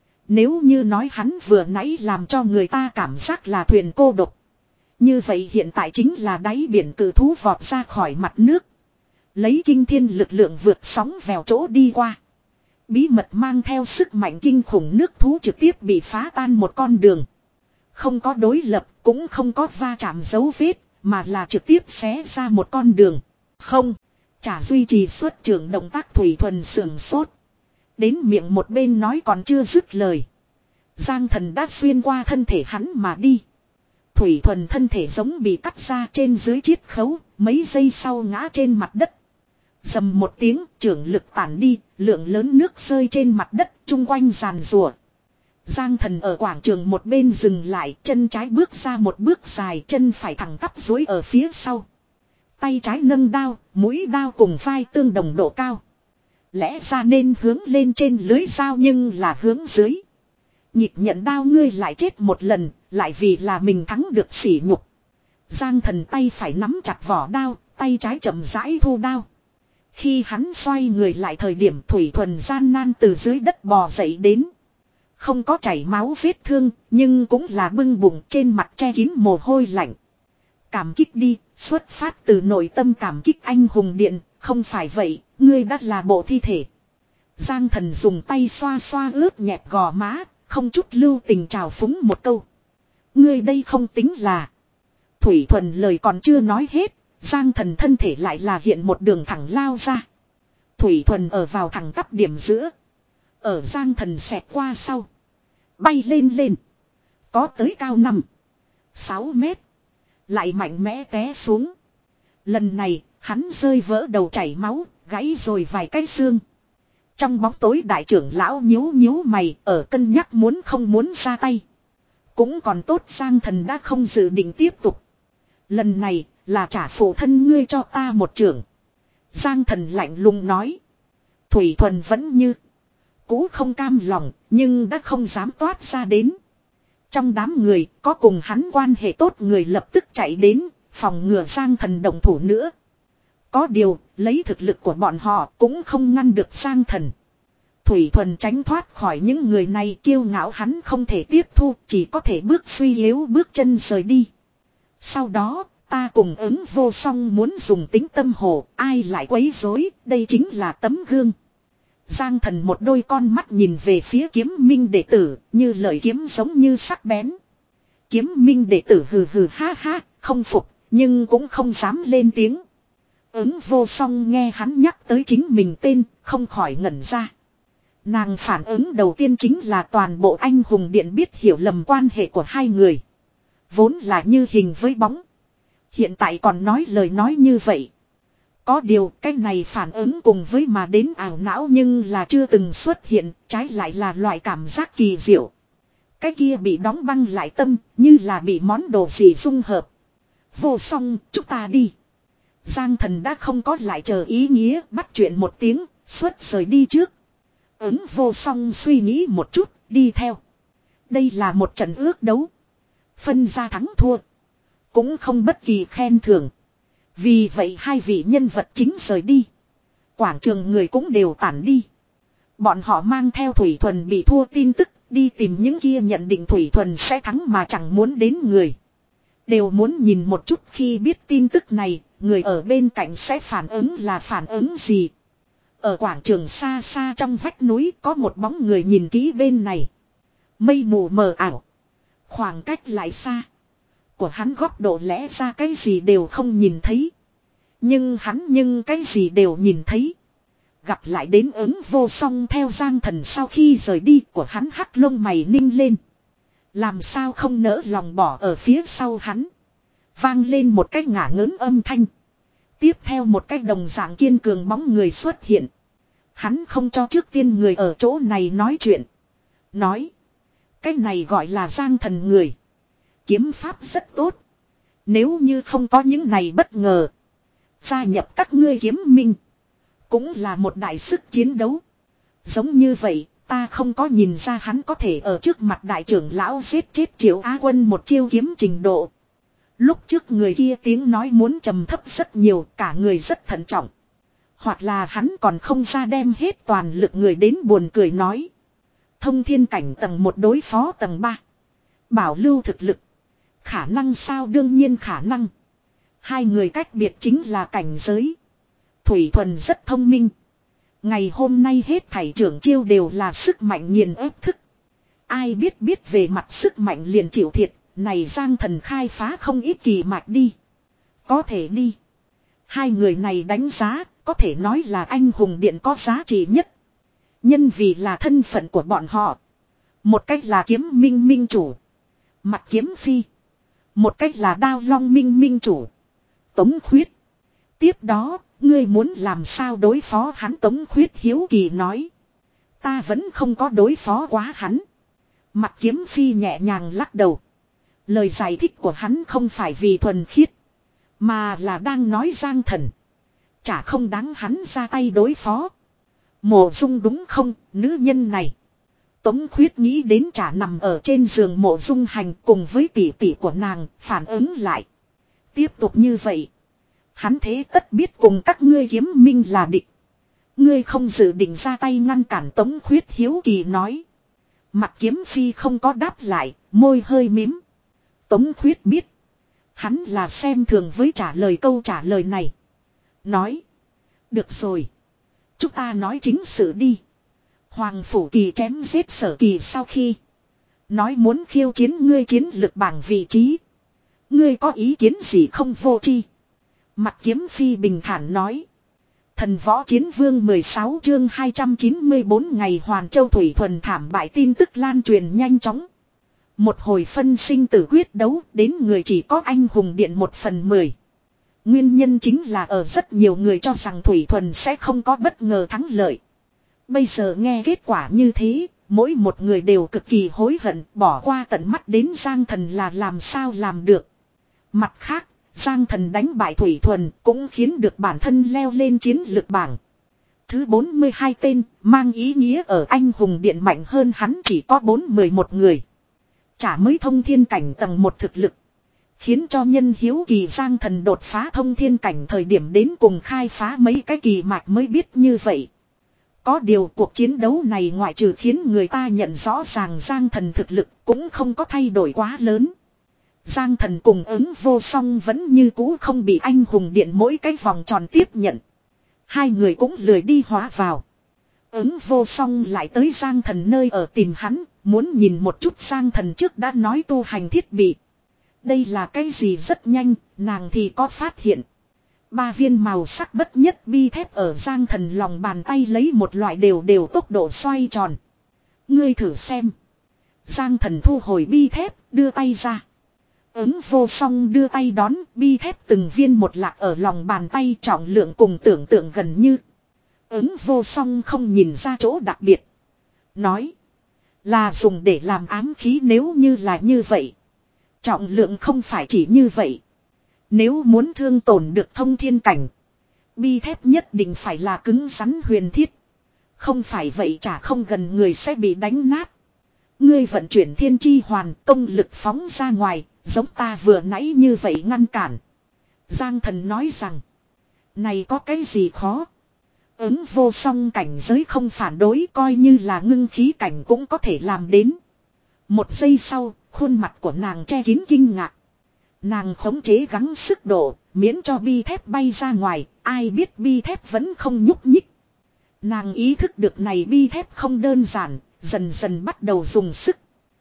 S1: Nếu như nói hắn vừa nãy làm cho người ta cảm giác là thuyền cô độc, như vậy hiện tại chính là đáy biển cự thú vọt ra khỏi mặt nước. Lấy kinh thiên lực lượng vượt sóng vèo chỗ đi qua. Bí mật mang theo sức mạnh kinh khủng, nước thú trực tiếp bị phá tan một con đường. Không có đối lập, cũng không có va chạm dấu vết, mà là trực tiếp xé ra một con đường. Không, chả duy trì xuất trường động tác. Thủy Thuần sườn sốt. Đến miệng một bên nói còn chưa dứt lời, Giang Thần đã xuyên qua thân thể hắn mà đi. Thủy Thuần thân thể giống bị cắt ra trên dưới chiết khấu, mấy giây sau ngã trên mặt đất. Dầm một tiếng, trưởng lực tản đi, lượng lớn nước rơi trên mặt đất, chung quanh giàn rùa. Giang Thần ở quảng trường một bên dừng lại, chân trái bước ra một bước dài, chân phải thẳng tắp duỗi ở phía sau. Tay trái nâng đao, mũi đao cùng vai tương đồng độ cao. Lẽ ra nên hướng lên trên lưới dao nhưng là hướng dưới. Nhịp nhận đao ngươi lại chết một lần, lại vì là mình thắng được sỉ nhục. Giang Thần tay phải nắm chặt vỏ đao, tay trái chậm rãi thu đao. Khi hắn xoay người lại thời điểm, Thủy Thuần gian nan từ dưới đất bò dậy đến. Không có chảy máu vết thương, nhưng cũng là bưng bụng, trên mặt che kín mồ hôi lạnh. Cảm kích đi, xuất phát từ nội tâm cảm kích anh hùng điện, không phải vậy, ngươi đã là bộ thi thể. Giang Thần dùng tay xoa xoa ướt nhẹp gò má, không chút lưu tình trào phúng một câu. Ngươi đây không tính là. Thủy Thuần lời còn chưa nói hết, Giang Thần thân thể lại là hiện một đường thẳng lao ra. Thủy Thuần ở vào thẳng tắp điểm giữa. Ở Giang Thần xẹt qua sau. Bay lên lên. Có tới cao năm sáu mét. Lại mạnh mẽ té xuống. Lần này, hắn rơi vỡ đầu chảy máu, gãy rồi vài cái xương. Trong bóng tối đại trưởng lão nhíu nhíu mày, ở cân nhắc muốn không muốn ra tay. Cũng còn tốt Giang Thần đã không dự định tiếp tục. Lần này, là trả phụ thân ngươi cho ta một trưởng. Giang Thần lạnh lùng nói. Thủy Thuần vẫn như cũ không cam lòng, nhưng đã không dám toát ra đến. Trong đám người, có cùng hắn quan hệ tốt người lập tức chạy đến, phòng ngừa Giang Thần động thủ nữa. Có điều, lấy thực lực của bọn họ cũng không ngăn được Giang Thần. Thủy Thuần tránh thoát khỏi những người này, kiêu ngạo hắn không thể tiếp thu, chỉ có thể bước suy yếu bước chân rời đi. Sau đó, ta cùng ứng vô song muốn dùng tính tâm hồ, ai lại quấy rối, đây chính là tấm gương. Giang Thần một đôi con mắt nhìn về phía Kiếm Minh đệ tử, như lời kiếm giống như sắc bén. Kiếm Minh đệ tử hừ hừ ha ha, không phục, nhưng cũng không dám lên tiếng. Ứng vô song nghe hắn nhắc tới chính mình tên, không khỏi ngẩn ra. Nàng phản ứng đầu tiên chính là toàn bộ anh hùng điện biết hiểu lầm quan hệ của hai người. Vốn là như hình với bóng. Hiện tại còn nói lời nói như vậy. Có điều cái này phản ứng cùng với mà đến ảo não nhưng là chưa từng xuất hiện, trái lại là loại cảm giác kỳ diệu. Cái kia bị đóng băng lại tâm, như là bị món đồ gì dung hợp. Vô song, chúng ta đi. Giang Thần đã không có lại chờ ý nghĩa, bắt chuyện một tiếng, xuất rời đi trước. Ứng vô song suy nghĩ một chút, đi theo. Đây là một trận ước đấu. Phân ra thắng thua. Cũng không bất kỳ khen thưởng. Vì vậy hai vị nhân vật chính rời đi. Quảng trường người cũng đều tản đi. Bọn họ mang theo Thủy Thuần bị thua tin tức, đi tìm những kia nhận định Thủy Thuần sẽ thắng mà chẳng muốn đến người. Đều muốn nhìn một chút khi biết tin tức này, người ở bên cạnh sẽ phản ứng là phản ứng gì. Ở quảng trường xa xa trong vách núi có một bóng người nhìn kỹ bên này. Mây mù mờ ảo. Khoảng cách lại xa. Của hắn góc độ lẽ ra cái gì đều không nhìn thấy. Nhưng hắn nhưng cái gì đều nhìn thấy. Gặp lại đến ứng vô song theo Giang Thần sau khi rời đi của hắn hắc lông mày ninh lên. Làm sao không nỡ lòng bỏ ở phía sau hắn. Vang lên một cái ngả ngớn âm thanh. Tiếp theo một cái đồng dạng kiên cường bóng người xuất hiện. Hắn không cho trước tiên người ở chỗ này nói chuyện. Nói. Cái này gọi là Giang Thần người. Kiếm pháp rất tốt. Nếu như không có những này bất ngờ. Gia nhập các ngươi kiếm minh. Cũng là một đại sức chiến đấu. Giống như vậy, ta không có nhìn ra hắn có thể ở trước mặt đại trưởng lão giết chết Triệu Á Quân một chiêu kiếm trình độ. Lúc trước người kia tiếng nói muốn trầm thấp rất nhiều, cả người rất thận trọng. Hoặc là hắn còn không ra đem hết toàn lực người đến buồn cười nói. Thông thiên cảnh tầng một đối phó tầng ba. Bảo lưu thực lực. Khả năng sao đương nhiên khả năng. Hai người cách biệt chính là cảnh giới. Thủy Thuần rất thông minh. Ngày hôm nay hết thảy trưởng chiêu đều là sức mạnh nghiền ép thức. Ai biết biết về mặt sức mạnh liền chịu thiệt. Này Giang Thần khai phá không ít kỳ mạch đi. Có thể đi. Hai người này đánh giá, có thể nói là anh hùng điện có giá trị nhất. Nhân vì là thân phận của bọn họ. Một cách là kiếm minh minh chủ. Mặt kiếm phi. Một cách là đao long minh minh chủ. Tống Khuyết. Tiếp đó, ngươi muốn làm sao đối phó hắn? Tống Khuyết hiếu kỳ nói. Ta vẫn không có đối phó quá hắn. Mặt kiếm phi nhẹ nhàng lắc đầu. Lời giải thích của hắn không phải vì thuần khiết. Mà là đang nói Giang Thần. Chả không đáng hắn ra tay đối phó. Mộ Dung đúng không, nữ nhân này. Tống Khuyết nghĩ đến chả nằm ở trên giường Mộ Dung Hành cùng với tỷ tỷ của nàng, phản ứng lại. Tiếp tục như vậy. Hắn thế tất biết cùng các ngươi kiếm minh là địch. Ngươi không dự định ra tay ngăn cản. Tống Khuyết hiếu kỳ nói. Mặt kiếm phi không có đáp lại, môi hơi mím. Tống Khuyết biết. Hắn là xem thường với trả lời câu trả lời này. Nói. Được rồi. Chúng ta nói chính sự đi. Hoàng Phủ Kỳ chém giết Sở Kỳ sau khi nói muốn khiêu chiến ngươi chiến lực bảng vị trí. Ngươi có ý kiến gì không Vô Chi? Mặt Kiếm Phi bình thản nói. Thần Võ Chiến Vương mười sáu chương hai trăm chín mươi bốn ngày Hoàn Châu Thủy Thuần thảm bại tin tức lan truyền nhanh chóng. Một hồi phân sinh tử quyết đấu đến người chỉ có anh hùng điện một phần mười. Nguyên nhân chính là ở rất nhiều người cho rằng Thủy Thuần sẽ không có bất ngờ thắng lợi. Bây giờ nghe kết quả như thế, mỗi một người đều cực kỳ hối hận, bỏ qua tận mắt đến Giang Thần là làm sao làm được. Mặt khác, Giang Thần đánh bại Thủy Thuần cũng khiến được bản thân leo lên chiến lược bảng. Thứ bốn mươi hai tên, mang ý nghĩa ở anh hùng điện mạnh hơn hắn chỉ có bốn mươi mốt người. Chả mới thông thiên cảnh tầng một thực lực. Khiến cho nhân hiếu kỳ Giang Thần đột phá thông thiên cảnh thời điểm đến cùng khai phá mấy cái kỳ mạch mới biết như vậy. Có điều cuộc chiến đấu này ngoại trừ khiến người ta nhận rõ ràng Giang Thần thực lực cũng không có thay đổi quá lớn. Giang Thần cùng ứng vô song vẫn như cũ không bị anh hùng điện mỗi cái vòng tròn tiếp nhận. Hai người cũng lười đi hóa vào. Ứng vô song lại tới Giang Thần nơi ở tìm hắn, muốn nhìn một chút Giang Thần trước đã nói tu hành thiết bị. Đây là cái gì rất nhanh, nàng thì có phát hiện. Ba viên màu sắc bất nhất bi thép ở Giang Thần lòng bàn tay lấy một loại đều đều tốc độ xoay tròn. Ngươi thử xem. Giang Thần thu hồi bi thép, đưa tay ra. Ứng vô song đưa tay đón bi thép từng viên một lạc ở lòng bàn tay trọng lượng cùng tưởng tượng gần như. Ứng vô song không nhìn ra chỗ đặc biệt. Nói. Là dùng để làm ám khí nếu như là như vậy. Trọng lượng không phải chỉ như vậy. Nếu muốn thương tổn được thông thiên cảnh. Bi thép nhất định phải là cứng rắn huyền thiết. Không phải vậy chả không gần người sẽ bị đánh nát. Ngươi vận chuyển thiên chi hoàn công lực phóng ra ngoài. Giống ta vừa nãy như vậy ngăn cản. Giang Thần nói rằng. Này có cái gì khó. Ứng vô song cảnh giới không phản đối coi như là ngưng khí cảnh cũng có thể làm đến. Một giây sau, khuôn mặt của nàng che kín kinh ngạc. Nàng khống chế gắng sức độ, miễn cho bi thép bay ra ngoài, ai biết bi thép vẫn không nhúc nhích. Nàng ý thức được này bi thép không đơn giản, dần dần bắt đầu dùng sức.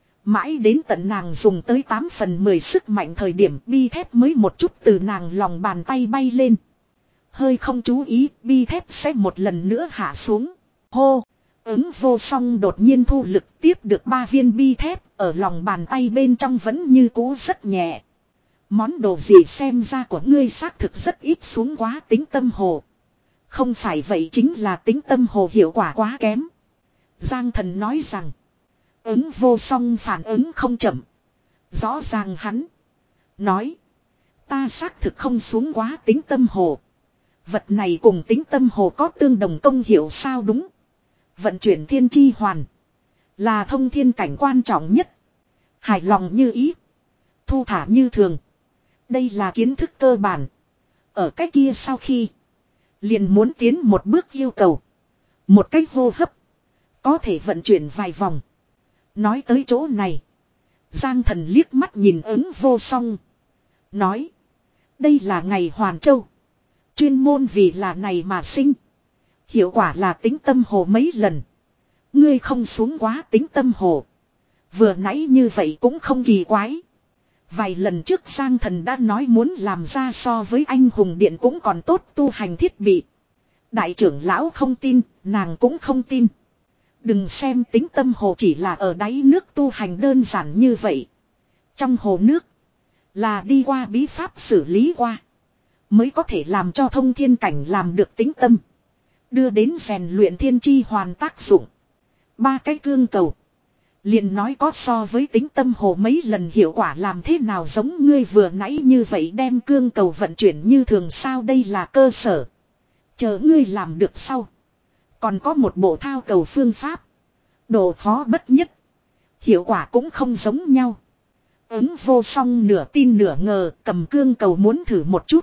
S1: Mãi đến tận nàng dùng tới tám phần mười sức mạnh thời điểm bi thép mới một chút từ nàng lòng bàn tay bay lên. Hơi không chú ý, bi thép sẽ một lần nữa hạ xuống. Hô! Ứng vô song đột nhiên thu lực tiếp được ba viên bi thép, ở lòng bàn tay bên trong vẫn như cũ rất nhẹ. Món đồ gì xem ra của ngươi xác thực rất ít xuống quá tính tâm hồ. Không phải vậy chính là tính tâm hồ hiệu quả quá kém. Giang Thần nói rằng. Ứng vô song phản ứng không chậm. Rõ ràng hắn. Nói. Ta xác thực không xuống quá tính tâm hồ. Vật này cùng tính tâm hồ có tương đồng công hiệu sao đúng. Vận chuyển thiên chi hoàn. Là thông thiên cảnh quan trọng nhất. Hài lòng như ý. Thu thả như thường. Đây là kiến thức cơ bản. Ở cái kia sau khi. Liền muốn tiến một bước yêu cầu. Một cách hô hấp. Có thể vận chuyển vài vòng. Nói tới chỗ này. Giang Thần liếc mắt nhìn ứng vô song. Nói. Đây là ngày Hoàn Châu. Chuyên môn vì là này mà sinh. Hiệu quả là tính tâm hồ mấy lần. Ngươi không xuống quá tính tâm hồ. Vừa nãy như vậy cũng không kỳ quái. Vài lần trước Giang Thần đã nói muốn làm ra so với anh hùng điện cũng còn tốt tu hành thiết bị. Đại trưởng lão không tin, nàng cũng không tin. Đừng xem tính tâm hồ chỉ là ở đáy nước tu hành đơn giản như vậy. Trong hồ nước là đi qua bí pháp xử lý qua. Mới có thể làm cho thông thiên cảnh làm được tính tâm. Đưa đến rèn luyện thiên chi hoàn tác dụng. Ba cái cương cầu. Liền nói có so với tính tâm hồ mấy lần hiệu quả làm thế nào giống ngươi vừa nãy như vậy đem cương cầu vận chuyển như thường sao đây là cơ sở. Chờ ngươi làm được sau. Còn có một bộ thao cầu phương pháp. Độ khó bất nhất. Hiệu quả cũng không giống nhau. Ứng vô song nửa tin nửa ngờ cầm cương cầu muốn thử một chút.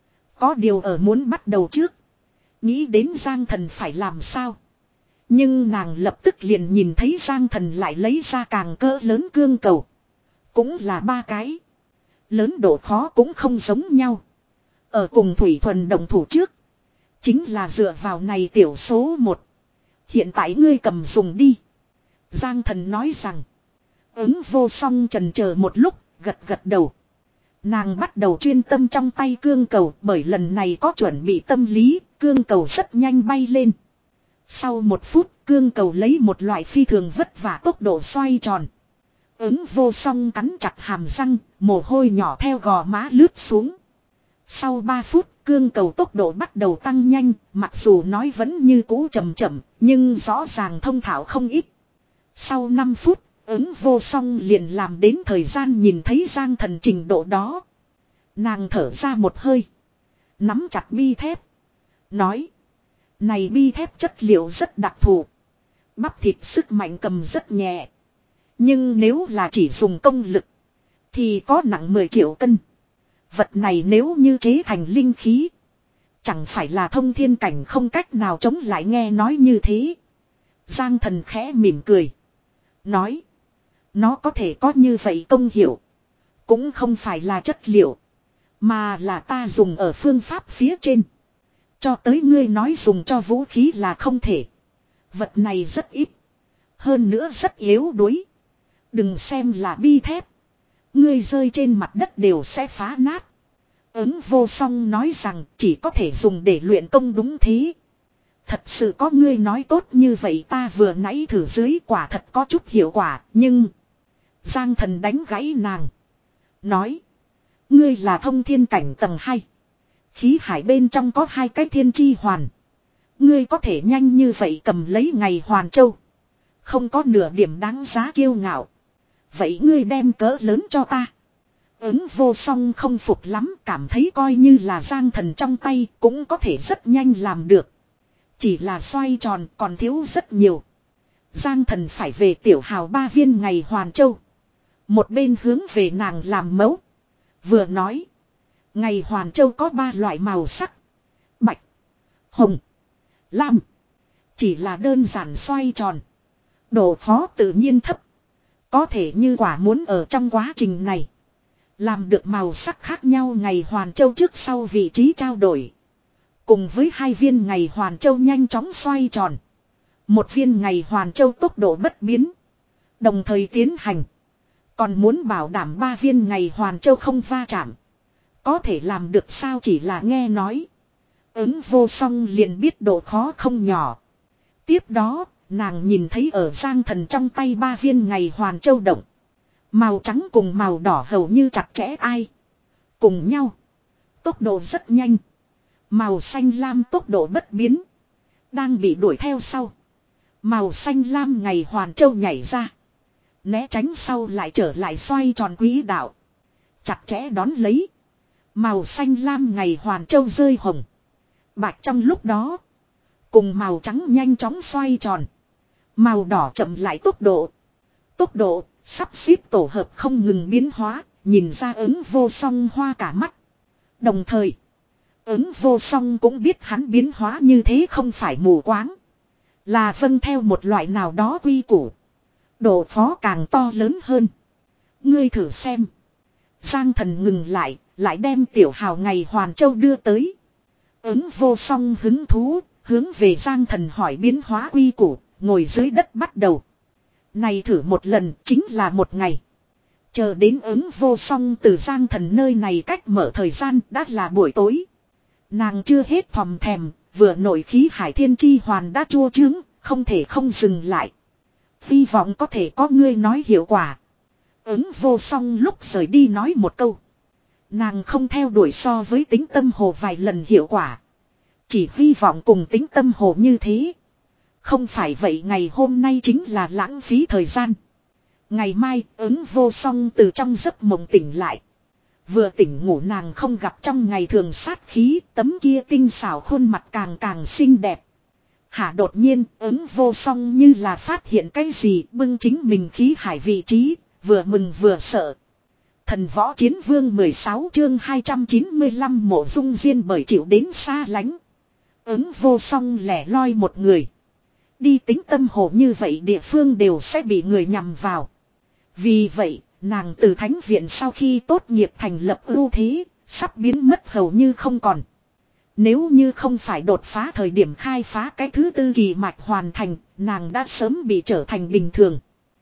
S1: Có điều ở muốn bắt đầu trước. Nghĩ đến Giang Thần phải làm sao. Nhưng nàng lập tức liền nhìn thấy Giang Thần lại lấy ra càng cỡ lớn cương cầu. Cũng là ba cái. Lớn độ khó cũng không giống nhau. Ở cùng Thủy Thuần đồng thủ trước. Chính là dựa vào này tiểu số một. Hiện tại ngươi cầm dùng đi. Giang Thần nói rằng. Ứng vô song trần chờ một lúc, gật gật đầu. Nàng bắt đầu chuyên tâm trong tay cương cầu, bởi lần này có chuẩn bị tâm lý, cương cầu rất nhanh bay lên. Sau một phút, cương cầu lấy một loại phi thường vất vả tốc độ xoay tròn. Ứng vô song cắn chặt hàm răng, mồ hôi nhỏ theo gò má lướt xuống. Sau ba phút, cương cầu tốc độ bắt đầu tăng nhanh, mặc dù nói vẫn như cũ chậm chậm, nhưng rõ ràng thông thạo không ít. Sau năm phút, ứng vô song liền làm đến thời gian nhìn thấy Giang Thần trình độ đó. Nàng thở ra một hơi. Nắm chặt bi thép. Nói. Này bi thép chất liệu rất đặc thù. Bắp thịt sức mạnh cầm rất nhẹ. Nhưng nếu là chỉ dùng công lực. Thì có nặng mười triệu cân. Vật này nếu như chế thành linh khí. Chẳng phải là thông thiên cảnh không cách nào chống lại nghe nói như thế. Giang Thần khẽ mỉm cười. Nói. Nó có thể có như vậy công hiệu. Cũng không phải là chất liệu. Mà là ta dùng ở phương pháp phía trên. Cho tới ngươi nói dùng cho vũ khí là không thể. Vật này rất ít. Hơn nữa rất yếu đuối. Đừng xem là bi thép. Ngươi rơi trên mặt đất đều sẽ phá nát. Ứng vô song nói rằng chỉ có thể dùng để luyện công đúng thế. Thật sự có ngươi nói tốt như vậy ta vừa nãy thử dưới quả thật có chút hiệu quả. Nhưng Giang Thần đánh gãy nàng. Nói. Ngươi là thông thiên cảnh tầng hai. Khí hải bên trong có hai cái thiên chi hoàn. Ngươi có thể nhanh như vậy cầm lấy ngày hoàn châu. Không có nửa điểm đáng giá kiêu ngạo. Vậy ngươi đem cỡ lớn cho ta. Ứng vô song không phục lắm, cảm thấy coi như là Giang Thần trong tay cũng có thể rất nhanh làm được. Chỉ là xoay tròn còn thiếu rất nhiều. Giang Thần phải về tiểu hào ba viên ngày hoàn châu. Một bên hướng về nàng làm mẫu. Vừa nói. Ngày hoàn châu có ba loại màu sắc. Bạch, hồng, lam. Chỉ là đơn giản xoay tròn. Độ khó tự nhiên thấp. Có thể như quả muốn ở trong quá trình này. Làm được màu sắc khác nhau ngày hoàn châu trước sau vị trí trao đổi. Cùng với hai viên ngày hoàn châu nhanh chóng xoay tròn. Một viên ngày hoàn châu tốc độ bất biến. Đồng thời tiến hành. Còn muốn bảo đảm ba viên ngày hoàn châu không va chạm. Có thể làm được sao chỉ là nghe nói. Ứng vô song liền biết độ khó không nhỏ. Tiếp đó, nàng nhìn thấy ở Giang Thần trong tay ba viên ngày hoàn châu động. Màu trắng cùng màu đỏ hầu như chặt chẽ ai. Cùng nhau. Tốc độ rất nhanh. Màu xanh lam tốc độ bất biến. Đang bị đuổi theo sau. Màu xanh lam ngày hoàn châu nhảy ra. Né tránh sau lại trở lại xoay tròn quỹ đạo. Chặt chẽ đón lấy. Màu xanh lam ngày hoàn châu rơi hồng. Bạch trong lúc đó. Cùng màu trắng nhanh chóng xoay tròn. Màu đỏ chậm lại tốc độ. Tốc độ sắp xếp tổ hợp không ngừng biến hóa. Nhìn ra ứng vô song hoa cả mắt. Đồng thời. Ứng vô song cũng biết hắn biến hóa như thế không phải mù quáng. Là vâng theo một loại nào đó quy củ. Độ khó càng to lớn hơn. Ngươi thử xem. Giang Thần ngừng lại. Lại đem tiểu hào ngày hoàn châu đưa tới. Ứng vô song hứng thú. Hướng về Giang Thần hỏi biến hóa quy củ. Ngồi dưới đất bắt đầu. Này thử một lần chính là một ngày. Chờ đến ứng vô song từ Giang Thần nơi này cách mở thời gian đã là buổi tối. Nàng chưa hết thòm thèm. Vừa nổi khí hải thiên chi hoàn đã chua chướng. Không thể không dừng lại. Hy vọng có thể có ngươi nói hiệu quả. Ứng vô song lúc rời đi nói một câu. Nàng không theo đuổi so với tính tâm hồ vài lần hiệu quả. Chỉ hy vọng cùng tính tâm hồ như thế. Không phải vậy ngày hôm nay chính là lãng phí thời gian. Ngày mai ứng vô song từ trong giấc mộng tỉnh lại. Vừa tỉnh ngủ nàng không gặp trong ngày thường sát khí. Tấm kia tinh xảo khuôn mặt càng càng xinh đẹp. Hả đột nhiên ứng vô song như là phát hiện cái gì bưng chính mình khí hải vị trí. Vừa mừng vừa sợ. Thần võ chiến vương mười sáu chương hai trăm chín mươi lăm mộ dung diên bởi chịu đến xa lánh. Ứng vô song lẻ loi một người. Đi tính tâm hồ như vậy địa phương đều sẽ bị người nhằm vào. Vì vậy, nàng từ thánh viện sau khi tốt nghiệp thành lập ưu thế, sắp biến mất hầu như không còn. Nếu như không phải đột phá thời điểm khai phá cái thứ tư kỳ mạch hoàn thành, nàng đã sớm bị trở thành bình thường.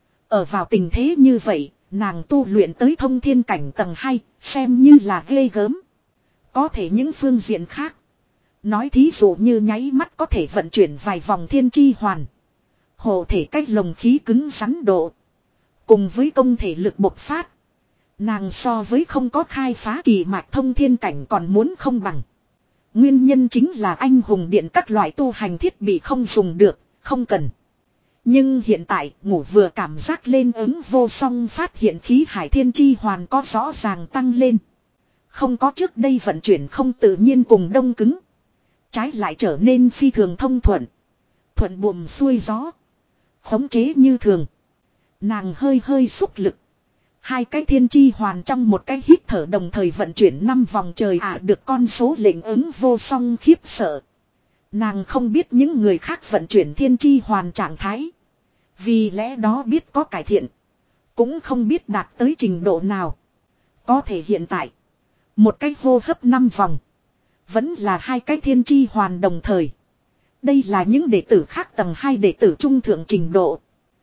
S1: Ở vào tình thế như vậy, nàng tu luyện tới thông thiên cảnh tầng hai, xem như là ghê gớm. Có thể những phương diện khác. Nói thí dụ như nháy mắt có thể vận chuyển vài vòng thiên chi hoàn. Hộ thể cách lồng khí cứng rắn độ. Cùng với công thể lực bộc phát. Nàng so với không có khai phá kỳ mạch thông thiên cảnh còn muốn không bằng. Nguyên nhân chính là anh hùng điện các loại tu hành thiết bị không dùng được, không cần. Nhưng hiện tại ngủ vừa cảm giác lên ứng vô song phát hiện khí hải thiên chi hoàn có rõ ràng tăng lên. Không có trước đây vận chuyển không tự nhiên cùng đông cứng. Trái lại trở nên phi thường thông thuận. Thuận buồm xuôi gió. Khống chế như thường. Nàng hơi hơi xúc lực. Hai cái thiên chi hoàn trong một cái hít thở đồng thời vận chuyển năm vòng trời ạ được con số lệnh ứng vô song khiếp sợ. Nàng không biết những người khác vận chuyển thiên chi hoàn trạng thái. Vì lẽ đó biết có cải thiện. Cũng không biết đạt tới trình độ nào. Có thể hiện tại. Một cái hô hấp năm vòng. Vẫn là hai cái thiên chi hoàn đồng thời. Đây là những đệ tử khác tầng hai đệ tử trung thượng trình độ.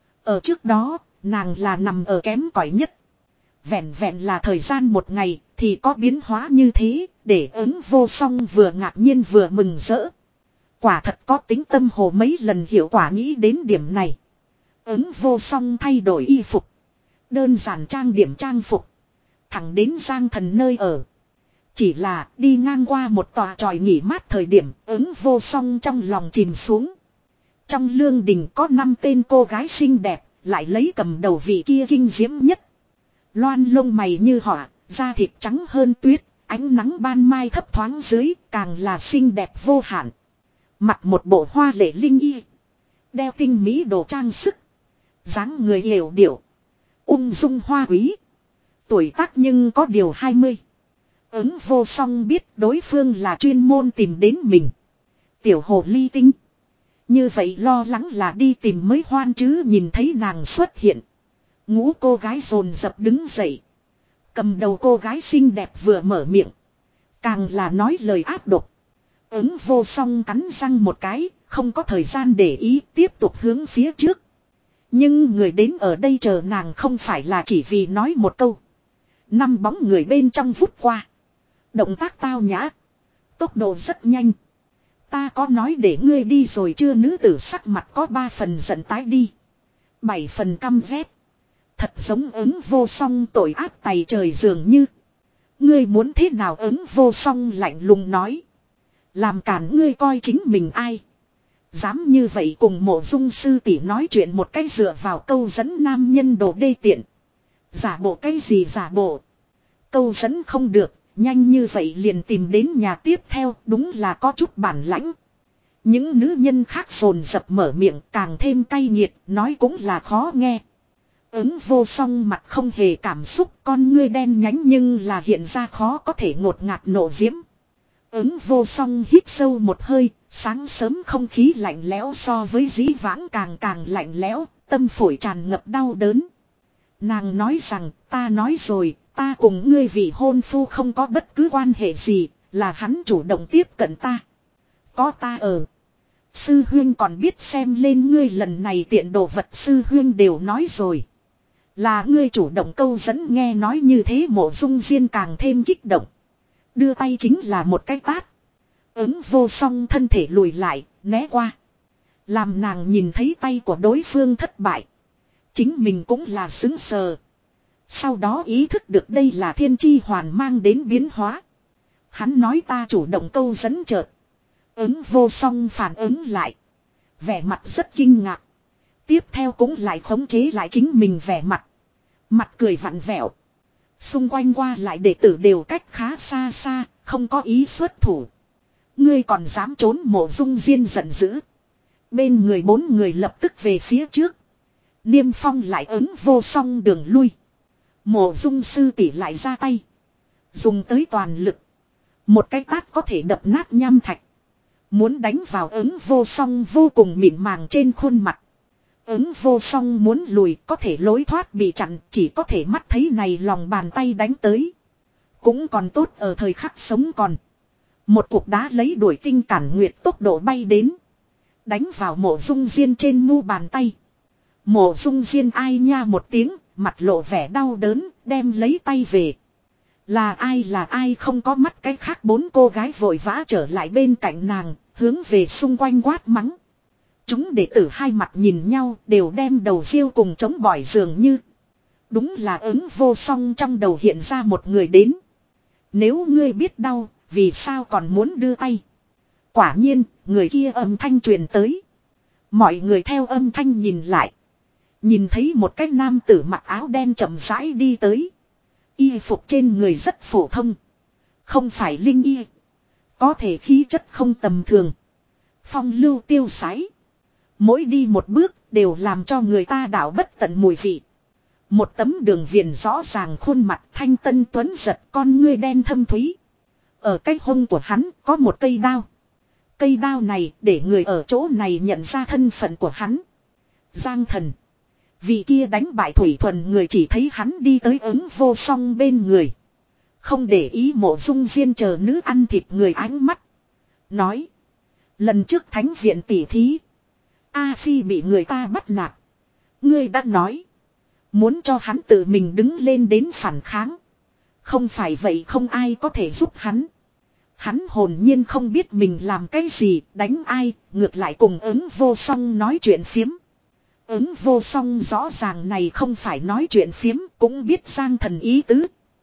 S1: Ở trước đó, nàng là nằm ở kém cỏi nhất. Vẹn vẹn là thời gian một ngày thì có biến hóa như thế, để ứng vô song vừa ngạc nhiên vừa mừng rỡ. Quả thật có tính tâm hồ mấy lần hiệu quả nghĩ đến điểm này. Ứng vô song thay đổi y phục. Đơn giản trang điểm trang phục. Thẳng đến Giang Thần nơi ở. Chỉ là đi ngang qua một tòa tròi nghỉ mát thời điểm ứng vô song trong lòng chìm xuống. Trong lương đình có năm tên cô gái xinh đẹp, lại lấy cầm đầu vị kia kinh diễm nhất. Loan lông mày như họa, da thịt trắng hơn tuyết, ánh nắng ban mai thấp thoáng dưới, càng là xinh đẹp vô hạn. Mặc một bộ hoa lệ linh y. Đeo tinh mỹ đồ trang sức. Dáng người yểu điệu. Ung dung hoa quý. Tuổi tác nhưng có điều hai mươi. Ứng vô song biết đối phương là chuyên môn tìm đến mình. Tiểu hồ ly tinh. Như vậy lo lắng là đi tìm mới hoan chứ nhìn thấy nàng xuất hiện. Ngũ cô gái dồn dập đứng dậy. Cầm đầu cô gái xinh đẹp vừa mở miệng. Càng là nói lời ác độc. Ứng vô song cắn răng một cái, không có thời gian để ý tiếp tục hướng phía trước. Nhưng người đến ở đây chờ nàng không phải là chỉ vì nói một câu. Năm bóng người bên trong vút qua. Động tác tao nhã. Tốc độ rất nhanh. Ta có nói để ngươi đi rồi chưa nữ tử sắc mặt có ba phần giận tái đi. Bảy phần căm ghét. Thật giống ứng vô song tội ác tày trời dường như. Ngươi muốn thế nào ứng vô song lạnh lùng nói. Làm cản ngươi coi chính mình ai. Dám như vậy cùng mộ dung sư tỷ nói chuyện một cái dựa vào câu dẫn nam nhân đồ đê tiện. Giả bộ cái gì giả bộ. Câu dẫn không được. Nhanh như vậy liền tìm đến nhà tiếp theo đúng là có chút bản lãnh. Những nữ nhân khác dồn dập mở miệng càng thêm cay nghiệt nói cũng là khó nghe. Ứng vô song mặt không hề cảm xúc con ngươi đen nhánh nhưng là hiện ra khó có thể ngột ngạt nộ diễm. Ứng vô song hít sâu một hơi, sáng sớm không khí lạnh lẽo so với dĩ vãng càng càng lạnh lẽo, tâm phổi tràn ngập đau đớn. Nàng nói rằng ta nói rồi, ta cùng ngươi vị hôn phu không có bất cứ quan hệ gì, là hắn chủ động tiếp cận ta. Có ta ở. Sư huyên còn biết xem lên ngươi lần này tiện đồ vật sư huyên đều nói rồi. Là ngươi chủ động câu dẫn nghe nói như thế mộ dung diên càng thêm kích động. Đưa tay chính là một cái tát. Ứng vô song thân thể lùi lại, né qua. Làm nàng nhìn thấy tay của đối phương thất bại. Chính mình cũng là xứng sờ. Sau đó ý thức được đây là thiên chi hoàn mang đến biến hóa. Hắn nói ta chủ động câu dẫn chợt. Ứng vô song phản ứng lại. Vẻ mặt rất kinh ngạc. Tiếp theo cũng lại khống chế lại chính mình vẻ mặt. Mặt cười vặn vẹo. Xung quanh qua lại đệ tử đều cách khá xa xa, không có ý xuất thủ. Ngươi còn dám trốn mộ dung diên giận dữ. Bên người bốn người lập tức về phía trước. Niêm phong lại ứng vô song đường lui. Mộ dung sư tỷ lại ra tay. Dùng tới toàn lực. Một cái tát có thể đập nát nham thạch. Muốn đánh vào ứng vô song vô cùng mịn màng trên khuôn mặt. Ứng vô song muốn lùi có thể lối thoát bị chặn chỉ có thể mắt thấy này lòng bàn tay đánh tới. Cũng còn tốt ở thời khắc sống còn. Một cục đá lấy đuổi tinh cản nguyệt tốc độ bay đến. Đánh vào Mộ Dung Diên trên mu bàn tay. Mộ Dung Diên ai nha một tiếng, mặt lộ vẻ đau đớn, đem lấy tay về. Là ai là ai không có mắt cái khác bốn cô gái vội vã trở lại bên cạnh nàng, hướng về xung quanh quát mắng. Chúng đệ tử hai mặt nhìn nhau đều đem đầu riêu cùng chống bỏi dường như. Đúng là ứng vô song trong đầu hiện ra một người đến. Nếu ngươi biết đau, vì sao còn muốn đưa tay? Quả nhiên, người kia âm thanh truyền tới. Mọi người theo âm thanh nhìn lại. Nhìn thấy một cái nam tử mặc áo đen chậm rãi đi tới. Y phục trên người rất phổ thông. Không phải linh y. Có thể khí chất không tầm thường. Phong lưu tiêu sái. Mỗi đi một bước đều làm cho người ta đảo bất tận mùi vị. Một tấm đường viền rõ ràng khuôn mặt thanh tân tuấn giật, con ngươi đen thâm thúy. Ở cái hông của hắn có một cây đao. Cây đao này để người ở chỗ này nhận ra thân phận của hắn. Giang Thần. Vị kia đánh bại Thủy Thuần người chỉ thấy hắn đi tới ứng vô song bên người. Không để ý Mộ Dung Diên chờ nữ ăn thịt người ánh mắt. Nói. Lần trước thánh viện tỉ thí. A Phi bị người ta bắt nạt. Ngươi đã nói. Muốn cho hắn tự mình đứng lên đến phản kháng. Không phải vậy không ai có thể giúp hắn. Hắn hồn nhiên không biết mình làm cái gì, đánh ai, ngược lại cùng ứng vô song nói chuyện phiếm. Ứng vô song rõ ràng này không phải nói chuyện phiếm, cũng biết Giang Thần ý tứ.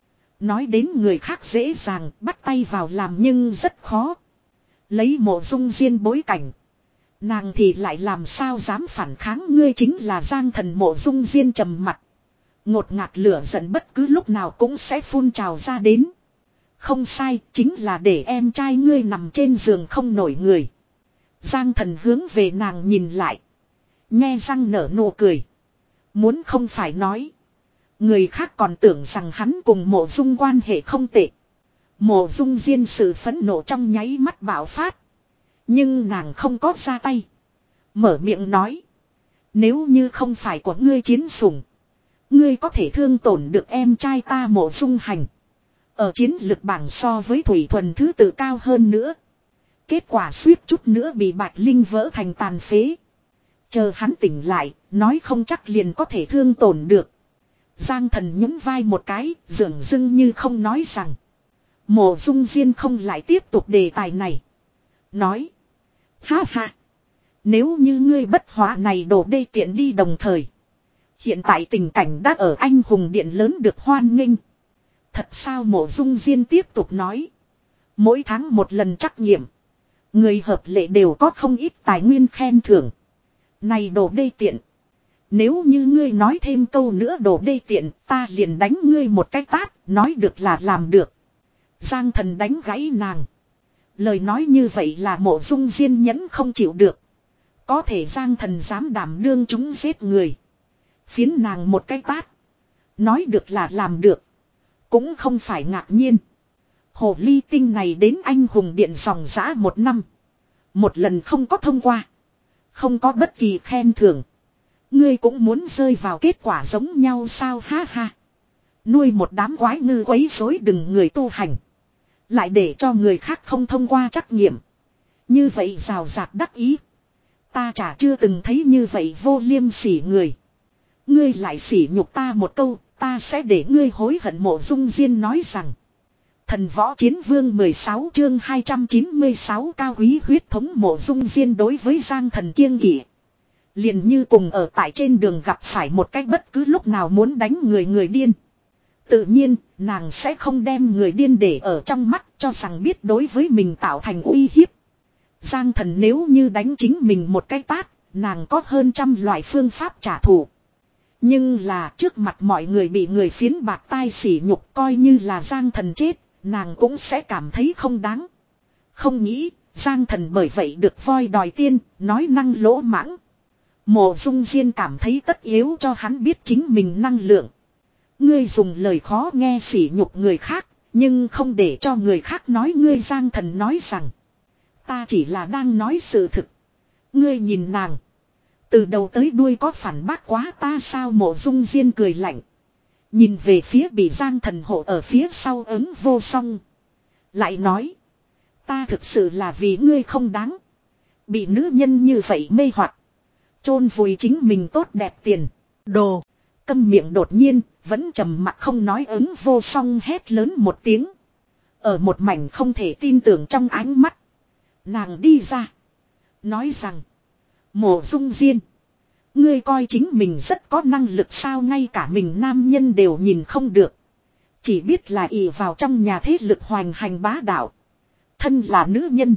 S1: Nói đến người khác dễ dàng, bắt tay vào làm nhưng rất khó. Lấy Mộ Dung Diên bối cảnh. Nàng thì lại làm sao dám phản kháng, ngươi chính là Giang Thần. Mộ Dung Diên trầm mặt. Ngột ngạt lửa giận bất cứ lúc nào cũng sẽ phun trào ra đến. Không sai, chính là để em trai ngươi nằm trên giường không nổi người. Giang Thần hướng về nàng nhìn lại. Nhe răng nở nụ cười. Muốn không phải nói. Người khác còn tưởng rằng hắn cùng Mộ Dung quan hệ không tệ. Mộ Dung Diên sự phẫn nộ trong nháy mắt bạo phát. Nhưng nàng không có ra tay. Mở miệng nói. Nếu như không phải của ngươi chiến sủng. Ngươi có thể thương tổn được em trai ta Mộ Dung Hành. Ở chiến lực bảng so với Thủy Thuần thứ tự cao hơn nữa. Kết quả suýt chút nữa bị Bạch Linh vỡ thành tàn phế. Chờ hắn tỉnh lại, nói không chắc liền có thể thương tổn được. Giang Thần nhún vai một cái, dường dưng như không nói rằng. Mộ Dung Diên không lại tiếp tục đề tài này. Nói. Ha ha. Nếu như ngươi bất hóa này đổ đê tiện đi đồng thời. Hiện tại tình cảnh đã ở Anh Hùng Điện lớn được hoan nghênh. Thật sao? Mộ Dung Diên tiếp tục nói. Mỗi tháng một lần trắc nghiệm. Người hợp lệ đều có không ít tài nguyên khen thưởng. Này đồ đê tiện. Nếu như ngươi nói thêm câu nữa đồ đê tiện, ta liền đánh ngươi một cái tát, nói được là làm được. Giang Thần đánh gãy nàng. Lời nói như vậy là Mộ Dung Diên nhẫn không chịu được. Có thể Giang Thần dám đảm đương chúng giết người. Phiến nàng một cái tát. Nói được là làm được. Cũng không phải ngạc nhiên. Hồ ly tinh này đến Anh Hùng Điện dòng dã một năm. Một lần không có thông qua. Không có bất kỳ khen thưởng. Ngươi cũng muốn rơi vào kết quả giống nhau sao? Ha ha. Nuôi một đám quái ngư quấy rối đừng người tu hành. Lại để cho người khác không thông qua trắc nghiệm. Như vậy rào rạt đắc ý. Ta chả chưa từng thấy như vậy vô liêm sỉ người. Ngươi lại sỉ nhục ta một câu, ta sẽ để ngươi hối hận. Mộ Dung Diên nói rằng. Thần Võ Chiến Vương mười sáu chương hai trăm chín mươi sáu cao quý huyết thống. Mộ Dung Diên đối với Giang Thần kiêng kỵ. Liền như cùng ở tại trên đường gặp phải một cách bất cứ lúc nào muốn đánh người người điên. Tự nhiên, nàng sẽ không đem người điên để ở trong mắt, cho rằng biết đối với mình tạo thành uy hiếp. Giang Thần nếu như đánh chính mình một cái tát, nàng có hơn trăm loại phương pháp trả thù. Nhưng là trước mặt mọi người bị người phiến bạc tai sỉ nhục, coi như là Giang Thần chết, nàng cũng sẽ cảm thấy không đáng. Không nghĩ, Giang Thần bởi vậy được voi đòi tiên, nói năng lỗ mãng. Mộ Dung Diên cảm thấy tất yếu cho hắn biết chính mình năng lượng. Ngươi dùng lời khó nghe sỉ nhục người khác, nhưng không để cho người khác nói ngươi. Giang Thần nói rằng, ta chỉ là đang nói sự thực. Ngươi nhìn nàng, từ đầu tới đuôi có phản bác quá ta sao? Mộ Dung Diên cười lạnh. Nhìn về phía bị Giang Thần hộ ở phía sau ứng vô song. Lại nói, Ta thực sự là vì ngươi không đáng. Bị nữ nhân như vậy mê hoặc, chôn vùi chính mình tốt đẹp tiền. Đồ. Câm miệng đột nhiên, vẫn trầm mặc không nói ứng vô song hét lớn một tiếng. Ở một mảnh không thể tin tưởng trong ánh mắt. Nàng đi ra. Nói rằng. Mộ Dung Diên. Ngươi coi chính mình rất có năng lực sao, ngay cả mình nam nhân đều nhìn không được. Chỉ biết là ỷ vào trong nhà thế lực hoành hành bá đạo. Thân là nữ nhân.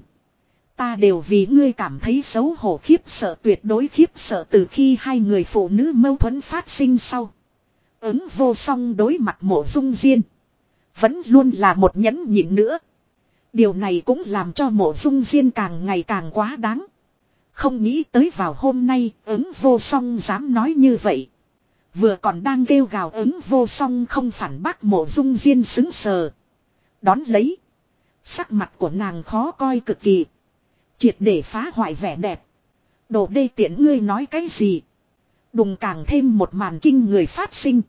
S1: Ta đều vì ngươi cảm thấy xấu hổ, khiếp sợ, tuyệt đối khiếp sợ. Từ khi hai người phụ nữ mâu thuẫn phát sinh sau, ứng vô song đối mặt Mộ Dung Diên vẫn luôn là một nhẫn nhịn nữa. Điều này cũng làm cho Mộ Dung Diên càng ngày càng quá đáng. Không nghĩ tới vào hôm nay ứng vô song dám nói như vậy. Vừa còn đang kêu gào ứng vô song không phản bác, Mộ Dung Diên xứng sờ. Đón lấy. Sắc mặt của nàng khó coi cực kỳ. Triệt để phá hoại vẻ đẹp. Đồ đê tiện, ngươi nói cái gì? Đùng, càng thêm một màn kinh người phát sinh.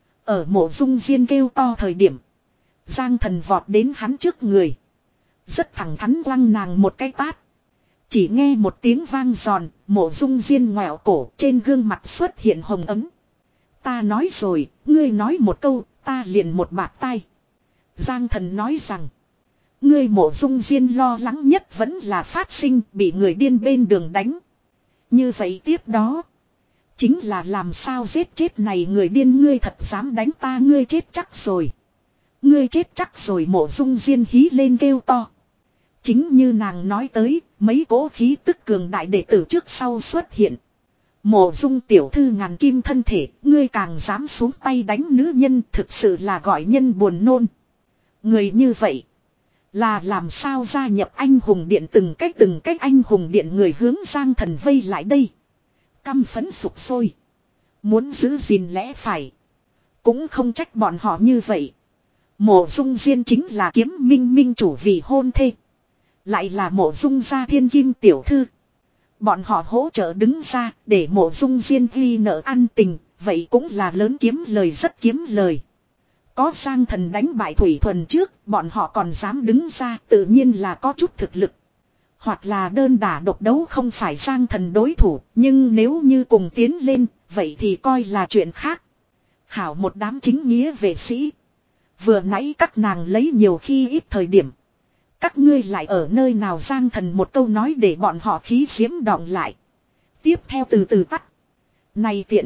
S1: Ở Mộ Dung Diên kêu to thời điểm, Giang Thần vọt đến hắn trước người. Rất thẳng thắn quăng nàng một cái tát. Chỉ nghe một tiếng vang giòn, Mộ Dung Diên ngoẹo cổ, trên gương mặt xuất hiện hồng ấm. Ta nói rồi, ngươi nói một câu, ta liền một bạt tai. Giang Thần nói rằng. Ngươi Mộ Dung Diên lo lắng nhất vẫn là phát sinh bị người điên bên đường đánh. Như vậy tiếp đó chính là làm sao giết chết này người điên, ngươi thật dám đánh ta, ngươi chết chắc rồi. Ngươi chết chắc rồi, Mộ Dung Diên hí lên kêu to. Chính như nàng nói tới, mấy cỗ khí tức cường đại đệ tử trước sau xuất hiện. Mộ Dung tiểu thư ngàn kim thân thể, ngươi càng dám xuống tay đánh nữ nhân, thực sự là gọi nhân buồn nôn. Người như vậy là làm sao gia nhập anh hùng điện, từng cách từng cách anh hùng điện người hướng Giang Thần vây lại đây. Căm phẫn sục sôi. Muốn giữ gìn lẽ phải. Cũng không trách bọn họ như vậy. Mộ Dung Diên chính là Kiếm Minh minh chủ vị hôn thê. Lại là Mộ Dung gia thiên kim tiểu thư. Bọn họ hỗ trợ đứng ra để Mộ Dung Diên ghi nợ ăn tình. Vậy cũng là lớn kiếm lời, rất kiếm lời. Có Giang Thần đánh bại Thủy Thuần trước, bọn họ còn dám đứng ra, tự nhiên là có chút thực lực. Hoặc là đơn đả độc đấu không phải Giang Thần đối thủ, nhưng nếu như cùng tiến lên, vậy thì coi là chuyện khác. Hảo một đám chính nghĩa vệ sĩ. Vừa nãy các nàng lấy nhiều khi ít thời điểm. Các ngươi lại ở nơi nào? Giang Thần một câu nói để bọn họ khí diễm đọng lại. Tiếp theo từ từ tắt. Này tiện.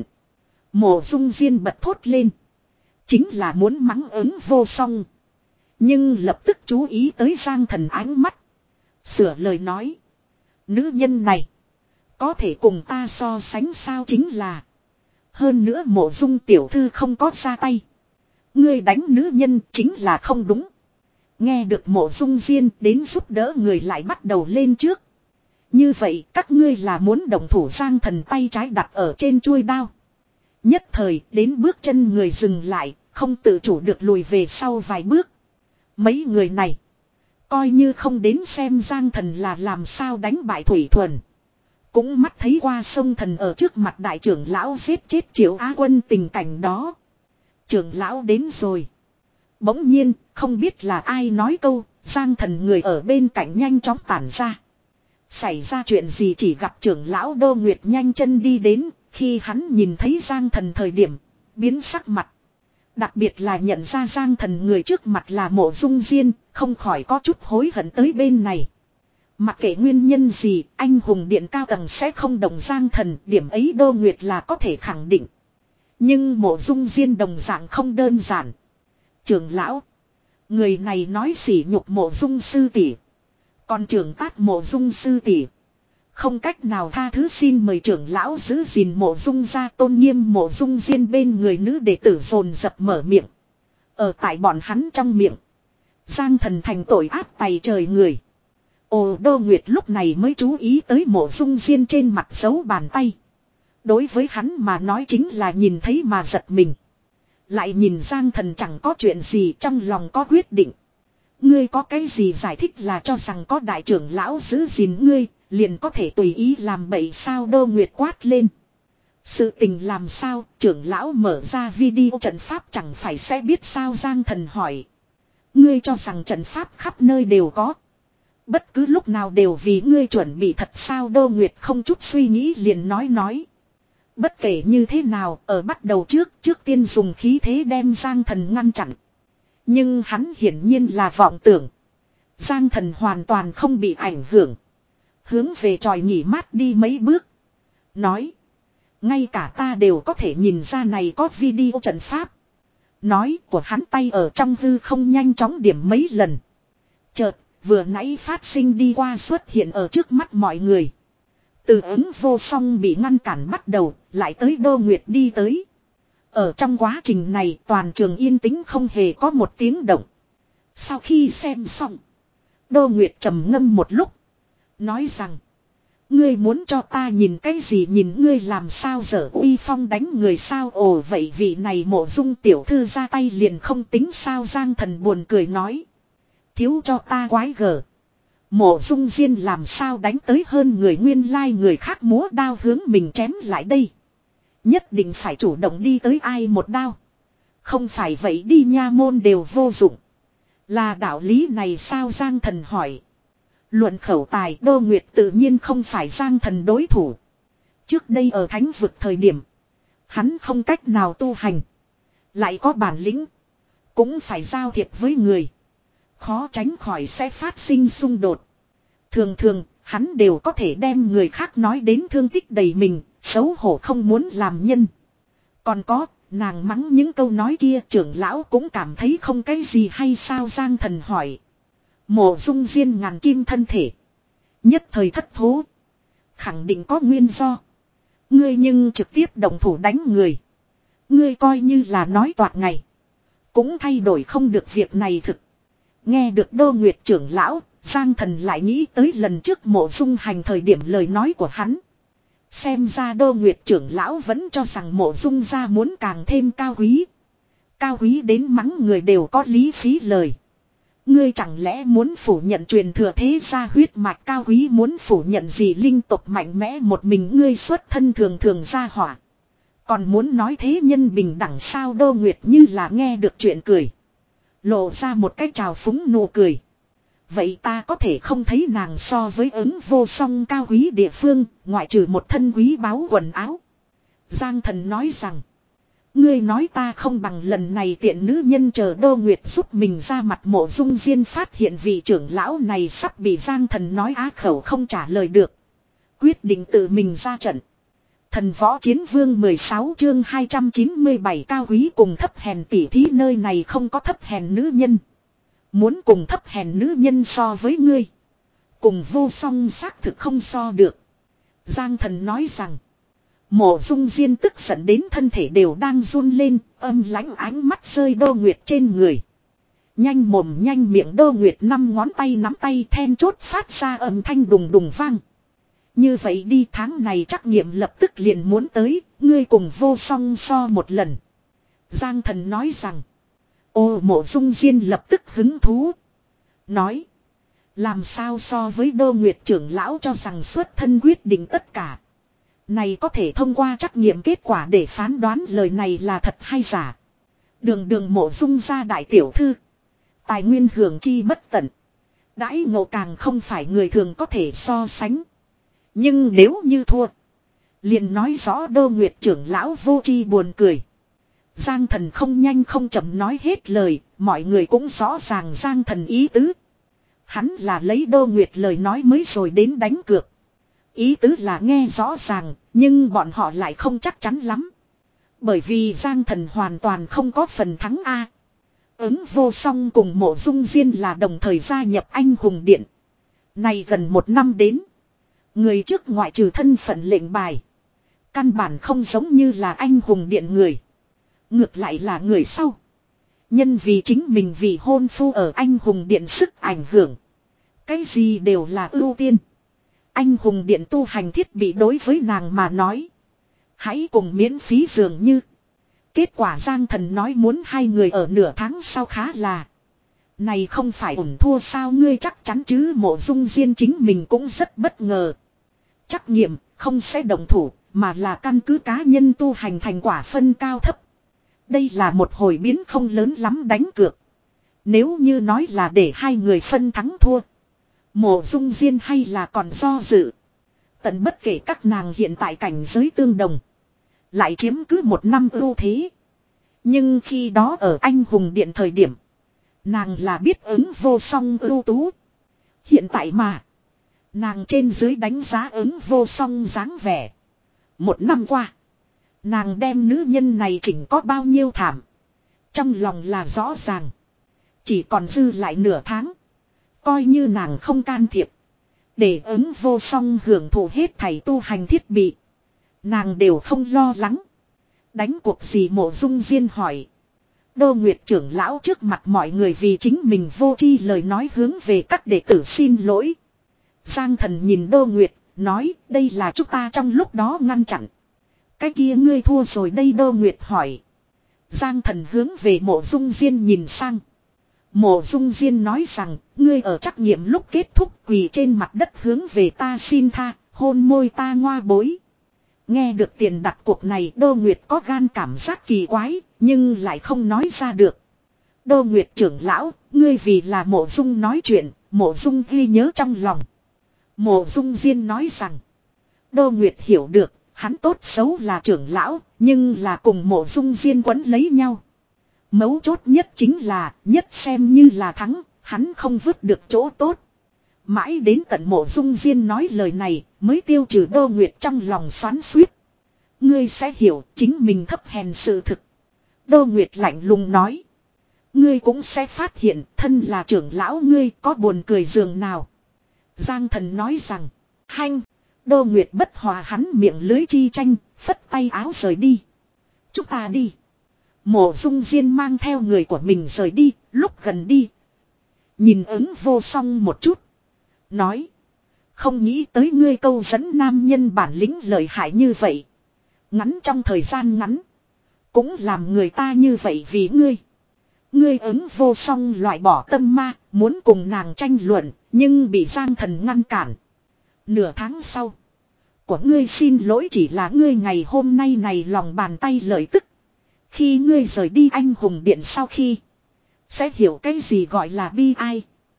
S1: Mộ Dung Diên bật thốt lên. Chính là muốn mắng ứng vô song. Nhưng lập tức chú ý tới Giang Thần ánh mắt. Sửa lời nói. Nữ nhân này có thể cùng ta so sánh sao? Chính là. Hơn nữa Mộ Dung tiểu thư không có ra tay. Ngươi đánh nữ nhân chính là không đúng. Nghe được Mộ Dung Diên đến giúp đỡ người lại bắt đầu lên trước. Như vậy các ngươi là muốn động thủ? Giang Thần tay trái đặt ở trên chuôi đao. Nhất thời đến bước chân người dừng lại, không tự chủ được lùi về sau vài bước. Mấy người này coi như không đến xem Giang Thần là làm sao đánh bại Thủy Thuần. Cũng mắt thấy qua sông Thần ở trước mặt đại trưởng lão giết chết Triệu Á Quân tình cảnh đó. Trưởng lão đến rồi. Bỗng nhiên không biết là ai nói câu, Giang Thần người ở bên cạnh nhanh chóng tản ra. Xảy ra chuyện gì? Chỉ gặp trưởng lão Đô Nguyệt nhanh chân đi đến. Khi hắn nhìn thấy Giang Thần thời điểm, biến sắc mặt. Đặc biệt là nhận ra Giang Thần người trước mặt là Mộ Dung Diên, không khỏi có chút hối hận tới bên này. Mặc kệ nguyên nhân gì, anh hùng điện cao tầng sẽ không đồng Giang Thần, điểm ấy Đô Nguyệt là có thể khẳng định. Nhưng Mộ Dung Diên đồng dạng không đơn giản. Trưởng lão, người này nói sỉ nhục Mộ Dung sư tỷ, còn trưởng tát Mộ Dung sư tỷ, không cách nào tha thứ, xin mời trưởng lão giữ gìn Mộ Dung gia tôn nghiêm. Mộ Dung Diên bên người nữ đệ tử dồn dập mở miệng. Ở tại bọn hắn trong miệng, Giang Thần thành tội ác tày trời người. Ồ, Đô Nguyệt lúc này mới chú ý tới Mộ Dung Diên trên mặt dấu bàn tay. Đối với hắn mà nói chính là nhìn thấy mà giật mình. Lại nhìn Giang Thần chẳng có chuyện gì, trong lòng có quyết định. Ngươi có cái gì giải thích là cho rằng có đại trưởng lão giữ gìn ngươi liền có thể tùy ý làm bậy sao? Đô Nguyệt quát lên. Sự tình làm sao? Trưởng lão mở ra video trận pháp chẳng phải sẽ biết sao? Giang Thần hỏi. Ngươi cho rằng trận pháp khắp nơi đều có. Bất cứ lúc nào đều vì ngươi chuẩn bị thật sao Đô Nguyệt không chút suy nghĩ liền nói nói. Bất kể như thế nào ở bắt đầu trước trước tiên dùng khí thế đem Giang Thần ngăn chặn. Nhưng hắn hiển nhiên là vọng tưởng. Giang Thần hoàn toàn không bị ảnh hưởng. Hướng về tròi nghỉ mát đi mấy bước. Nói. Ngay cả ta đều có thể nhìn ra này có video trận pháp. Nói của hắn tay ở trong hư không nhanh chóng điểm mấy lần. Chợt vừa nãy phát sinh đi qua xuất hiện ở trước mắt mọi người. Từ ứng vô song bị ngăn cản bắt đầu, lại tới Đô Nguyệt đi tới. Ở trong quá trình này toàn trường yên tĩnh không hề có một tiếng động. Sau khi xem xong, Đô Nguyệt trầm ngâm một lúc. Nói rằng, ngươi muốn cho ta nhìn cái gì nhìn ngươi làm sao dở uy phong đánh người sao ồ vậy vị này Mộ Dung tiểu thư ra tay liền không tính sao Giang Thần buồn cười nói. Thiếu cho ta quái gở. Mộ Dung Diên làm sao đánh tới hơn người nguyên lai người khác múa đao hướng mình chém lại đây. Nhất định phải chủ động đi tới ai một đao. Không phải vậy đi nha môn đều vô dụng. Là đạo lý này sao Giang Thần hỏi. Luận khẩu tài Đô Nguyệt tự nhiên không phải Giang Thần đối thủ. Trước đây ở thánh vực thời điểm. Hắn không cách nào tu hành. Lại có bản lĩnh. Cũng phải giao thiệp với người. Khó tránh khỏi sẽ phát sinh xung đột. Thường thường, hắn đều có thể đem người khác nói đến thương tích đầy mình, xấu hổ không muốn làm nhân. Còn có, nàng mắng những câu nói kia trưởng lão cũng cảm thấy không cái gì hay sao Giang Thần hỏi. Mộ Dung Diên ngàn kim thân thể. Nhất thời thất thố. Khẳng định có nguyên do. Ngươi nhưng trực tiếp động thủ đánh người. Ngươi coi như là nói toạc ngày. Cũng thay đổi không được việc này thực. Nghe được Đô Nguyệt trưởng lão, Giang Thần lại nghĩ tới lần trước Mộ Dung hành thời điểm lời nói của hắn. Xem ra Đô Nguyệt trưởng lão vẫn cho rằng Mộ Dung gia muốn càng thêm cao quý. Cao quý đến mắng người đều có lý phí lời. Ngươi chẳng lẽ muốn phủ nhận truyền thừa thế gia huyết mạch cao quý muốn phủ nhận gì linh tộc mạnh mẽ một mình ngươi xuất thân thường thường ra hỏa. Còn muốn nói thế nhân bình đẳng sao Đô Nguyệt như là nghe được chuyện cười. Lộ ra một cái trào phúng nụ cười. Vậy ta có thể không thấy nàng so với ứng vô song cao quý địa phương, ngoại trừ một thân quý báu quần áo. Giang Thần nói rằng, ngươi nói ta không bằng lần này tiện nữ nhân chờ Đô Nguyệt giúp mình ra mặt Mộ Dung Diên phát hiện vị trưởng lão này sắp bị Giang Thần nói á khẩu không trả lời được. Quyết định tự mình ra trận. Thần võ chiến vương mười sáu chương hai trăm chín mươi bảy cao quý cùng thấp hèn tỉ thí nơi này không có thấp hèn nữ nhân. Muốn cùng thấp hèn nữ nhân so với ngươi. Cùng vô song xác thực không so được. Giang Thần nói rằng. Mộ Dung Diên tức giận đến thân thể đều đang run lên. Âm lãnh ánh mắt rơi Đô Nguyệt trên người. Nhanh mồm nhanh miệng Đô Nguyệt năm ngón tay nắm tay then chốt phát ra âm thanh đùng đùng vang. Như vậy đi tháng này trắc nghiệm lập tức liền muốn tới. Ngươi cùng vô song so một lần. Giang Thần nói rằng. Ô Mộ Dung Diên lập tức hứng thú. Nói. Làm sao so với Đô Nguyệt trưởng lão cho rằng xuất thân quyết định tất cả. Này có thể thông qua trắc nghiệm kết quả để phán đoán lời này là thật hay giả. Đường đường Mộ Dung gia đại tiểu thư. Tài nguyên hưởng chi bất tận. Đãi ngộ càng không phải người thường có thể so sánh. Nhưng nếu như thua. Liền nói rõ Đô Nguyệt trưởng lão vô tri buồn cười. Giang Thần không nhanh không chậm nói hết lời, mọi người cũng rõ ràng Giang Thần ý tứ. Hắn là lấy Đô Nguyệt lời nói mới rồi đến đánh cược. Ý tứ là nghe rõ ràng, nhưng bọn họ lại không chắc chắn lắm. Bởi vì Giang Thần hoàn toàn không có phần thắng A. Ứng vô song cùng Mộ Dung Diên là đồng thời gia nhập Anh Hùng Điện. Này gần một năm đến. Người trước ngoại trừ thân phận lệnh bài. Căn bản không giống như là Anh Hùng Điện người. Ngược lại là người sau. Nhân vì chính mình vì hôn phu ở Anh Hùng Điện sức ảnh hưởng. Cái gì đều là ưu tiên. Anh Hùng Điện tu hành thiết bị đối với nàng mà nói. Hãy cùng miễn phí dường như. Kết quả Giang Thần nói muốn hai người ở nửa tháng sau khá là. Này không phải ổn thua sao ngươi chắc chắn chứ Mộ Dung Diên chính mình cũng rất bất ngờ. Trắc nghiệm không sẽ đồng thủ mà là căn cứ cá nhân tu hành thành quả phân cao thấp. Đây là một hồi biến không lớn lắm đánh cược. Nếu như nói là để hai người phân thắng thua. Mộ Dung Diên hay là còn do dự. Tận bất kể các nàng hiện tại cảnh giới tương đồng. Lại chiếm cứ một năm ưu thế. Nhưng khi đó ở Anh Hùng Điện thời điểm. Nàng là biết ứng vô song ưu tú. Hiện tại mà. Nàng trên dưới đánh giá ứng vô song dáng vẻ. Một năm qua. Nàng đem nữ nhân này chỉnh có bao nhiêu thảm. Trong lòng là rõ ràng. Chỉ còn dư lại nửa tháng. Coi như nàng không can thiệp. Để ứng vô song hưởng thụ hết thảy tu hành thiết bị. Nàng đều không lo lắng. Đánh cuộc gì Mộ Dung Diên hỏi. Đô Nguyệt trưởng lão trước mặt mọi người vì chính mình vô tri lời nói hướng về các đệ tử xin lỗi. Giang Thần nhìn Đô Nguyệt, nói đây là chúng ta trong lúc đó ngăn chặn. Cái kia ngươi thua rồi đây Đô Nguyệt hỏi. Giang Thần hướng về Mộ Dung Diên nhìn sang. Mộ Dung Diên nói rằng, ngươi ở trắc nghiệm lúc kết thúc quỳ trên mặt đất hướng về ta xin tha, hôn môi ta ngoa bối. Nghe được tiền đặt cuộc này Đô Nguyệt có gan cảm giác kỳ quái, nhưng lại không nói ra được. Đô Nguyệt trưởng lão, ngươi vì là Mộ Dung nói chuyện, Mộ Dung ghi nhớ trong lòng. Mộ Dung Diên nói rằng, Đô Nguyệt hiểu được, hắn tốt xấu là trưởng lão, nhưng là cùng Mộ Dung Diên quấn lấy nhau. Mấu chốt nhất chính là, nhất xem như là thắng, hắn không vứt được chỗ tốt. Mãi đến tận Mộ Dung Diên nói lời này, mới tiêu trừ Đô Nguyệt trong lòng xoắn xuýt. Ngươi sẽ hiểu chính mình thấp hèn sự thực. Đô Nguyệt lạnh lùng nói. Ngươi cũng sẽ phát hiện thân là trưởng lão ngươi có buồn cười giường nào. Giang Thần nói rằng, hanh, Đô Nguyệt bất hòa hắn miệng lưới chi tranh, phất tay áo rời đi. Chúng ta đi. Mộ Dung Diên mang theo người của mình rời đi, lúc gần đi. Nhìn ứng vô song một chút. Nói. Không nghĩ tới ngươi câu dẫn nam nhân bản lĩnh lợi hại như vậy. Ngắn trong thời gian ngắn. Cũng làm người ta như vậy vì ngươi. Ngươi ứng vô song loại bỏ tâm ma, muốn cùng nàng tranh luận, nhưng bị Giang Thần ngăn cản. Nửa tháng sau. Của ngươi xin lỗi chỉ là ngươi ngày hôm nay này lòng bàn tay lợi tức. Khi ngươi rời đi Anh Hùng Điện sau khi. Sẽ hiểu cái gì gọi là bi ai.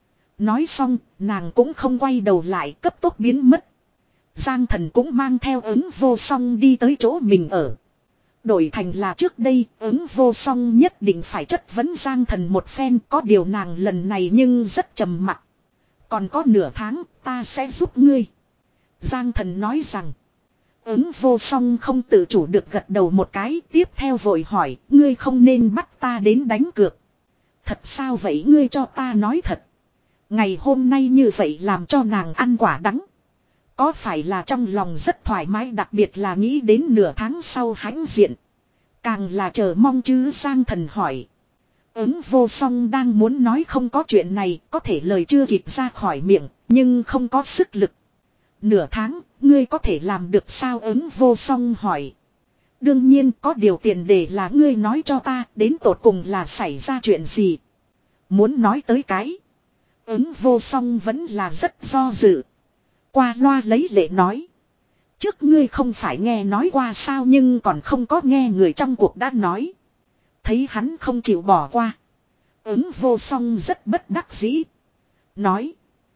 S1: Nói xong, nàng cũng không quay đầu lại cấp tốc biến mất. Giang Thần cũng mang theo ứng vô song đi tới chỗ mình ở. Đổi thành là trước đây, ứng vô song nhất định phải chất vấn Giang Thần một phen, có điều nàng lần này nhưng rất trầm mặc. Còn có nửa tháng, ta sẽ giúp ngươi. Giang Thần nói rằng, ứng vô song không tự chủ được gật đầu một cái, tiếp theo vội hỏi, ngươi không nên bắt ta đến đánh cược. Thật sao vậy ngươi cho ta nói thật. Ngày hôm nay như vậy làm cho nàng ăn quả đắng. Có phải là trong lòng rất thoải mái đặc biệt là nghĩ đến nửa tháng sau hãnh diện. Càng là chờ mong chứ Giang Thần hỏi. Ứng vô song đang muốn nói không có chuyện này, có thể lời chưa kịp ra khỏi miệng, nhưng không có sức lực. Nửa tháng, ngươi có thể làm được sao ứng vô song hỏi. Đương nhiên có điều tiền đề là ngươi nói cho ta đến tột cùng là xảy ra chuyện gì. Muốn nói tới cái. Ứng vô song vẫn là rất do dự. Qua loa lấy lệ nói. Trước ngươi không phải nghe nói qua sao nhưng còn không có nghe người trong cuộc đã nói. Thấy hắn không chịu bỏ qua. Ứng vô song rất bất đắc dĩ. Nói.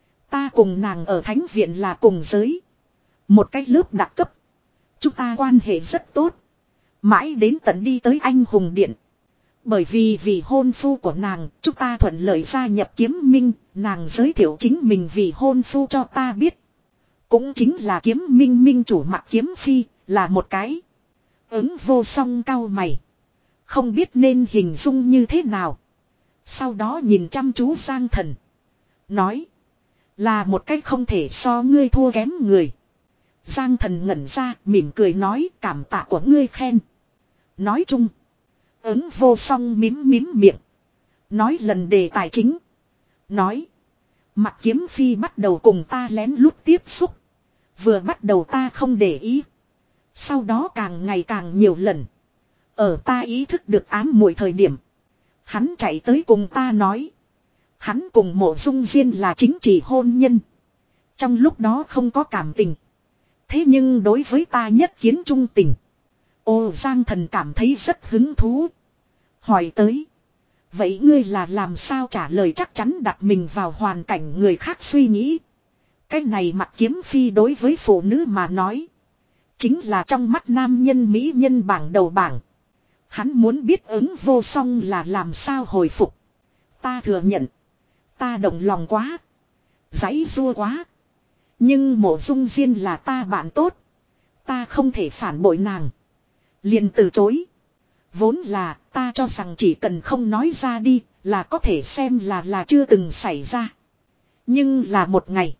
S1: Ta cùng nàng ở thánh viện là cùng giới. Một cái lớp đặc cấp. Chúng ta quan hệ rất tốt. Mãi đến tận đi tới Anh Hùng Điện. Bởi vì vị hôn phu của nàng, chúng ta thuận lợi gia nhập kiếm minh, nàng giới thiệu chính mình vì hôn phu cho ta biết. Cũng chính là kiếm minh minh chủ mặt kiếm phi, là một cái. Ứng vô song cau mày. Không biết nên hình dung như thế nào. Sau đó nhìn chăm chú Giang Thần. Nói. Là một cách không thể so ngươi thua kém người. Giang Thần ngẩn ra, mỉm cười nói cảm tạ của ngươi khen. Nói chung. Ứng vô song mím mím miệng. Nói lần đề tài chính. Nói. Mặt kiếm phi bắt đầu cùng ta lén lút tiếp xúc. Vừa bắt đầu ta không để ý. Sau đó càng ngày càng nhiều lần. Ở ta ý thức được ám muội thời điểm. Hắn chạy tới cùng ta nói. Hắn cùng Mộ Dung Diên là chính trị hôn nhân. Trong lúc đó không có cảm tình. Thế nhưng đối với ta nhất kiến trung tình. Ô Giang Thần cảm thấy rất hứng thú. Hỏi tới. Vậy ngươi là làm sao trả lời chắc chắn đặt mình vào hoàn cảnh người khác suy nghĩ. Cái này mặt kiếm phi đối với phụ nữ mà nói. Chính là trong mắt nam nhân mỹ nhân bảng đầu bảng. Hắn muốn biết ứng vô song là làm sao hồi phục. Ta thừa nhận. Ta động lòng quá. Giãy rua quá. Nhưng Mộ Dung Diên là ta bạn tốt. Ta không thể phản bội nàng. Liền từ chối. Vốn là ta cho rằng chỉ cần không nói ra đi là có thể xem là là chưa từng xảy ra. Nhưng là một ngày.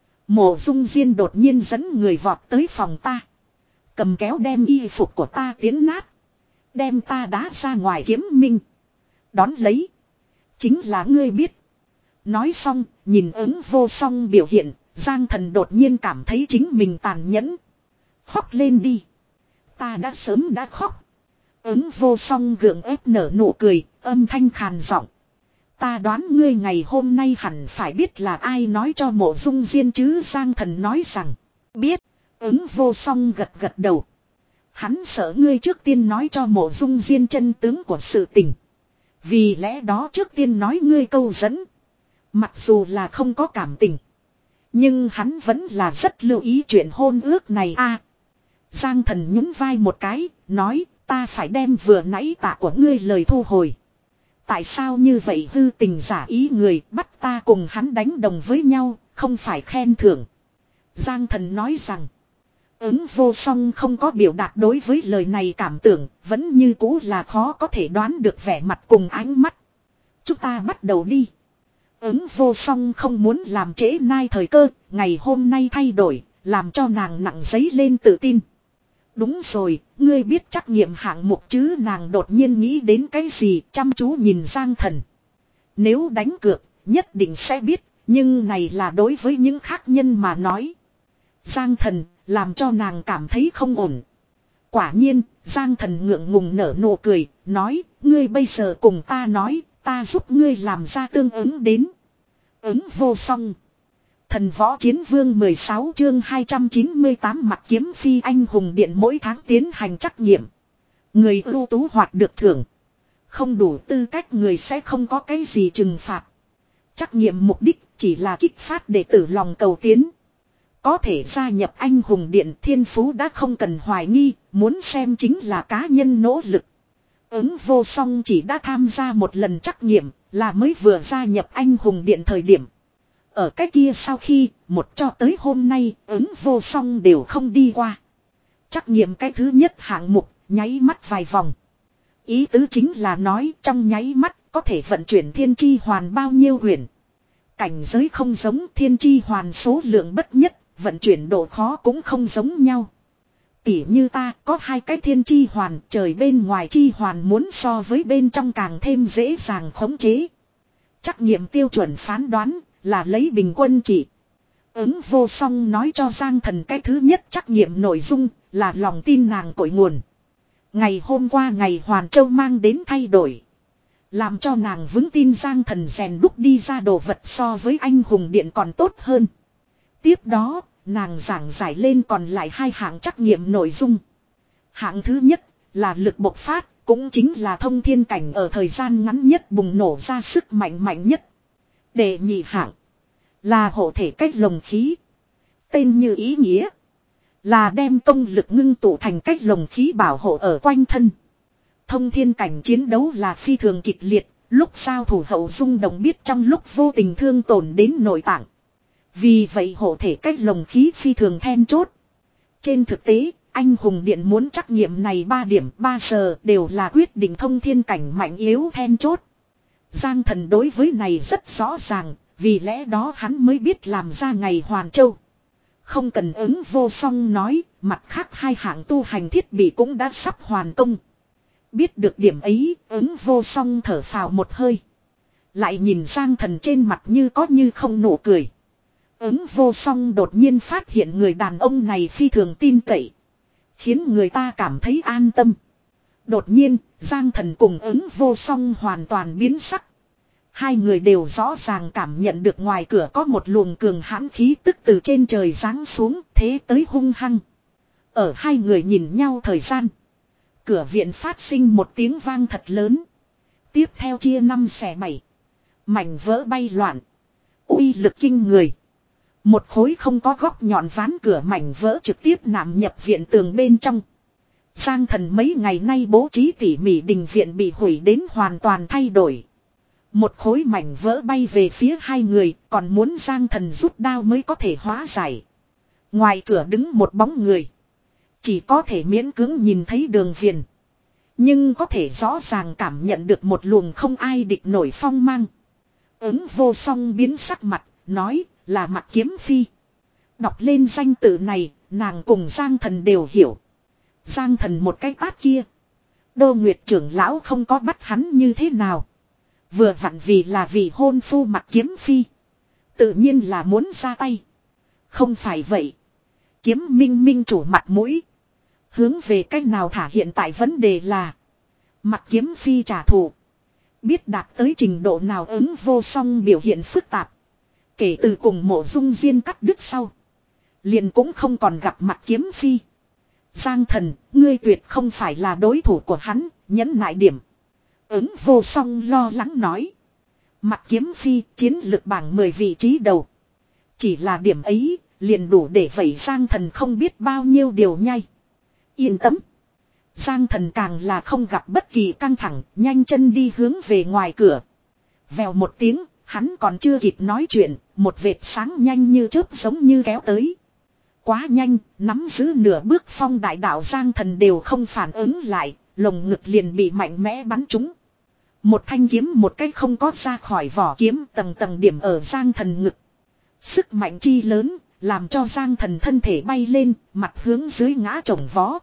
S1: Mộ Dung Diên đột nhiên dẫn người vọt tới phòng ta. Cầm kéo đem y phục của ta tiến nát. Đem ta đá ra ngoài kiếm minh. Đón lấy. Chính là ngươi biết. Nói xong, nhìn ứng vô song biểu hiện, Giang Thần đột nhiên cảm thấy chính mình tàn nhẫn. Khóc lên đi. Ta đã sớm đã khóc. Ứng vô song gượng ép nở nụ cười, âm thanh khàn giọng. Ta đoán ngươi ngày hôm nay hẳn phải biết là ai nói cho Mộ Dung Diên chứ. Giang Thần nói rằng. Biết. Ứng vô song gật gật đầu. Hắn sợ ngươi trước tiên nói cho Mộ Dung Diên chân tướng của sự tình. Vì lẽ đó trước tiên nói ngươi câu dẫn. Mặc dù là không có cảm tình. Nhưng hắn vẫn là rất lưu ý chuyện hôn ước này a. Giang Thần nhún vai một cái, nói ta phải đem vừa nãy tạ của ngươi lời thu hồi. Tại sao như vậy hư tình giả ý người bắt ta cùng hắn đánh đồng với nhau, không phải khen thưởng. Giang Thần nói rằng. Ứng vô song không có biểu đạt đối với lời này cảm tưởng, vẫn như cũ là khó có thể đoán được vẻ mặt cùng ánh mắt. Chúng ta bắt đầu đi. Ứng vô song không muốn làm trễ nai thời cơ, ngày hôm nay thay đổi, làm cho nàng nặng giấy lên tự tin. Đúng rồi, ngươi biết trắc nghiệm hạng mục chứ. Nàng đột nhiên nghĩ đến cái gì, chăm chú nhìn Giang Thần. Nếu đánh cược, nhất định sẽ biết, nhưng này là đối với những khác nhân mà nói. Giang Thần, làm cho nàng cảm thấy không ổn. Quả nhiên, Giang Thần ngượng ngùng nở nụ cười, nói, ngươi bây giờ cùng ta nói, ta giúp ngươi làm ra tương ứng đến. Ứng vô song. Thần võ chiến vương mười sáu chương hai trăm chín mươi tám mặt kiếm phi anh hùng điện mỗi tháng tiến hành trắc nghiệm. Người ưu tú hoặc được thưởng. Không đủ tư cách người sẽ không có cái gì trừng phạt. Trắc nghiệm mục đích chỉ là kích phát đệ tử lòng cầu tiến. Có thể gia nhập anh hùng điện thiên phú đã không cần hoài nghi, muốn xem chính là cá nhân nỗ lực. Ứng vô song chỉ đã tham gia một lần trắc nghiệm, là mới vừa gia nhập anh hùng điện thời điểm. Ở cái kia sau khi, một cho tới hôm nay, ứng vô song đều không đi qua. Trắc nghiệm cái thứ nhất hạng mục, nháy mắt vài vòng. Ý tứ chính là nói trong nháy mắt có thể vận chuyển thiên chi hoàn bao nhiêu huyền. Cảnh giới không giống, thiên chi hoàn số lượng bất nhất, vận chuyển độ khó cũng không giống nhau. Tỉ như ta có hai cái thiên chi hoàn, trời bên ngoài chi hoàn muốn so với bên trong càng thêm dễ dàng khống chế. Trắc nghiệm tiêu chuẩn phán đoán là lấy bình quân trị. Ứng vô song nói cho Giang Thần cái thứ nhất trắc nghiệm nội dung là lòng tin nàng cội nguồn. Ngày hôm qua ngày Hoàn Châu mang đến thay đổi. Làm cho nàng vững tin Giang Thần rèn đúc đi ra đồ vật so với anh hùng điện còn tốt hơn. Tiếp đó, nàng giảng giải lên còn lại hai hạng trắc nghiệm nội dung. Hạng thứ nhất là lực bộc phát, cũng chính là thông thiên cảnh ở thời gian ngắn nhất bùng nổ ra sức mạnh mạnh nhất. Đệ nhị hạng là hộ thể cách lồng khí. Tên như ý nghĩa là đem công lực ngưng tụ thành cách lồng khí bảo hộ ở quanh thân. Thông thiên cảnh chiến đấu là phi thường kịch liệt, lúc giao thủ hậu rung động biết trong lúc vô tình thương tổn đến nội tạng. Vì vậy hộ thể cách lồng khí phi thường then chốt. Trên thực tế, anh hùng điện muốn trắc nghiệm này ba điểm ba giờ đều là quyết định thông thiên cảnh mạnh yếu then chốt. Giang Thần đối với này rất rõ ràng, vì lẽ đó hắn mới biết làm ra ngày Hoàn Châu. Không cần ứng vô song nói, mặt khác hai hạng tu hành thiết bị cũng đã sắp hoàn công. Biết được điểm ấy, ứng vô song thở phào một hơi. Lại nhìn Giang Thần trên mặt như có như không nụ cười. Ứng vô song đột nhiên phát hiện người đàn ông này phi thường tin cậy. Khiến người ta cảm thấy an tâm. Đột nhiên, Giang Thần cùng ứng vô song hoàn toàn biến sắc. Hai người đều rõ ràng cảm nhận được ngoài cửa có một luồng cường hãn khí tức từ trên trời giáng xuống, thế tới hung hăng. Ở hai người nhìn nhau thời gian. Cửa viện phát sinh một tiếng vang thật lớn. Tiếp theo chia năm xẻ bảy. Mảnh vỡ bay loạn. Uy lực kinh người. Một khối không có góc nhọn ván cửa mảnh vỡ trực tiếp nằm nhập viện tường bên trong. Giang Thần mấy ngày nay bố trí tỉ mỉ đình viện bị hủy đến hoàn toàn thay đổi. Một khối mảnh vỡ bay về phía hai người, còn muốn Giang Thần rút đao mới có thể hóa giải. Ngoài cửa đứng một bóng người. Chỉ có thể miễn cưỡng nhìn thấy đường viền. Nhưng có thể rõ ràng cảm nhận được một luồng không ai địch nổi phong mang. Ứng vô song biến sắc mặt, nói là Mặc Kiếm Phi. Đọc lên danh tự này, nàng cùng Giang Thần đều hiểu. Giang Thần một cái tát kia. Đô Nguyệt trưởng lão không có bắt hắn như thế nào. Vừa vặn vì là vì hôn phu Mặc Kiếm Phi. Tự nhiên là muốn ra tay. Không phải vậy. Kiếm minh minh chủ mặt mũi. Hướng về cách nào thả hiện tại vấn đề là. Mặc Kiếm Phi trả thù. Biết đạt tới trình độ nào ứng vô song biểu hiện phức tạp. Kể từ cùng Mộ Dung Diên cắt đứt sau. Liền cũng không còn gặp Mặc Kiếm Phi. Giang Thần, ngươi tuyệt không phải là đối thủ của hắn, nhẫn nại điểm. Ứng vô song lo lắng nói. Mặc Kiếm Phi chiến lực bảng mười vị trí đầu. Chỉ là điểm ấy, liền đủ để vẩy Giang Thần không biết bao nhiêu điều nhai. Yên tâm. Giang Thần càng là không gặp bất kỳ căng thẳng, nhanh chân đi hướng về ngoài cửa. Vèo một tiếng, hắn còn chưa kịp nói chuyện, một vệt sáng nhanh như chớp giống như kéo tới. Quá nhanh, nắm giữ nửa bước phong đại đạo Giang Thần đều không phản ứng lại, lồng ngực liền bị mạnh mẽ bắn trúng. Một thanh kiếm một cái không có ra khỏi vỏ kiếm tầng tầng điểm ở Giang Thần ngực. Sức mạnh chi lớn, làm cho Giang Thần thân thể bay lên, mặt hướng dưới ngã chồng vó.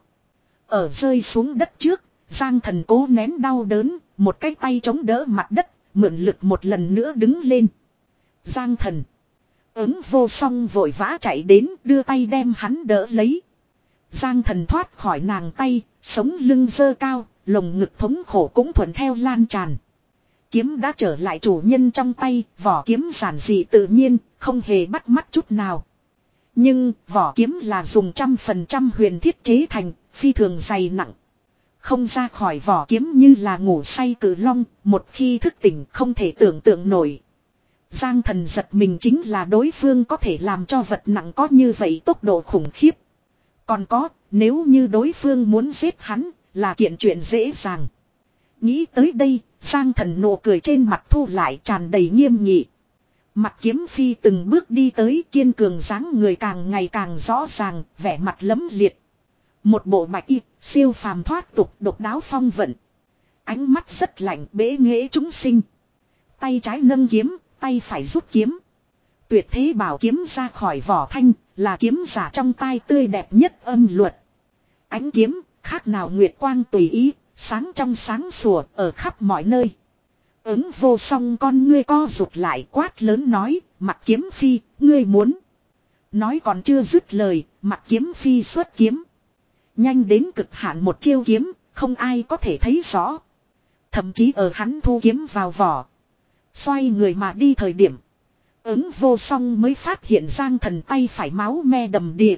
S1: Ở rơi xuống đất trước, Giang Thần cố nén đau đớn, một cái tay chống đỡ mặt đất, mượn lực một lần nữa đứng lên. Giang Thần. Ứng vô song vội vã chạy đến, đưa tay đem hắn đỡ lấy. Giang Thần thoát khỏi nàng tay, sống lưng dơ cao, lồng ngực thống khổ cũng thuận theo lan tràn. Kiếm đã trở lại chủ nhân trong tay, vỏ kiếm giản dị tự nhiên, không hề bắt mắt chút nào. Nhưng vỏ kiếm là dùng trăm phần trăm huyền thiết chế thành, phi thường dày nặng. Không ra khỏi vỏ kiếm như là ngủ say cử long, một khi thức tỉnh không thể tưởng tượng nổi. Giang Thần giật mình chính là đối phương có thể làm cho vật nặng có như vậy tốc độ khủng khiếp. Còn có, nếu như đối phương muốn giết hắn, là kiện chuyện dễ dàng. Nghĩ tới đây, Giang Thần nụ cười trên mặt thu lại tràn đầy nghiêm nghị. Mặc Kiếm Phi từng bước đi tới, kiên cường dáng người càng ngày càng rõ ràng, vẻ mặt lấm liệt. Một bộ bạch y, siêu phàm thoát tục độc đáo phong vận. Ánh mắt rất lạnh bế nghệ chúng sinh. Tay trái nâng kiếm, tay phải rút kiếm. Tuyệt thế bảo kiếm ra khỏi vỏ thanh, là kiếm giả trong tay tươi đẹp nhất âm luật. Ánh kiếm, khác nào nguyệt quang tùy ý, sáng trong sáng sủa ở khắp mọi nơi. Ứng vô song con ngươi co rụt lại quát lớn nói, Mặc Kiếm Phi, ngươi muốn. Nói còn chưa dứt lời, Mặc Kiếm Phi xuất kiếm. Nhanh đến cực hạn một chiêu kiếm, không ai có thể thấy rõ. Thậm chí ở hắn thu kiếm vào vỏ. Xoay người mà đi thời điểm. Ứng vô song mới phát hiện Giang Thần tay phải máu me đầm đìa.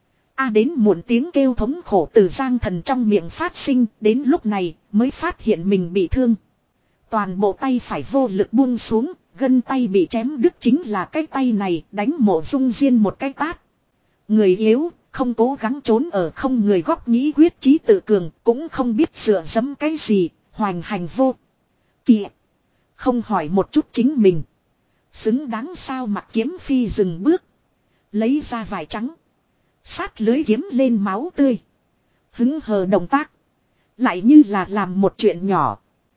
S1: A đến muộn tiếng kêu thống khổ từ Giang Thần trong miệng phát sinh, đến lúc này mới phát hiện mình bị thương. Toàn bộ tay phải vô lực buông xuống, gân tay bị chém đứt chính là cái tay này đánh Mộ Dung Diên một cái tát. Người yếu, không cố gắng trốn ở không người góc nghĩ quyết chí tự cường, cũng không biết dựa dẫm cái gì, hoành hành vô. Kìa! Không hỏi một chút chính mình. Xứng đáng sao Mặc Kiếm Phi dừng bước. Lấy ra vải trắng. Sát lưới kiếm lên máu tươi. Hứng hờ động tác. Lại như là làm một chuyện nhỏ.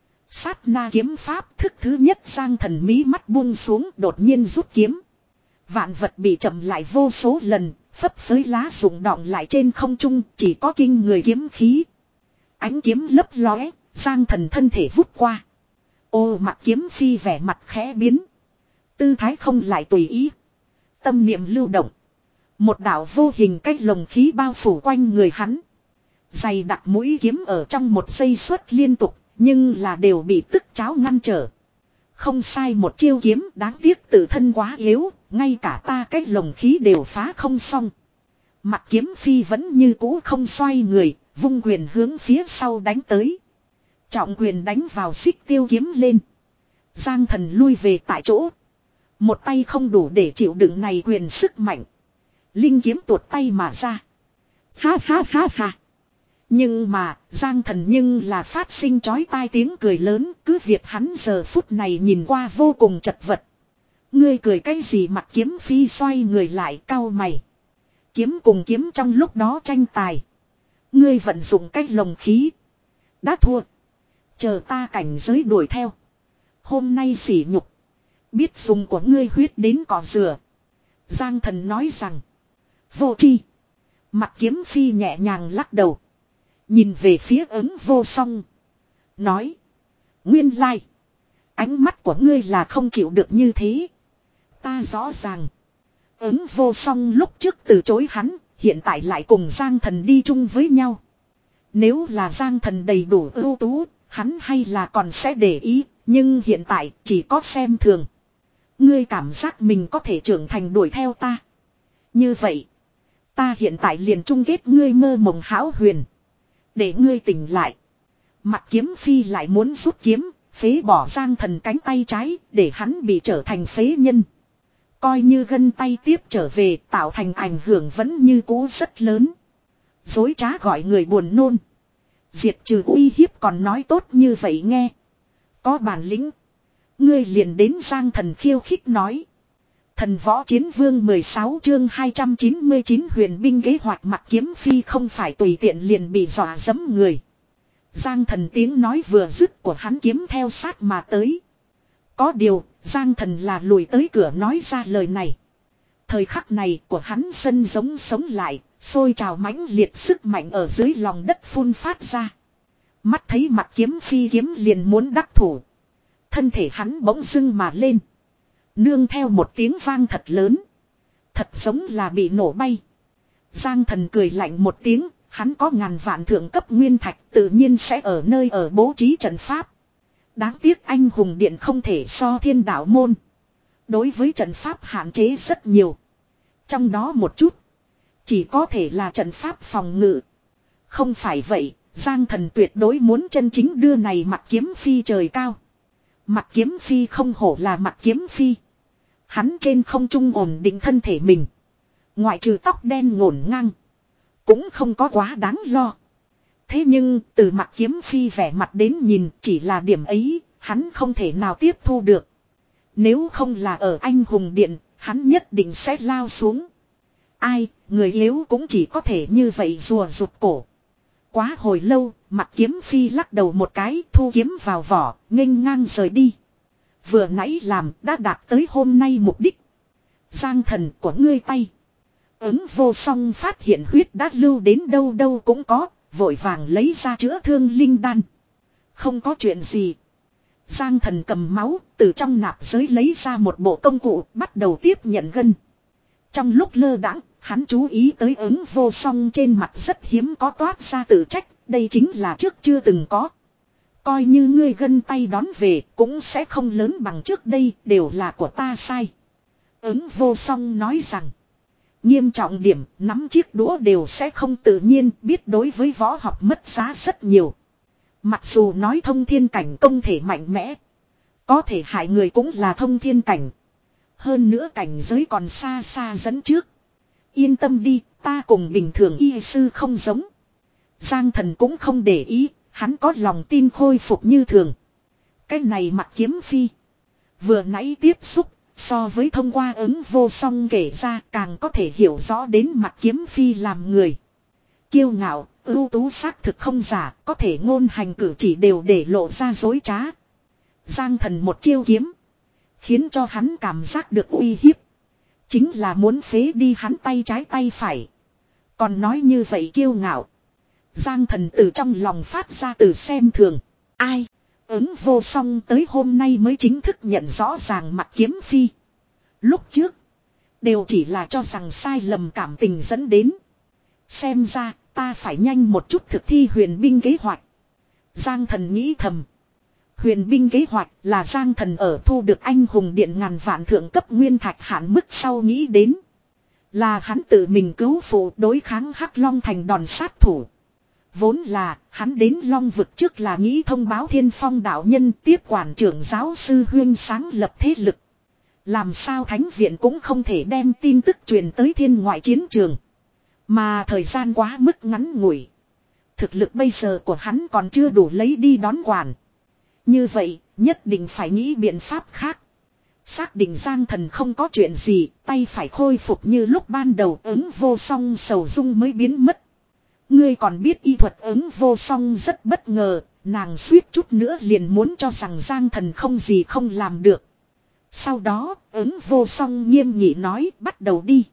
S1: Sát na kiếm pháp thức thứ nhất Giang Thần mí mắt buông xuống đột nhiên rút kiếm. Vạn vật bị chậm lại vô số lần, phấp phới lá rụng đọng lại trên không trung chỉ có kinh người kiếm khí. Ánh kiếm lấp lóe, Giang Thần thân thể vút qua. Ô Mặc Kiếm Phi vẻ mặt khẽ biến. Tư thái không lại tùy ý. Tâm niệm lưu động. Một đạo vô hình cách lồng khí bao phủ quanh người hắn. Dày đặc mũi kiếm ở trong một giây suất liên tục, nhưng là đều bị tức cháo ngăn trở. Không sai một chiêu kiếm, đáng tiếc tự thân quá yếu, ngay cả ta cách lồng khí đều phá không xong. Mặc Kiếm Phi vẫn như cũ không xoay người, vung quyền hướng phía sau đánh tới. Trọng quyền đánh vào xích tiêu kiếm lên. Giang Thần lui về tại chỗ. Một tay không đủ để chịu đựng này quyền sức mạnh. Linh kiếm tuột tay mà ra. Ha ha ha ha. Nhưng mà, Giang Thần nhưng là phát sinh chói tai tiếng cười lớn, cứ việc hắn giờ phút này nhìn qua vô cùng chật vật. Ngươi cười cái gì? Mặt Kiếm Phi xoay người lại cau mày. Kiếm cùng kiếm trong lúc đó tranh tài. Ngươi vận dụng cách lồng khí. Đã thua. Chờ ta cảnh giới đuổi theo. Hôm nay sỉ nhục. Biết dùng của ngươi huyết đến cỏ rửa. Giang Thần nói rằng. Vô tri. Mặt Kiếm Phi nhẹ nhàng lắc đầu. Nhìn về phía Ứng Vô Song. Nói. Nguyên lai. Ánh mắt của ngươi là không chịu được như thế. Ta rõ ràng. Ứng Vô Song lúc trước từ chối hắn. Hiện tại lại cùng Giang Thần đi chung với nhau. Nếu là Giang Thần đầy đủ ưu tú. Hắn hay là còn sẽ để ý. Nhưng hiện tại chỉ có xem thường. Ngươi cảm giác mình có thể trưởng thành đuổi theo ta. Như vậy. Ta hiện tại liền chung kết ngươi mơ mộng hão huyền. Để ngươi tỉnh lại. Mặt Kiếm Phi lại muốn rút kiếm. Phế bỏ Giang Thần cánh tay trái. Để hắn bị trở thành phế nhân. Coi như gân tay tiếp trở về. Tạo thành ảnh hưởng vẫn như cũ rất lớn. Dối trá gọi người buồn nôn. Diệt trừ uy hiếp còn nói tốt như vậy nghe. Có bản lĩnh. Ngươi liền đến Giang Thần khiêu khích nói. Thần Võ Chiến Vương mười sáu chương hai trăm chín mươi chín huyền binh kế hoạch. Mặt Kiếm Phi không phải tùy tiện liền bị dọa dẫm người. Giang Thần tiếng nói vừa dứt của hắn kiếm theo sát mà tới. Có điều, Giang Thần là lùi tới cửa nói ra lời này. Thời khắc này của hắn sân giống sống lại, sôi trào mãnh liệt sức mạnh ở dưới lòng đất phun phát ra. Mắt thấy Mặt Kiếm Phi kiếm liền muốn đắc thủ. Thân thể hắn bỗng dưng mà lên. Nương theo một tiếng vang thật lớn. Thật giống là bị nổ bay. Giang Thần cười lạnh một tiếng. Hắn có ngàn vạn thượng cấp nguyên thạch tự nhiên sẽ ở nơi ở bố trí trận pháp. Đáng tiếc anh hùng điện không thể so thiên đạo môn. Đối với trận pháp hạn chế rất nhiều. Trong đó một chút. Chỉ có thể là trận pháp phòng ngự. Không phải vậy. Giang Thần tuyệt đối muốn chân chính đưa này Mặt Kiếm Phi trời cao. Mặt Kiếm Phi không hổ là Mặt Kiếm Phi. Hắn trên không trung ổn định thân thể mình. Ngoại trừ tóc đen ngổn ngang. Cũng không có quá đáng lo. Thế nhưng từ Mặt Kiếm Phi vẻ mặt đến nhìn chỉ là điểm ấy. Hắn không thể nào tiếp thu được. Nếu không là ở anh hùng điện. Hắn nhất định sẽ lao xuống. Ai, người yếu cũng chỉ có thể như vậy rùa rụt cổ. Quá hồi lâu, Mặt Kiếm Phi lắc đầu một cái, thu kiếm vào vỏ, nghênh ngang rời đi. Vừa nãy làm đã đạt tới hôm nay mục đích. Giang Thần của ngươi tay. Ứng Vô Song phát hiện huyết đã lưu đến đâu đâu cũng có, vội vàng lấy ra chữa thương linh đan. Không có chuyện gì. Giang Thần cầm máu, từ trong nạp giới lấy ra một bộ công cụ, bắt đầu tiếp nhận gân. Trong lúc lơ đãng, hắn chú ý tới Ứng Vô Song trên mặt rất hiếm có toát ra tự trách, đây chính là trước chưa từng có. Coi như ngươi gân tay đón về, cũng sẽ không lớn bằng trước đây, đều là của ta sai. Ứng Vô Song nói rằng, nghiêm trọng điểm, nắm chiếc đũa đều sẽ không tự nhiên, biết đối với võ học mất giá rất nhiều. Mặc dù nói thông thiên cảnh công thể mạnh mẽ, có thể hại người cũng là thông thiên cảnh. Hơn nữa cảnh giới còn xa xa dẫn trước. Yên tâm đi, ta cùng bình thường y sư không giống. Giang Thần cũng không để ý, hắn có lòng tin khôi phục như thường. Cái này Mặt Kiếm Phi. Vừa nãy tiếp xúc, so với thông qua Ứng Vô Song kể ra càng có thể hiểu rõ đến Mặt Kiếm Phi làm người. Kiêu ngạo, ưu tú xác thực không giả, có thể ngôn hành cử chỉ đều để lộ ra dối trá. Giang Thần một chiêu kiếm. Khiến cho hắn cảm giác được uy hiếp. Chính là muốn phế đi hắn tay trái tay phải. Còn nói như vậy kiêu ngạo. Giang Thần từ trong lòng phát ra từ xem thường. Ai? Ứng Vô Song tới hôm nay mới chính thức nhận rõ ràng Mặt Kiếm Phi. Lúc trước. Đều chỉ là cho rằng sai lầm cảm tình dẫn đến. Xem ra ta phải nhanh một chút thực thi huyền binh kế hoạch. Giang Thần nghĩ thầm. Huyền binh kế hoạch là Giang Thần ở thu được anh hùng điện ngàn vạn thượng cấp nguyên thạch hạn mức sau nghĩ đến. Là hắn tự mình cứu phụ đối kháng Hắc Long thành đòn sát thủ. Vốn là hắn đến Long vực trước là nghĩ thông báo Thiên Phong đạo nhân tiếp quản trưởng giáo sư Huyên sáng lập thế lực. Làm sao thánh viện cũng không thể đem tin tức truyền tới thiên ngoại chiến trường. Mà thời gian quá mức ngắn ngủi. Thực lực bây giờ của hắn còn chưa đủ lấy đi đón quản. Như vậy, nhất định phải nghĩ biện pháp khác. Xác định Giang Thần không có chuyện gì, tay phải khôi phục như lúc ban đầu, ứng vô song sầu dung mới biến mất. Ngươi còn biết y thuật, ứng vô song rất bất ngờ, nàng suýt chút nữa liền muốn cho rằng Giang Thần không gì không làm được. Sau đó, ứng vô song nghiêm nghị nói, bắt đầu đi.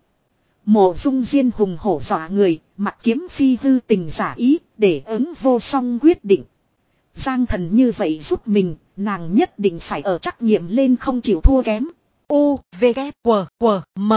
S1: Mộ Dung Diên hùng hổ dọa người, mặt kiếm phi hư tình giả ý, để ứng vô song quyết định. Giang Thần như vậy giúp mình, nàng nhất định phải ở trắc nghiệm lên không chịu thua kém. U, V, K, W, W, M.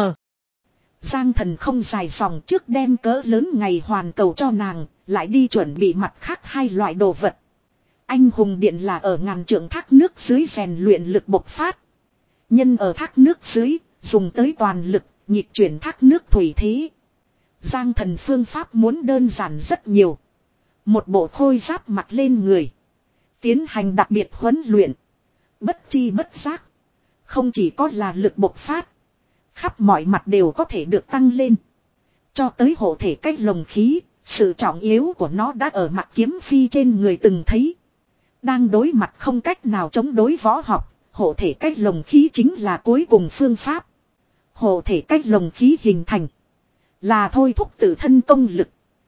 S1: Giang Thần không dài dòng, trước đem cỡ lớn ngày hoàn cầu cho nàng, lại đi chuẩn bị mặt khác hai loại đồ vật. Anh hùng điện là ở ngàn trượng thác nước dưới rèn luyện lực bộc phát. Nhân ở thác nước dưới, dùng tới toàn lực, nhịp chuyển thác nước thủy thế. Giang Thần phương pháp muốn đơn giản rất nhiều. Một bộ khôi giáp mặc lên người. Tiến hành đặc biệt huấn luyện. Bất chi bất giác. Không chỉ có là lực bộc phát. Khắp mọi mặt đều có thể được tăng lên. Cho tới hộ thể cách lồng khí. Sự trọng yếu của nó đã ở mặt kiếm phi trên người từng thấy. Đang đối mặt không cách nào chống đối võ học. Hộ thể cách lồng khí chính là cuối cùng phương pháp. Hộ thể cách lồng khí hình thành. Là thôi thúc tự thân công lực.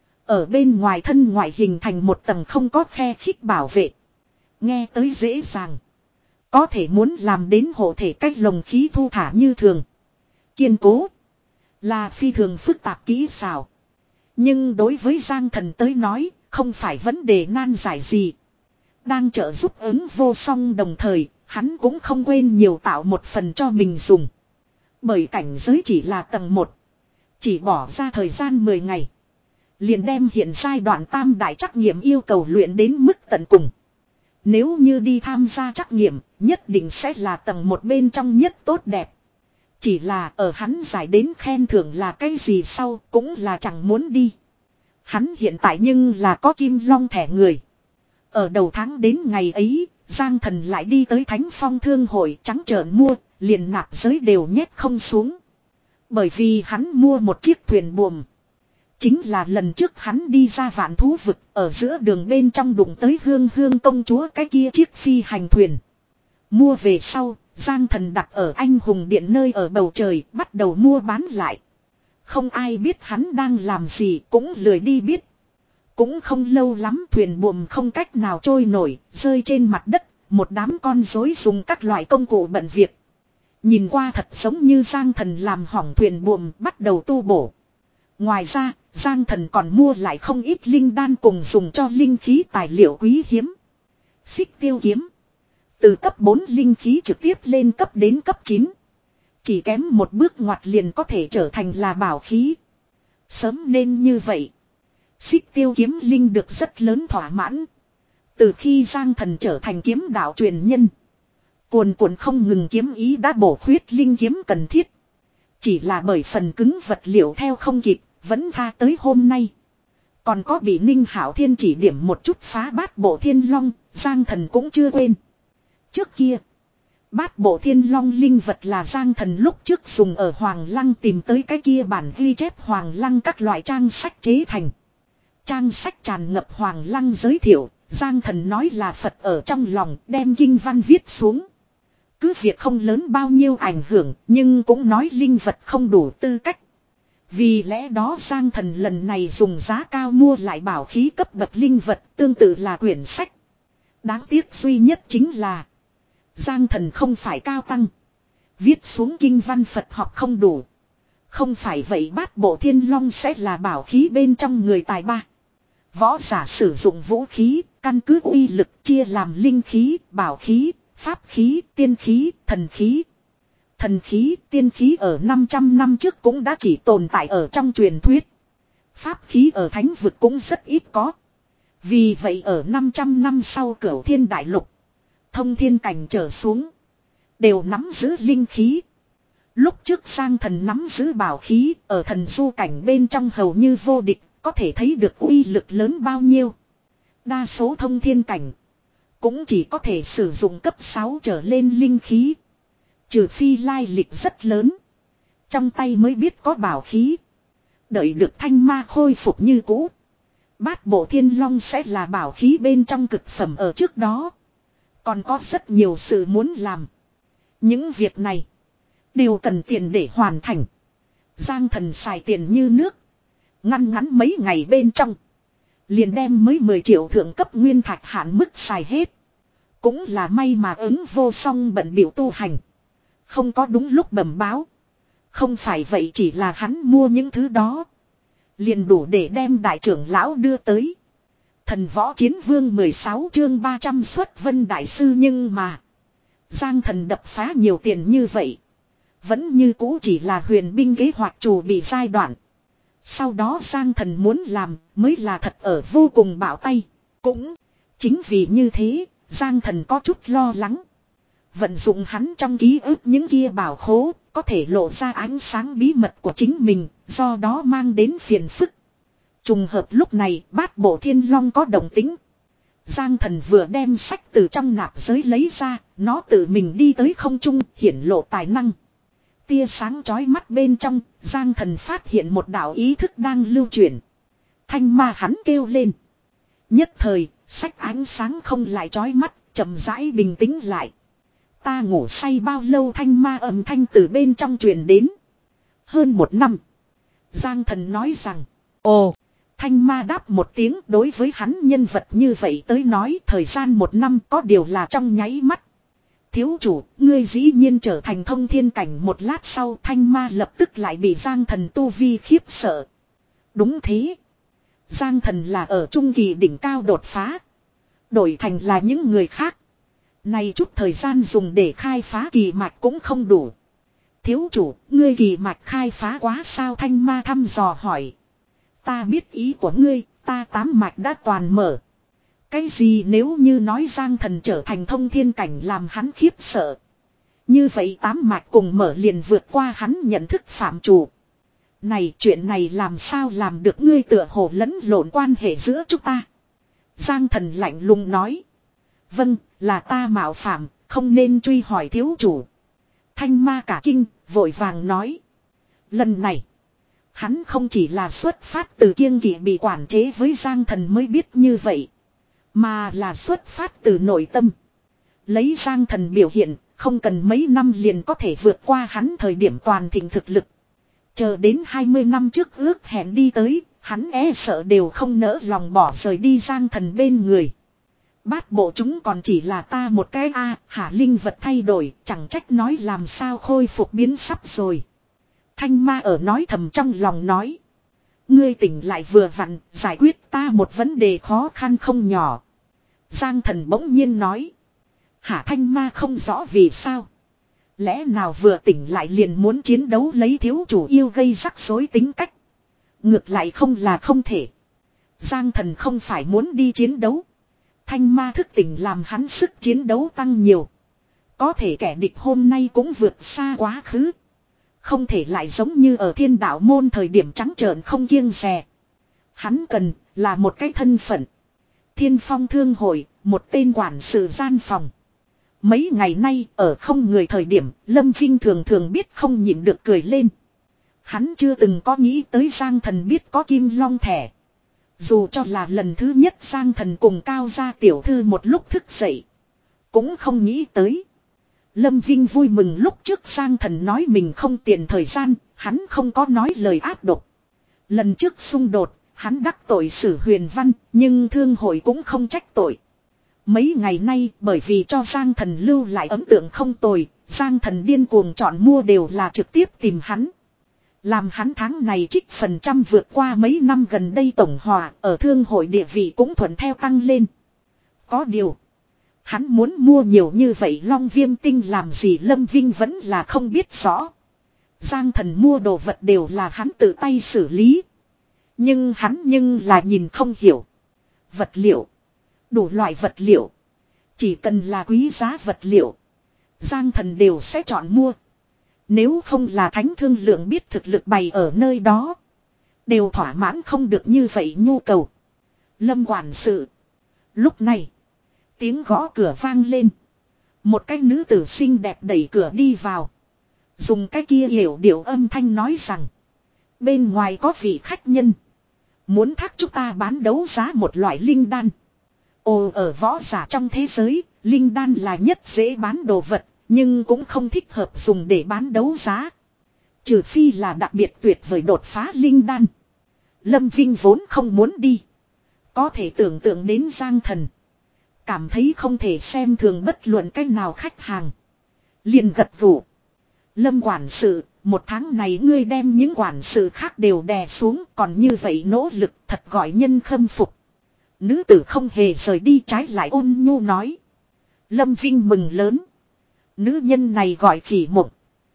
S1: Ở bên ngoài thân ngoại hình thành một tầng không có khe khích bảo vệ. Nghe tới dễ dàng. Có thể muốn làm đến hộ thể cách lồng khí thu thả như thường. Kiên cố. Là phi thường phức tạp kỹ xảo. Nhưng đối với Giang Thần tới nói, không phải vấn đề nan giải gì. Đang trợ giúp ứng vô song đồng thời, hắn cũng không quên nhiều tạo một phần cho mình dùng. Bởi cảnh giới chỉ là tầng một. Chỉ bỏ ra thời gian mười ngày. Liền đem hiện giai đoạn tam đại trắc nghiệm yêu cầu luyện đến mức tận cùng. Nếu như đi tham gia trắc nghiệm, nhất định sẽ là tầng một bên trong nhất tốt đẹp. Chỉ là ở hắn giải đến khen thưởng là cái gì sau cũng là chẳng muốn đi. Hắn hiện tại nhưng là có kim long thẻ người. Ở đầu tháng đến ngày ấy, Giang Thần lại đi tới Thánh Phong Thương hội trắng trợn mua, liền nạp giới đều nhét không xuống. Bởi vì hắn mua một chiếc thuyền buồm. Chính là lần trước hắn đi ra vạn thú vực, ở giữa đường bên trong đụng tới hương hương công chúa cái kia chiếc phi hành thuyền. Mua về sau, Giang Thần đặt ở anh hùng điện nơi ở bầu trời, bắt đầu mua bán lại. Không ai biết hắn đang làm gì, cũng lười đi biết. Cũng không lâu lắm thuyền buồm không cách nào trôi nổi, rơi trên mặt đất, một đám con rối dùng các loại công cụ bận việc. Nhìn qua thật giống như Giang Thần làm hỏng thuyền buồm bắt đầu tu bổ. Ngoài ra, Giang Thần còn mua lại không ít linh đan cùng dùng cho linh khí tài liệu quý hiếm. Xích tiêu kiếm. Từ cấp bốn linh khí trực tiếp lên cấp đến cấp chín. Chỉ kém một bước ngoặt liền có thể trở thành là bảo khí. Sớm nên như vậy. Xích tiêu kiếm linh được rất lớn thỏa mãn. Từ khi Giang Thần trở thành kiếm đạo truyền nhân. Cuồn cuộn không ngừng kiếm ý đã bổ khuyết linh kiếm cần thiết. Chỉ là bởi phần cứng vật liệu theo không kịp, vẫn tha tới hôm nay. Còn có bị Ninh Hảo Thiên chỉ điểm một chút phá bát bộ thiên long, Giang Thần cũng chưa quên. Trước kia, bát bộ thiên long linh vật là Giang Thần lúc trước dùng ở Hoàng Lăng tìm tới cái kia bản ghi chép Hoàng Lăng các loại trang sách chế thành. Trang sách tràn ngập Hoàng Lăng giới thiệu, Giang Thần nói là Phật ở trong lòng đem kinh văn viết xuống. Cứ việc không lớn bao nhiêu ảnh hưởng, nhưng cũng nói linh vật không đủ tư cách. Vì lẽ đó Giang Thần lần này dùng giá cao mua lại bảo khí cấp bậc linh vật, tương tự là quyển sách. Đáng tiếc duy nhất chính là Giang Thần không phải cao tăng. Viết xuống kinh văn Phật học không đủ. Không phải vậy bát bộ thiên long sẽ là bảo khí bên trong người tài ba. Võ giả sử dụng vũ khí, căn cứ uy lực chia làm linh khí, bảo khí, pháp khí, tiên khí, thần khí. Thần khí, tiên khí ở năm trăm năm trước cũng đã chỉ tồn tại ở trong truyền thuyết. Pháp khí ở thánh vực cũng rất ít có. Vì vậy ở năm trăm năm sau Cửu Thiên Đại Lục, thông thiên cảnh trở xuống, đều nắm giữ linh khí. Lúc trước Giang Thần nắm giữ bảo khí, ở thần du cảnh bên trong hầu như vô địch, có thể thấy được uy lực lớn bao nhiêu. Đa số thông thiên cảnh cũng chỉ có thể sử dụng cấp sáu trở lên linh khí. Trừ phi lai lịch rất lớn. Trong tay mới biết có bảo khí. Đợi được thanh ma khôi phục như cũ. Bát bộ thiên long sẽ là bảo khí bên trong cực phẩm ở trước đó. Còn có rất nhiều sự muốn làm. Những việc này đều cần tiền để hoàn thành. Giang Thần xài tiền như nước. Ngăn ngắn mấy ngày bên trong. Liền đem mới mười triệu thượng cấp nguyên thạch hạn mức xài hết. Cũng là may mà ứng vô song bận biểu tu hành. Không có đúng lúc bẩm báo. Không phải vậy chỉ là hắn mua những thứ đó. Liền đủ để đem đại trưởng lão đưa tới. Thần võ chiến vương mười sáu chương ba trăm xuất vân đại sư nhưng mà. Giang Thần đập phá nhiều tiền như vậy. Vẫn như cũ chỉ là huyền binh kế hoạch chủ bị giai đoạn. Sau đó Giang Thần muốn làm mới là thật ở vô cùng bạo tay. Cũng chính vì như thế, Giang Thần có chút lo lắng. Vận dụng hắn trong ký ức những kia bảo khố, có thể lộ ra ánh sáng bí mật của chính mình, do đó mang đến phiền phức. Trùng hợp lúc này, bát bộ thiên long có động tính. Giang Thần vừa đem sách từ trong nạp giới lấy ra, nó tự mình đi tới không trung, hiển lộ tài năng. Tia sáng chói mắt bên trong, Giang Thần phát hiện một đạo ý thức đang lưu chuyển. Thanh ma hắn kêu lên. Nhất thời, sách ánh sáng không lại chói mắt, chậm rãi bình tĩnh lại. Ta ngủ say bao lâu thanh ma âm thanh từ bên trong truyền đến. Hơn một năm. Giang Thần nói rằng. Ồ, thanh ma đáp một tiếng đối với hắn nhân vật như vậy tới nói thời gian một năm có điều là trong nháy mắt. Thiếu chủ, ngươi dĩ nhiên trở thành thông thiên cảnh một lát sau thanh ma lập tức lại bị Giang Thần tu vi khiếp sợ. Đúng thế. Giang Thần là ở trung kỳ đỉnh cao đột phá. Đổi thành là những người khác. Này chút thời gian dùng để khai phá kỳ mạch cũng không đủ. Thiếu chủ, ngươi kỳ mạch khai phá quá sao thanh ma thăm dò hỏi. Ta biết ý của ngươi, ta tám mạch đã toàn mở. Cái gì nếu như nói Giang Thần trở thành thông thiên cảnh làm hắn khiếp sợ. Như vậy tám mạch cùng mở liền vượt qua hắn nhận thức phạm chủ. Này chuyện này làm sao làm được ngươi tựa hồ lẫn lộn quan hệ giữa chúng ta. Giang Thần lạnh lùng nói. Vâng, là ta mạo phạm, không nên truy hỏi thiếu chủ. Thanh ma cả kinh, vội vàng nói. Lần này, hắn không chỉ là xuất phát từ kiêng kỵ bị quản chế với Giang Thần mới biết như vậy. Mà là xuất phát từ nội tâm. Lấy Giang Thần biểu hiện, không cần mấy năm liền có thể vượt qua hắn thời điểm toàn thịnh thực lực. Chờ đến hai mươi năm trước ước hẹn đi tới, hắn e sợ đều không nỡ lòng bỏ rời đi Giang Thần bên người. Bát bộ chúng còn chỉ là ta một cái a à, hả linh vật thay đổi, chẳng trách nói làm sao khôi phục biến sắp rồi. Thanh ma ở nói thầm trong lòng nói. Ngươi tỉnh lại vừa vặn, giải quyết ta một vấn đề khó khăn không nhỏ. Giang Thần bỗng nhiên nói. Hả thanh ma không rõ vì sao. Lẽ nào vừa tỉnh lại liền muốn chiến đấu lấy thiếu chủ yêu gây rắc rối tính cách. Ngược lại không là không thể. Giang Thần không phải muốn đi chiến đấu. Thanh ma thức tỉnh làm hắn sức chiến đấu tăng nhiều. Có thể kẻ địch hôm nay cũng vượt xa quá khứ. Không thể lại giống như ở thiên đạo môn thời điểm trắng trợn không kiêng dè. Hắn cần là một cái thân phận. Thiên Phong Thương Hội, một tên quản sự gian phòng. Mấy ngày nay ở không người thời điểm, Lâm Vinh thường thường biết không nhịn được cười lên. Hắn chưa từng có nghĩ tới Giang Thần biết có kim long thẻ. Dù cho là lần thứ nhất Giang Thần cùng Cao gia tiểu thư một lúc thức dậy. Cũng không nghĩ tới. Lâm Vinh vui mừng lúc trước Giang Thần nói mình không tiền thời gian, hắn không có nói lời ác độc. Lần trước xung đột, hắn đắc tội Sử Huyền Văn, nhưng thương hội cũng không trách tội. Mấy ngày nay bởi vì cho Giang Thần lưu lại ấn tượng không tồi, Giang Thần điên cuồng chọn mua đều là trực tiếp tìm hắn. Làm hắn tháng này trích phần trăm vượt qua mấy năm gần đây tổng hòa, ở thương hội địa vị cũng thuận theo tăng lên. Có điều, hắn muốn mua nhiều như vậy Long Viêm Tinh làm gì Lâm Vinh vẫn là không biết rõ. Giang Thần mua đồ vật đều là hắn tự tay xử lý. Nhưng hắn nhưng là nhìn không hiểu. Vật liệu. Đủ loại vật liệu. Chỉ cần là quý giá vật liệu. Giang Thần đều sẽ chọn mua. Nếu không là thánh thương lượng biết thực lực bày ở nơi đó. Đều thỏa mãn không được như vậy nhu cầu. Lâm quản sự. Lúc này. Tiếng gõ cửa vang lên. Một cái nữ tử xinh đẹp đẩy cửa đi vào. Dùng cái kia hiểu điệu âm thanh nói rằng. Bên ngoài có vị khách nhân. Muốn thác chúng ta bán đấu giá một loại linh đan. Ồ, ở võ giả trong thế giới, linh đan là nhất dễ bán đồ vật. Nhưng cũng không thích hợp dùng để bán đấu giá. Trừ phi là đặc biệt tuyệt vời đột phá linh đan. Lâm Vinh vốn không muốn đi. Có thể tưởng tượng đến Giang Thần. Cảm thấy không thể xem thường bất luận cách nào khách hàng. Liền gật gù. Lâm quản sự, một tháng này ngươi đem những quản sự khác đều đè xuống, còn như vậy nỗ lực thật gọi nhân khâm phục. Nữ tử không hề rời đi, trái lại ôn nhu nói. Lâm Vinh mừng lớn. Nữ nhân này gọi Khỉ Mộng.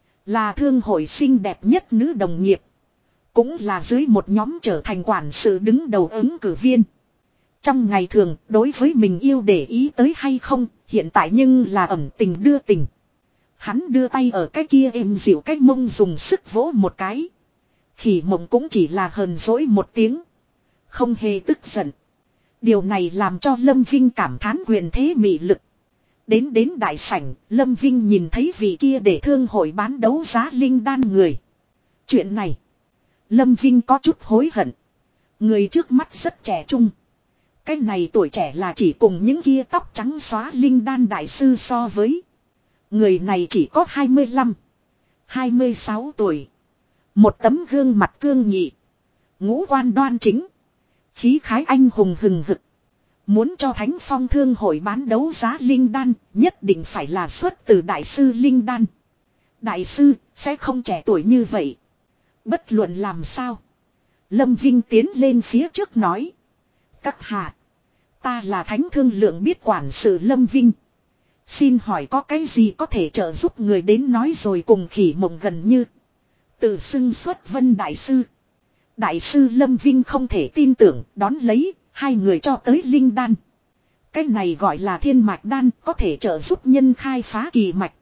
S1: Là thương hội xinh đẹp nhất nữ đồng nghiệp. Cũng là dưới một nhóm trở thành quản sự đứng đầu ứng cử viên. Trong ngày thường, đối với mình yêu để ý tới hay không, hiện tại nhưng là ẩn tình đưa tình. Hắn đưa tay ở cái kia êm dịu cái mông dùng sức vỗ một cái. Khỉ Mộng cũng chỉ là hờn dỗi một tiếng. Không hề tức giận. Điều này làm cho Lâm Vinh cảm thán quyền thế mị lực. Đến đến đại sảnh, Lâm Vinh nhìn thấy vị kia để thương hội bán đấu giá linh đan người. Chuyện này, Lâm Vinh có chút hối hận. Người trước mắt rất trẻ trung. Cái này tuổi trẻ là chỉ cùng những kia tóc trắng xóa linh đan đại sư so với. Người này chỉ có hai mươi lăm, hai mươi sáu tuổi. Một tấm gương mặt cương nghị. Ngũ quan đoan chính. Khí khái anh hùng hừng hực. Muốn cho Thánh Phong thương hội bán đấu giá linh đan, nhất định phải là xuất từ đại sư linh đan. Đại sư, sẽ không trẻ tuổi như vậy. Bất luận làm sao. Lâm Vinh tiến lên phía trước nói. Các hạ. Ta là Thánh Thương Lượng biết quản sự Lâm Vinh. Xin hỏi có cái gì có thể trợ giúp người đến nói rồi cùng Khỉ Mộng gần như. Tự xưng xuất vân đại sư. Đại sư Lâm Vinh không thể tin tưởng, đón lấy, hai người cho tới linh đan. Cái này gọi là thiên mạch đan, có thể trợ giúp nhân khai phá kỳ mạch.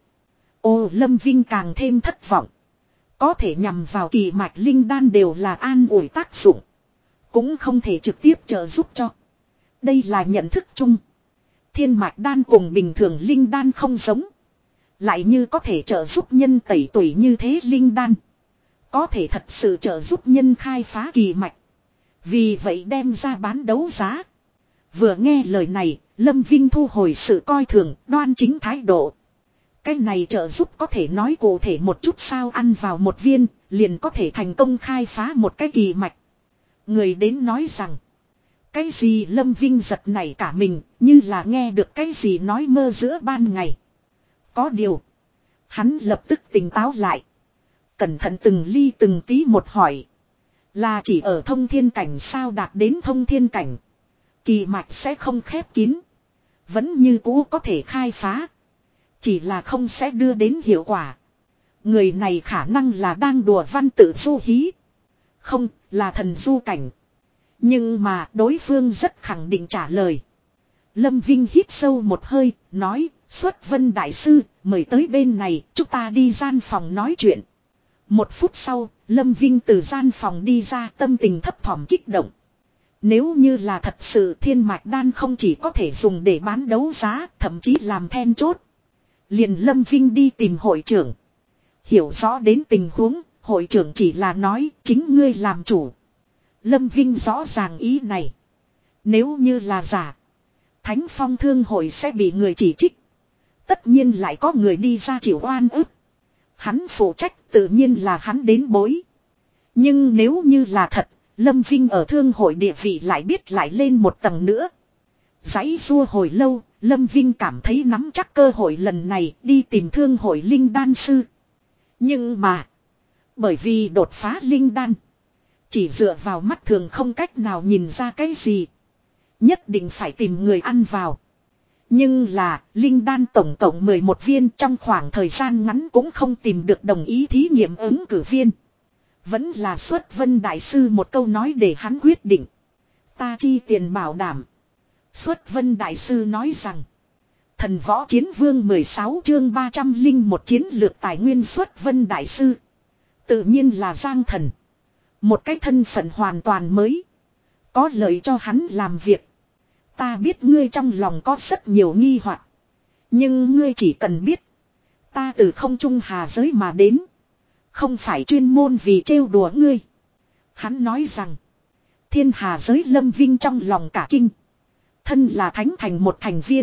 S1: Ô, Lâm Vinh càng thêm thất vọng. Có thể nhằm vào kỳ mạch linh đan đều là an ủi tác dụng. Cũng không thể trực tiếp trợ giúp cho. Đây là nhận thức chung. Thiên mạch đan cùng bình thường linh đan không giống. Lại như có thể trợ giúp nhân tẩy tuổi như thế linh đan. Có thể thật sự trợ giúp nhân khai phá kỳ mạch. Vì vậy đem ra bán đấu giá. Vừa nghe lời này, Lâm Vinh thu hồi sự coi thường, đoan chính thái độ. Cái này trợ giúp có thể nói cụ thể một chút sao, ăn vào một viên, liền có thể thành công khai phá một cái kỳ mạch. Người đến nói rằng, cái gì Lâm Vinh giật nảy cả mình, như là nghe được cái gì nói mơ giữa ban ngày. Có điều, hắn lập tức tỉnh táo lại. Cẩn thận từng ly từng tí một hỏi. Là chỉ ở thông thiên cảnh sao, đạt đến thông thiên cảnh. Kỳ mạch sẽ không khép kín. Vẫn như cũ có thể khai phá. Chỉ là không sẽ đưa đến hiệu quả. Người này khả năng là đang đùa văn tự du hí. Không, là thần du cảnh. Nhưng mà đối phương rất khẳng định trả lời. Lâm Vinh hít sâu một hơi, nói, xuất vân đại sư, mời tới bên này, chúng ta đi gian phòng nói chuyện. Một phút sau, Lâm Vinh từ gian phòng đi ra, tâm tình thấp thỏm kích động. Nếu như là thật sự, thiên mạch đan không chỉ có thể dùng để bán đấu giá, thậm chí làm then chốt. Liền Lâm Vinh đi tìm hội trưởng. Hiểu rõ đến tình huống, hội trưởng chỉ là nói, chính ngươi làm chủ. Lâm Vinh rõ ràng ý này. Nếu như là giả, Thánh Phong thương hội sẽ bị người chỉ trích. Tất nhiên lại có người đi ra chịu oan ức. Hắn phụ trách tự nhiên là hắn đến bối. Nhưng nếu như là thật, Lâm Vinh ở thương hội địa vị lại biết lại lên một tầng nữa. Giãy giụa hồi lâu, Lâm Vinh cảm thấy nắm chắc cơ hội lần này đi tìm thương hội linh đan sư. Nhưng mà, bởi vì đột phá linh đan, chỉ dựa vào mắt thường không cách nào nhìn ra cái gì. Nhất định phải tìm người ăn vào. Nhưng là, linh đan tổng cộng mười một viên, trong khoảng thời gian ngắn cũng không tìm được đồng ý thí nghiệm ứng cử viên. Vẫn là xuất vân đại sư một câu nói để hắn quyết định. Ta chi tiền bảo đảm. Xuất vân đại sư nói rằng, thần võ chiến vương mười sáu chương ba trăm linh một chiến lược tài nguyên. Xuất vân đại sư tự nhiên là Giang Thần. Một cái thân phận hoàn toàn mới, có lợi cho hắn làm việc. Ta biết ngươi trong lòng có rất nhiều nghi hoặc, Nhưng ngươi chỉ cần biết. Ta từ không trung hà giới mà đến. Không phải chuyên môn vì trêu đùa ngươi. Hắn nói rằng. Thiên hà giới Lâm Vinh trong lòng cả kinh. Thân là thánh thành một thành viên.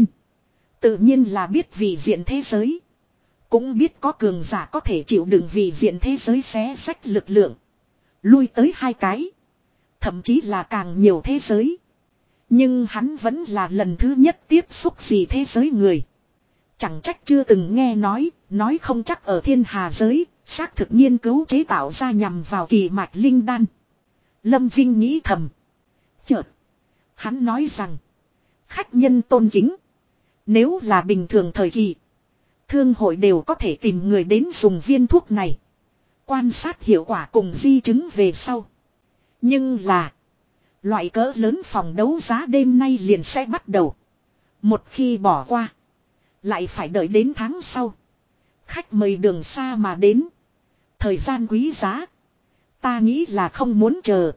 S1: Tự nhiên là biết vị diện thế giới. Cũng biết có cường giả có thể chịu đựng vị diện thế giới xé sách lực lượng. Lui tới hai cái. Thậm chí là càng nhiều thế giới. Nhưng hắn vẫn là lần thứ nhất tiếp xúc gì thế giới người. Chẳng trách chưa từng nghe nói, nói không chắc ở thiên hà giới, xác thực nghiên cứu chế tạo ra nhằm vào kỳ mạch linh đan. Lâm Vinh nghĩ thầm. Chợt, hắn nói rằng, khách nhân tôn kính. Nếu là bình thường thời kỳ, thương hội đều có thể tìm người đến dùng viên thuốc này. Quan sát hiệu quả cùng di chứng về sau. Nhưng là, loại cỡ lớn phòng đấu giá đêm nay liền sẽ bắt đầu. Một khi bỏ qua, lại phải đợi đến tháng sau. Khách mời đường xa mà đến. Thời gian quý giá. Ta nghĩ là không muốn chờ.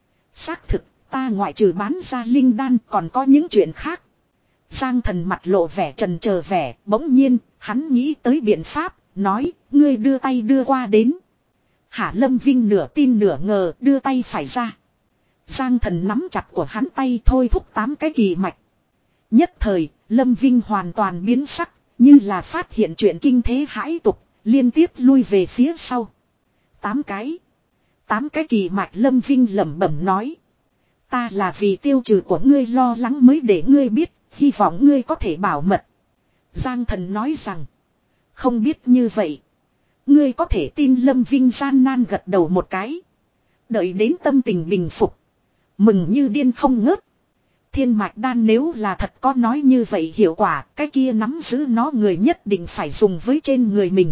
S1: Xác thực, ta ngoại trừ bán ra linh đan còn có những chuyện khác. Giang Thần mặt lộ vẻ trần chờ vẻ, bỗng nhiên, hắn nghĩ tới biện pháp, nói, ngươi đưa tay đưa qua đến. Hạ Lâm Vinh nửa tin nửa ngờ, đưa tay phải ra. Giang Thần nắm chặt của hắn tay thôi thúc tám cái kỳ mạch. Nhất thời, Lâm Vinh hoàn toàn biến sắc, như là phát hiện chuyện kinh thế hãi tục, liên tiếp lui về phía sau. Tám cái. Tám cái kỳ mạch Lâm Vinh lẩm bẩm nói. Ta là vì tiêu trừ của ngươi lo lắng mới để ngươi biết, hy vọng ngươi có thể bảo mật. Giang Thần nói rằng. Không biết như vậy. Ngươi có thể tin Lâm Vinh gian nan gật đầu một cái. Đợi đến tâm tình bình phục. Mừng như điên không ngớt. Thiên mạch đan nếu là thật có nói như vậy hiệu quả, cái kia nắm giữ nó người nhất định phải dùng với trên người mình.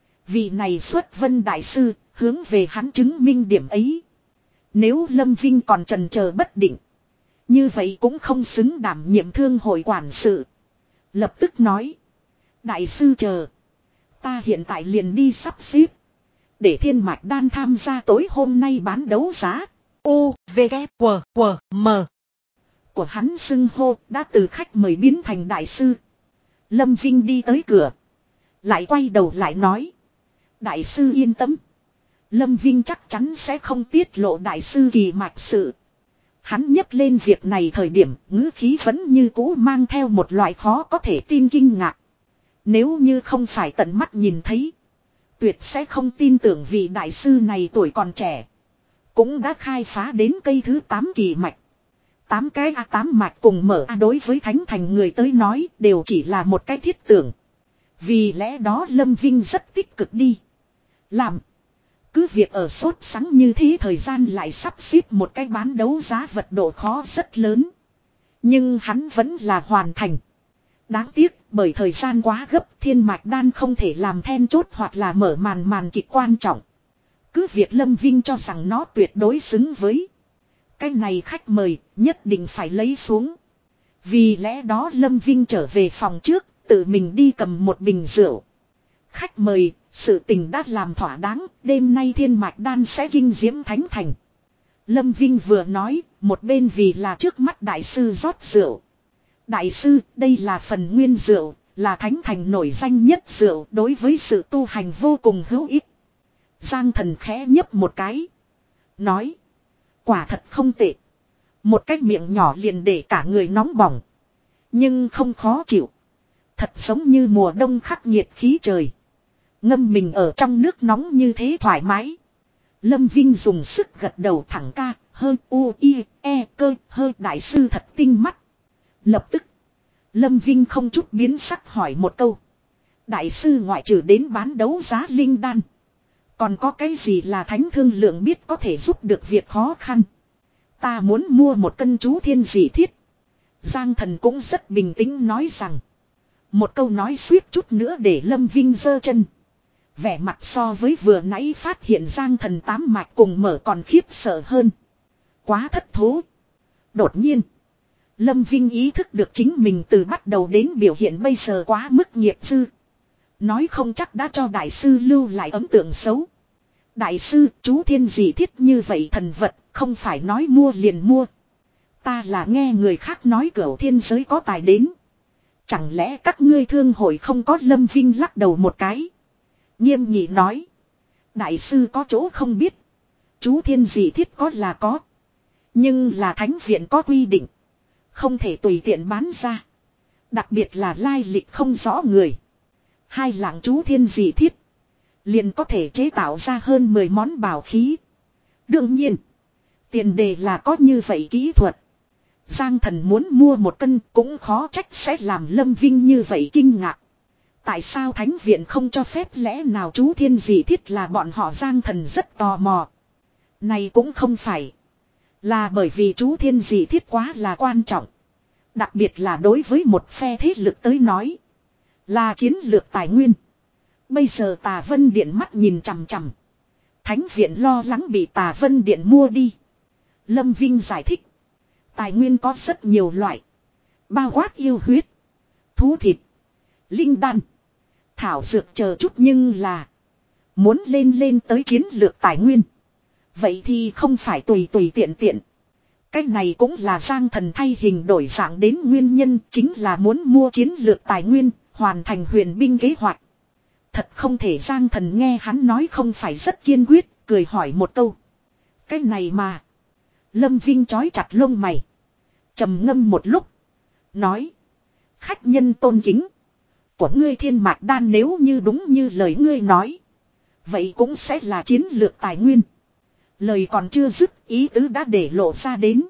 S1: Vị này xuất vân đại sư, hướng về hắn chứng minh điểm ấy. Nếu Lâm Vinh còn chần chờ bất định, như vậy cũng không xứng đảm nhiệm thương hội quản sự. Lập tức nói. Đại sư chờ. Ta hiện tại liền đi sắp xếp. Để thiên mạch đan tham gia tối hôm nay bán đấu giá. U, V, K, W, W, M. Của hắn xưng hô đã từ khách mời biến thành đại sư. Lâm Vinh đi tới cửa. Lại quay đầu lại nói. Đại sư yên tâm. Lâm Vinh chắc chắn sẽ không tiết lộ đại sư kỳ mạch sự. Hắn nhắc lên việc này thời điểm ngữ khí vẫn như cũ mang theo một loại khó có thể tin kinh ngạc. Nếu như không phải tận mắt nhìn thấy. Tuyệt sẽ không tin tưởng vị đại sư này tuổi còn trẻ. Cũng đã khai phá đến cây thứ tám kỳ mạch. Tám cái A tám mạch cùng mở A đối với thánh thành người tới nói đều chỉ là một cái thiết tưởng. Vì lẽ đó Lâm Vinh rất tích cực đi. Làm. Cứ việc ở sốt sắng như thế thời gian lại sắp xếp một cái bán đấu giá vật độ khó rất lớn. Nhưng hắn vẫn là hoàn thành. Đáng tiếc bởi thời gian quá gấp thiên mạch đan không thể làm then chốt hoặc là mở màn màn kịch quan trọng. Cứ việc Lâm Vinh cho rằng nó tuyệt đối xứng với. Cái này khách mời nhất định phải lấy xuống. Vì lẽ đó Lâm Vinh trở về phòng trước, tự mình đi cầm một bình rượu. Khách mời, sự tình đã làm thỏa đáng, đêm nay thiên mạch đan sẽ kinh diễm thánh thành. Lâm Vinh vừa nói, một bên vì là trước mắt đại sư rót rượu. Đại sư, đây là phần nguyên rượu, là thánh thành nổi danh nhất rượu đối với sự tu hành vô cùng hữu ích. Giang Thần khẽ nhấp một cái. Nói. Quả thật không tệ. Một cái miệng nhỏ liền để cả người nóng bỏng. Nhưng không khó chịu. Thật giống như mùa đông khắc nghiệt khí trời. Ngâm mình ở trong nước nóng như thế thoải mái. Lâm Vinh dùng sức gật đầu thẳng ca. Hơi u i e cơ hơi đại sư thật tinh mắt. Lập tức. Lâm Vinh không chút biến sắc hỏi một câu. Đại sư ngoại trừ đến bán đấu giá linh đan. Còn có cái gì là thánh thương lượng biết có thể giúp được việc khó khăn. Ta muốn mua một cân chú thiên dị thiết. Giang Thần cũng rất bình tĩnh nói rằng. Một câu nói suýt chút nữa để Lâm Vinh giơ chân. Vẻ mặt so với vừa nãy phát hiện Giang Thần tám mạch cùng mở còn khiếp sợ hơn. Quá thất thố. Đột nhiên. Lâm Vinh ý thức được chính mình từ bắt đầu đến biểu hiện bây giờ quá mức nghiệp dư. Nói không chắc đã cho đại sư lưu lại ấn tượng xấu. Đại sư, chú thiên dị thiết như vậy thần vật, không phải nói mua liền mua. Ta là nghe người khác nói cửu thiên giới có tài đến. Chẳng lẽ các ngươi thương hội không có? Lâm Vinh lắc đầu một cái. Nghiêm nghị nói. Đại sư có chỗ không biết. Chú thiên dị thiết có là có. Nhưng là thánh viện có quy định. Không thể tùy tiện bán ra. Đặc biệt là lai lịch không rõ người. Hai lạng chú thiên dị thiết. Liền có thể chế tạo ra hơn mười món bảo khí. Đương nhiên. Tiền đề là có như vậy kỹ thuật. Giang Thần muốn mua một cân cũng khó trách sẽ làm Lâm Vinh như vậy kinh ngạc. Tại sao thánh viện không cho phép, lẽ nào chú thiên dị thiết là bọn họ? Giang Thần rất tò mò. Này cũng không phải. Là bởi vì chú thiên dị thiết quá là quan trọng. Đặc biệt là đối với một phe thế lực tới nói. Là chiến lược tài nguyên. Bây giờ Tà Vân Điện mắt nhìn chằm chằm. Thánh viện lo lắng bị Tà Vân Điện mua đi. Lâm Vinh giải thích. Tài nguyên có rất nhiều loại. Bao quát yêu huyết. Thú thịt. Linh đan. Thảo dược chờ chút, nhưng là. Muốn lên lên tới chiến lược tài nguyên. Vậy thì không phải tùy tùy tiện tiện. Cái này cũng là Giang Thần thay hình đổi dạng đến nguyên nhân, chính là muốn mua chiến lược tài nguyên, hoàn thành huyền binh kế hoạch. Thật không thể. Giang Thần nghe hắn nói không phải rất kiên quyết, cười hỏi một câu. Cái này mà. Lâm Vinh chói chặt lông mày. Trầm ngâm một lúc. Nói. Khách nhân tôn kính. Của ngươi thiên mạch đan nếu như đúng như lời ngươi nói. Vậy cũng sẽ là chiến lược tài nguyên. Lời còn chưa dứt, ý tứ đã để lộ ra đến.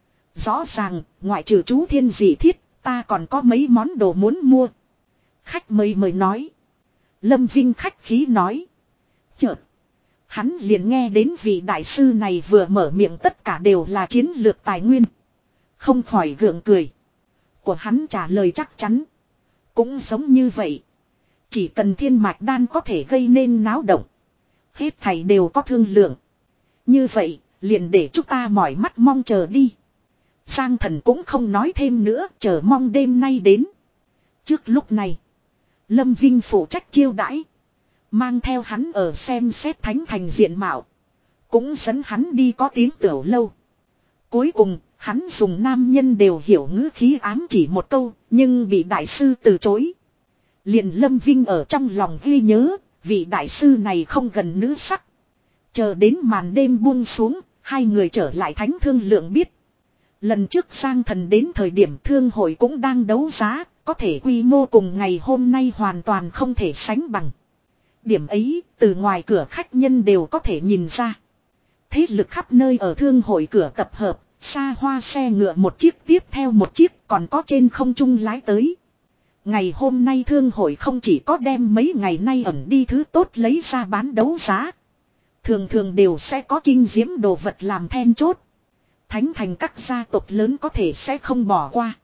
S1: Rõ ràng, ngoại trừ chú thiên dị thiết, ta còn có mấy món đồ muốn mua. Khách mời mời nói. Lâm Vinh khách khí nói. Chợt. Hắn liền nghe đến vị đại sư này vừa mở miệng tất cả đều là chiến lược tài nguyên. Không khỏi gượng cười. Của hắn trả lời chắc chắn. Cũng giống như vậy. Chỉ cần thiên mạch đan có thể gây nên náo động. Hết thảy đều có thương lượng. Như vậy, liền để chúng ta mỏi mắt mong chờ đi. Giang Thần cũng không nói thêm nữa, chờ mong đêm nay đến. Trước lúc này, Lâm Vinh phụ trách chiêu đãi. Mang theo hắn ở xem xét thánh thành diện mạo. Cũng dẫn hắn đi có tiếng tiểu lâu. Cuối cùng, hắn dùng nam nhân đều hiểu ngữ khí ám chỉ một câu, nhưng bị đại sư từ chối. Liền Lâm Vinh ở trong lòng ghi nhớ, vị đại sư này không gần nữ sắc. Chờ đến màn đêm buông xuống, hai người trở lại thánh thương lượng biết. Lần trước Giang Thần đến thời điểm thương hội cũng đang đấu giá, có thể quy mô cùng ngày hôm nay hoàn toàn không thể sánh bằng. Điểm ấy, từ ngoài cửa khách nhân đều có thể nhìn ra. Thế lực khắp nơi ở thương hội cửa tập hợp, xa hoa xe ngựa một chiếc tiếp theo một chiếc, còn có trên không trung lái tới. Ngày hôm nay thương hội không chỉ có đem mấy ngày nay ẩn đi thứ tốt lấy ra bán đấu giá. Thường thường đều sẽ có kinh diễm đồ vật làm then chốt. Thánh thành các gia tộc lớn có thể sẽ không bỏ qua.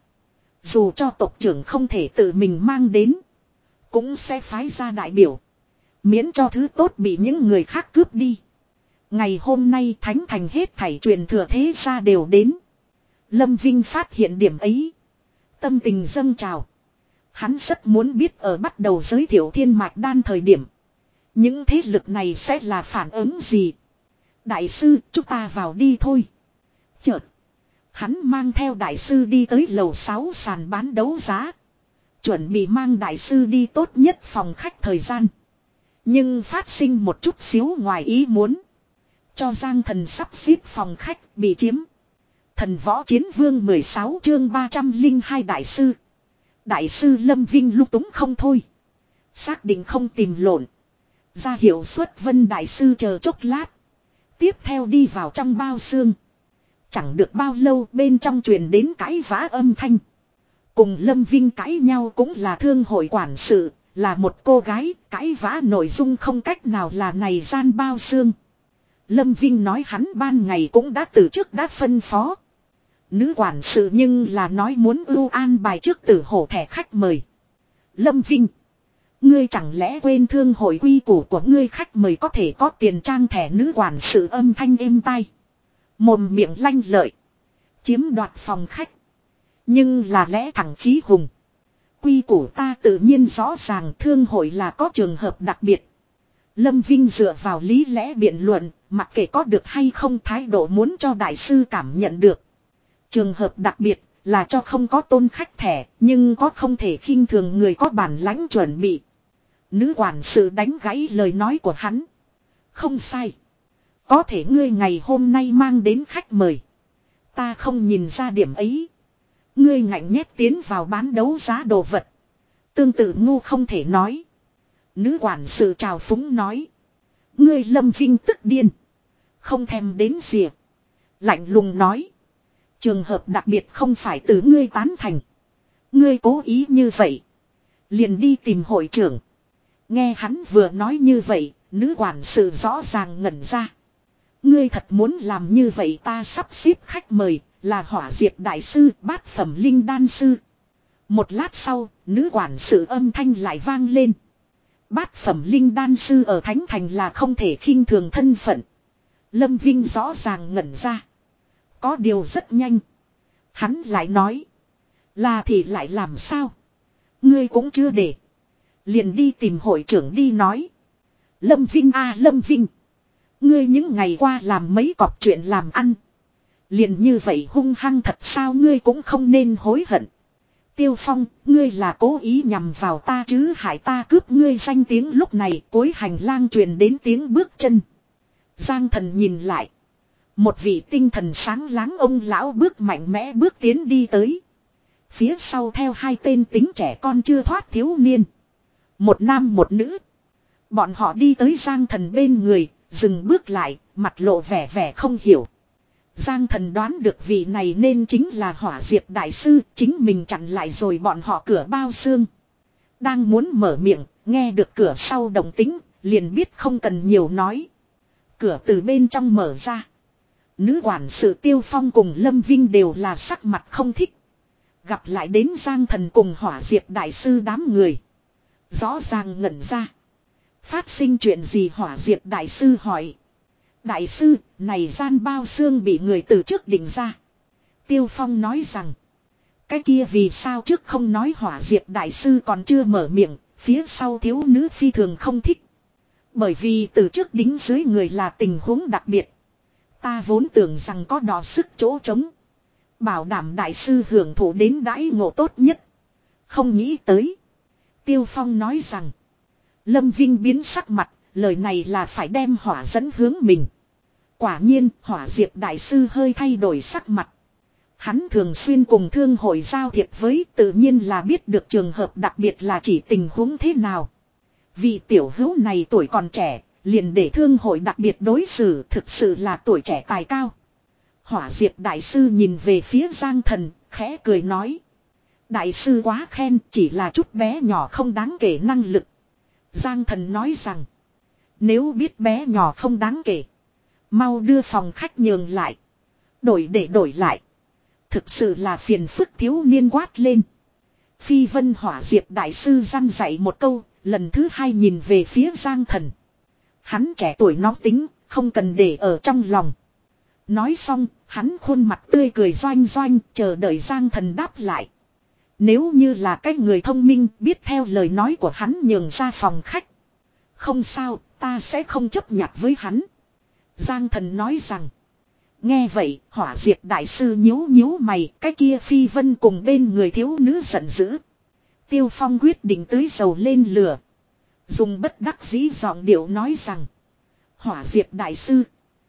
S1: Dù cho tộc trưởng không thể tự mình mang đến, cũng sẽ phái ra đại biểu. Miễn cho thứ tốt bị những người khác cướp đi. Ngày hôm nay thánh thành hết thảy truyền thừa thế gia đều đến. Lâm Vinh phát hiện điểm ấy. Tâm tình dâng trào. Hắn rất muốn biết ở bắt đầu giới thiệu thiên mạch đan thời điểm. Những thế lực này sẽ là phản ứng gì? Đại sư, chúng ta vào đi thôi. Chợt. Hắn mang theo đại sư đi tới lầu sáu sàn bán đấu giá. Chuẩn bị mang đại sư đi tốt nhất phòng khách thời gian. Nhưng phát sinh một chút xíu ngoài ý muốn. Cho Giang Thần sắp xếp phòng khách bị chiếm. Thần võ chiến vương mười sáu chương ba trăm linh hai đại sư. Đại sư Lâm Vinh lung túng không thôi. Xác định không tìm lộn. Ra hiệu suất Vân đại sư chờ chốc lát. Tiếp theo đi vào trong bao xương. Chẳng được bao lâu bên trong truyền đến cãi vã âm thanh. Cùng Lâm Vinh cãi nhau cũng là thương hội quản sự. Là một cô gái, cãi vã nội dung không cách nào là này gian bao xương. Lâm Vinh nói hắn ban ngày cũng đã từ trước đã phân phó. Nữ quản sự nhưng là nói muốn ưu an bài trước tử hổ thẻ khách mời. Lâm Vinh. Ngươi chẳng lẽ quên thương hội quy củ của ngươi, khách mời có thể có tiền trang thẻ? Nữ quản sự âm thanh êm tai. Mồm miệng lanh lợi. Chiếm đoạt phòng khách. Nhưng là lẽ thẳng khí hùng. Quy củ ta tự nhiên rõ ràng, thương hội là có trường hợp đặc biệt. Lâm Vinh dựa vào lý lẽ biện luận, mặc kệ có được hay không thái độ muốn cho đại sư cảm nhận được. Trường hợp đặc biệt là cho không có tôn khách thẻ, nhưng có không thể khinh thường người có bản lãnh chuẩn bị. Nữ quản sự đánh gãy lời nói của hắn. Không sai. Có thể ngươi ngày hôm nay mang đến khách mời. Ta không nhìn ra điểm ấy. Ngươi ngạnh nhét tiến vào bán đấu giá đồ vật. Tương tự ngu không thể nói. Nữ quản sự trào phúng nói. Ngươi Lâm Vinh tức điên. Không thèm đến rìa. Lạnh lùng nói. Trường hợp đặc biệt không phải từ ngươi tán thành. Ngươi cố ý như vậy. Liền đi tìm hội trưởng. Nghe hắn vừa nói như vậy. Nữ quản sự rõ ràng ngẩn ra. Ngươi thật muốn làm như vậy, ta sắp xếp khách mời là Hỏa Diệp Đại Sư, Bát Phẩm Linh Đan Sư. Một lát sau, nữ quản sự âm thanh lại vang lên. Bát Phẩm Linh Đan Sư ở Thánh Thành là không thể khinh thường thân phận. Lâm Vinh rõ ràng ngẩn ra. Có điều rất nhanh. Hắn lại nói. Là thì lại làm sao? Ngươi cũng chưa để. Liền đi tìm hội trưởng đi nói. Lâm Vinh a Lâm Vinh. Ngươi những ngày qua làm mấy cọc chuyện làm ăn. Liền như vậy hung hăng thật sao, ngươi cũng không nên hối hận. Tiêu Phong, ngươi là cố ý nhằm vào ta chứ, hại ta cướp ngươi danh tiếng. Lúc này cuối hành lang truyền đến tiếng bước chân. Giang Thần nhìn lại. Một vị tinh thần sáng láng ông lão bước mạnh mẽ bước tiến đi tới. Phía sau theo hai tên tính trẻ con chưa thoát thiếu niên. Một nam một nữ. Bọn họ đi tới Giang Thần bên người, dừng bước lại, mặt lộ vẻ vẻ không hiểu. Giang Thần đoán được vị này nên chính là Hỏa Diệp Đại Sư, chính mình chặn lại rồi bọn họ cửa bao xương. Đang muốn mở miệng, nghe được cửa sau động tĩnh, liền biết không cần nhiều nói. Cửa từ bên trong mở ra. Nữ quản sự Tiêu Phong cùng Lâm Vinh đều là sắc mặt không thích. Gặp lại đến Giang Thần cùng Hỏa Diệp Đại Sư đám người. Rõ ràng ngẩn ra. Phát sinh chuyện gì, Hỏa Diệp Đại Sư hỏi. Đại sư, này gian bao xương bị người từ trước định ra. Tiêu Phong nói rằng. Cái kia vì sao trước không nói, Hỏa Diệp Đại Sư còn chưa mở miệng, phía sau thiếu nữ phi thường không thích. Bởi vì từ trước đính dưới người là tình huống đặc biệt. Ta vốn tưởng rằng có đò sức chỗ trống. Bảo đảm Đại Sư hưởng thụ đến đãi ngộ tốt nhất. Không nghĩ tới. Tiêu Phong nói rằng. Lâm Vinh biến sắc mặt, lời này là phải đem hỏa dẫn hướng mình. Quả nhiên, Hỏa Diệp Đại Sư hơi thay đổi sắc mặt. Hắn thường xuyên cùng thương hội giao thiệp với, tự nhiên là biết được trường hợp đặc biệt là chỉ tình huống thế nào. Vì tiểu hữu này tuổi còn trẻ, liền để thương hội đặc biệt đối xử, thực sự là tuổi trẻ tài cao. Hỏa Diệp Đại Sư nhìn về phía Giang Thần, khẽ cười nói. Đại Sư quá khen, chỉ là chút bé nhỏ không đáng kể năng lực. Giang Thần nói rằng. Nếu biết bé nhỏ không đáng kể. Mau đưa phòng khách nhường lại. Đổi để đổi lại. Thực sự là phiền phức, thiếu niên quát lên. Phi Vân Hỏa Diệp Đại Sư răn dạy một câu. Lần thứ hai nhìn về phía Giang Thần. Hắn trẻ tuổi nóng tính, không cần để ở trong lòng. Nói xong, hắn khuôn mặt tươi cười doanh doanh, chờ đợi Giang Thần đáp lại. Nếu như là cái người thông minh, biết theo lời nói của hắn nhường ra phòng khách. Không sao, ta sẽ không chấp nhặt với hắn. Giang Thần nói rằng. Nghe vậy, Hỏa Diệp Đại Sư nhíu nhíu mày, cái kia Phi Vân cùng bên người thiếu nữ giận dữ. Tiêu Phong quyết định tưới dầu lên lửa. Dùng bất đắc dĩ giọng điệu nói rằng. Hỏa Diệp Đại Sư.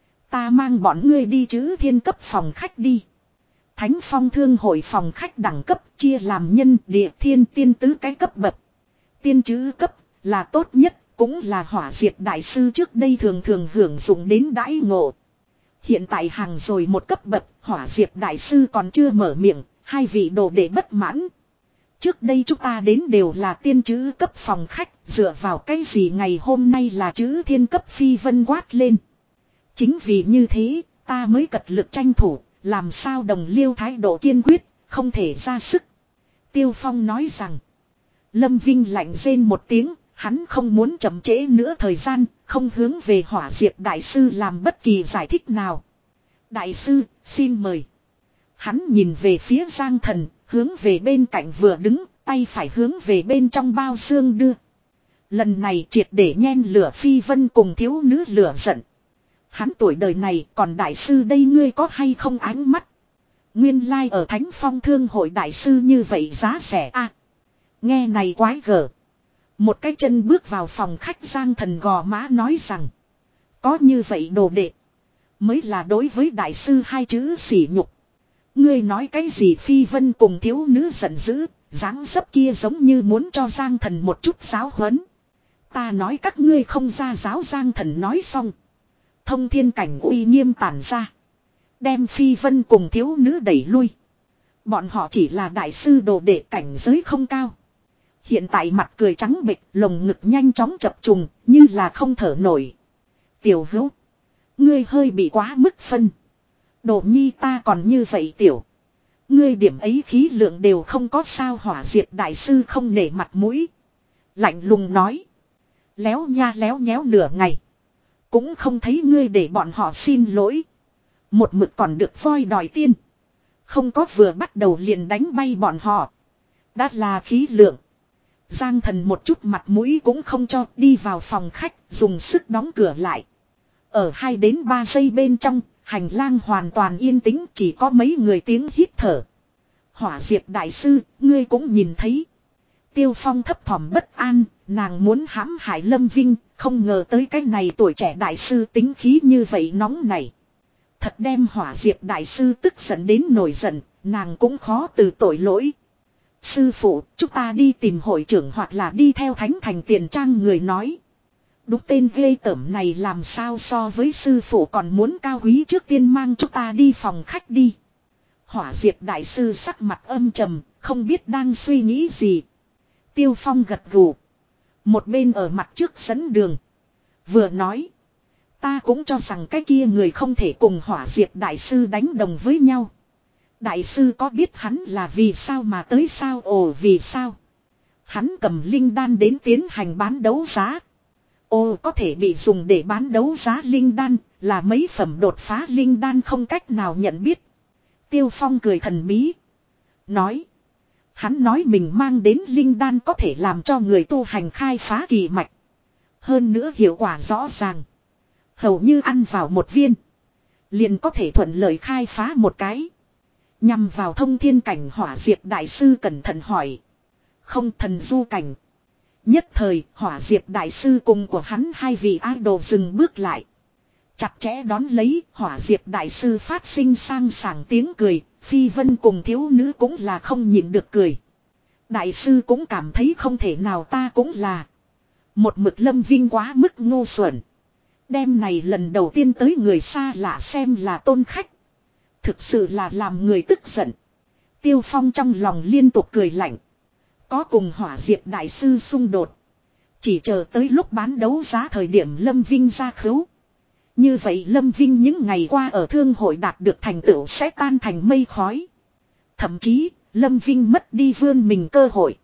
S1: Ta mang bọn ngươi đi chữ thiên cấp phòng khách đi. Thánh Phong thương hội phòng khách đẳng cấp chia làm nhân địa thiên tiên tứ cái cấp bậc. Tiên chữ cấp là tốt nhất, cũng là Hỏa Diệp Đại Sư trước đây thường thường hưởng dụng đến đãi ngộ. Hiện tại hàng rồi một cấp bậc, Hỏa Diệp Đại Sư còn chưa mở miệng, hai vị đồ đệ bất mãn. Trước đây chúng ta đến đều là tiên chữ cấp phòng khách, dựa vào cái gì ngày hôm nay là chữ thiên cấp, Phi Vân quát lên. Chính vì như thế, ta mới cật lực tranh thủ, làm sao đồng liêu thái độ kiên quyết, không thể ra sức. Tiêu Phong nói rằng, Lâm Vinh lạnh rên một tiếng, hắn không muốn chậm trễ nữa thời gian, không hướng về Hỏa Diệp Đại Sư làm bất kỳ giải thích nào. Đại Sư, xin mời. Hắn nhìn về phía Giang Thần, hướng về bên cạnh vừa đứng, tay phải hướng về bên trong bao xương đưa. Lần này triệt để nhen lửa Phi Vân cùng thiếu nữ lửa giận. Hắn tuổi đời này còn Đại Sư đây, ngươi có hay không ánh mắt? Nguyên lai like ở Thánh Phong Thương hội đại sư như vậy giá rẻ a. À, nghe này quái gở. Một cái chân bước vào phòng khách Giang Thần gò má nói rằng. Có như vậy đồ đệ. Mới là đối với đại sư hai chữ sỉ nhục. Ngươi nói cái gì Phi Vân cùng thiếu nữ giận dữ. Dáng dấp kia giống như muốn cho Giang Thần một chút giáo huấn. Ta nói các ngươi không ra giáo. Giang Thần nói xong. Thông thiên cảnh uy nghiêm tản ra. Đem Phi Vân cùng thiếu nữ đẩy lui. Bọn họ chỉ là đại sư đồ đệ cảnh giới không cao. Hiện tại mặt cười trắng bệch, lồng ngực nhanh chóng chập trùng, như là không thở nổi. Tiểu Hữu, ngươi hơi bị quá mức phân. Đồ nhi ta còn như vậy tiểu. Ngươi điểm ấy khí lượng đều không có sao. Hỏa Diệt đại sư không nể mặt mũi. Lạnh lùng nói. Léo nha léo nhéo nửa ngày. Cũng không thấy ngươi để bọn họ xin lỗi. Một mực còn được voi đòi tiên. Không có vừa bắt đầu liền đánh bay bọn họ. Đã là khí lượng. Giang Thần một chút mặt mũi cũng không cho, đi vào phòng khách, dùng sức đóng cửa lại. Ở hai đến ba giây bên trong, hành lang hoàn toàn yên tĩnh, chỉ có mấy người tiếng hít thở. Hỏa Diệp đại sư, ngươi cũng nhìn thấy. Tiêu Phong thấp thỏm bất an, nàng muốn hãm hại Lâm Vinh, không ngờ tới cái này tuổi trẻ đại sư tính khí như vậy nóng này. Thật đem Hỏa Diệp đại sư tức giận đến nổi giận, nàng cũng khó từ tội lỗi. Sư phụ, chúng ta đi tìm hội trưởng hoặc là đi theo Thánh Thành Tiền Trang người nói. Đúng tên ghê tởm này làm sao so với sư phụ còn muốn cao quý, trước tiên mang chúng ta đi phòng khách đi. Hỏa Diệp đại sư sắc mặt âm trầm, không biết đang suy nghĩ gì. Tiêu Phong gật gù. Một bên ở mặt trước dẫn đường. Vừa nói. Ta cũng cho rằng cái kia người không thể cùng Hỏa Diệp đại sư đánh đồng với nhau. Đại sư có biết hắn là vì sao mà tới sao? Ồ, vì sao? Hắn cầm linh đan đến tiến hành bán đấu giá. Ồ, có thể bị dùng để bán đấu giá linh đan là mấy phẩm đột phá linh đan không cách nào nhận biết. Tiêu Phong cười thần bí. Nói. Hắn nói mình mang đến linh đan có thể làm cho người tu hành khai phá kỳ mạch. Hơn nữa hiệu quả rõ ràng. Hầu như ăn vào một viên. Liền có thể thuận lợi khai phá một cái. Nhằm vào thông thiên cảnh. Hỏa Diệp đại sư cẩn thận hỏi. Không thần du cảnh. Nhất thời Hỏa Diệp đại sư cùng của hắn hai vị idol dừng bước lại. Chặt chẽ đón lấy. Hỏa Diệp đại sư phát sinh sang sảng tiếng cười. Phi Vân cùng thiếu nữ cũng là không nhịn được cười. Đại sư cũng cảm thấy không thể nào, ta cũng là. Một mực Lâm Vinh quá mức ngu xuẩn. Đêm này lần đầu tiên tới người xa lạ xem là tôn khách. Thực sự là làm người tức giận. Tiêu Phong trong lòng liên tục cười lạnh. Có cùng Hỏa Diệp đại sư xung đột. Chỉ chờ tới lúc bán đấu giá thời điểm Lâm Vinh ra khứu. Như vậy Lâm Vinh những ngày qua ở thương hội đạt được thành tựu sẽ tan thành mây khói. Thậm chí Lâm Vinh mất đi vươn mình cơ hội.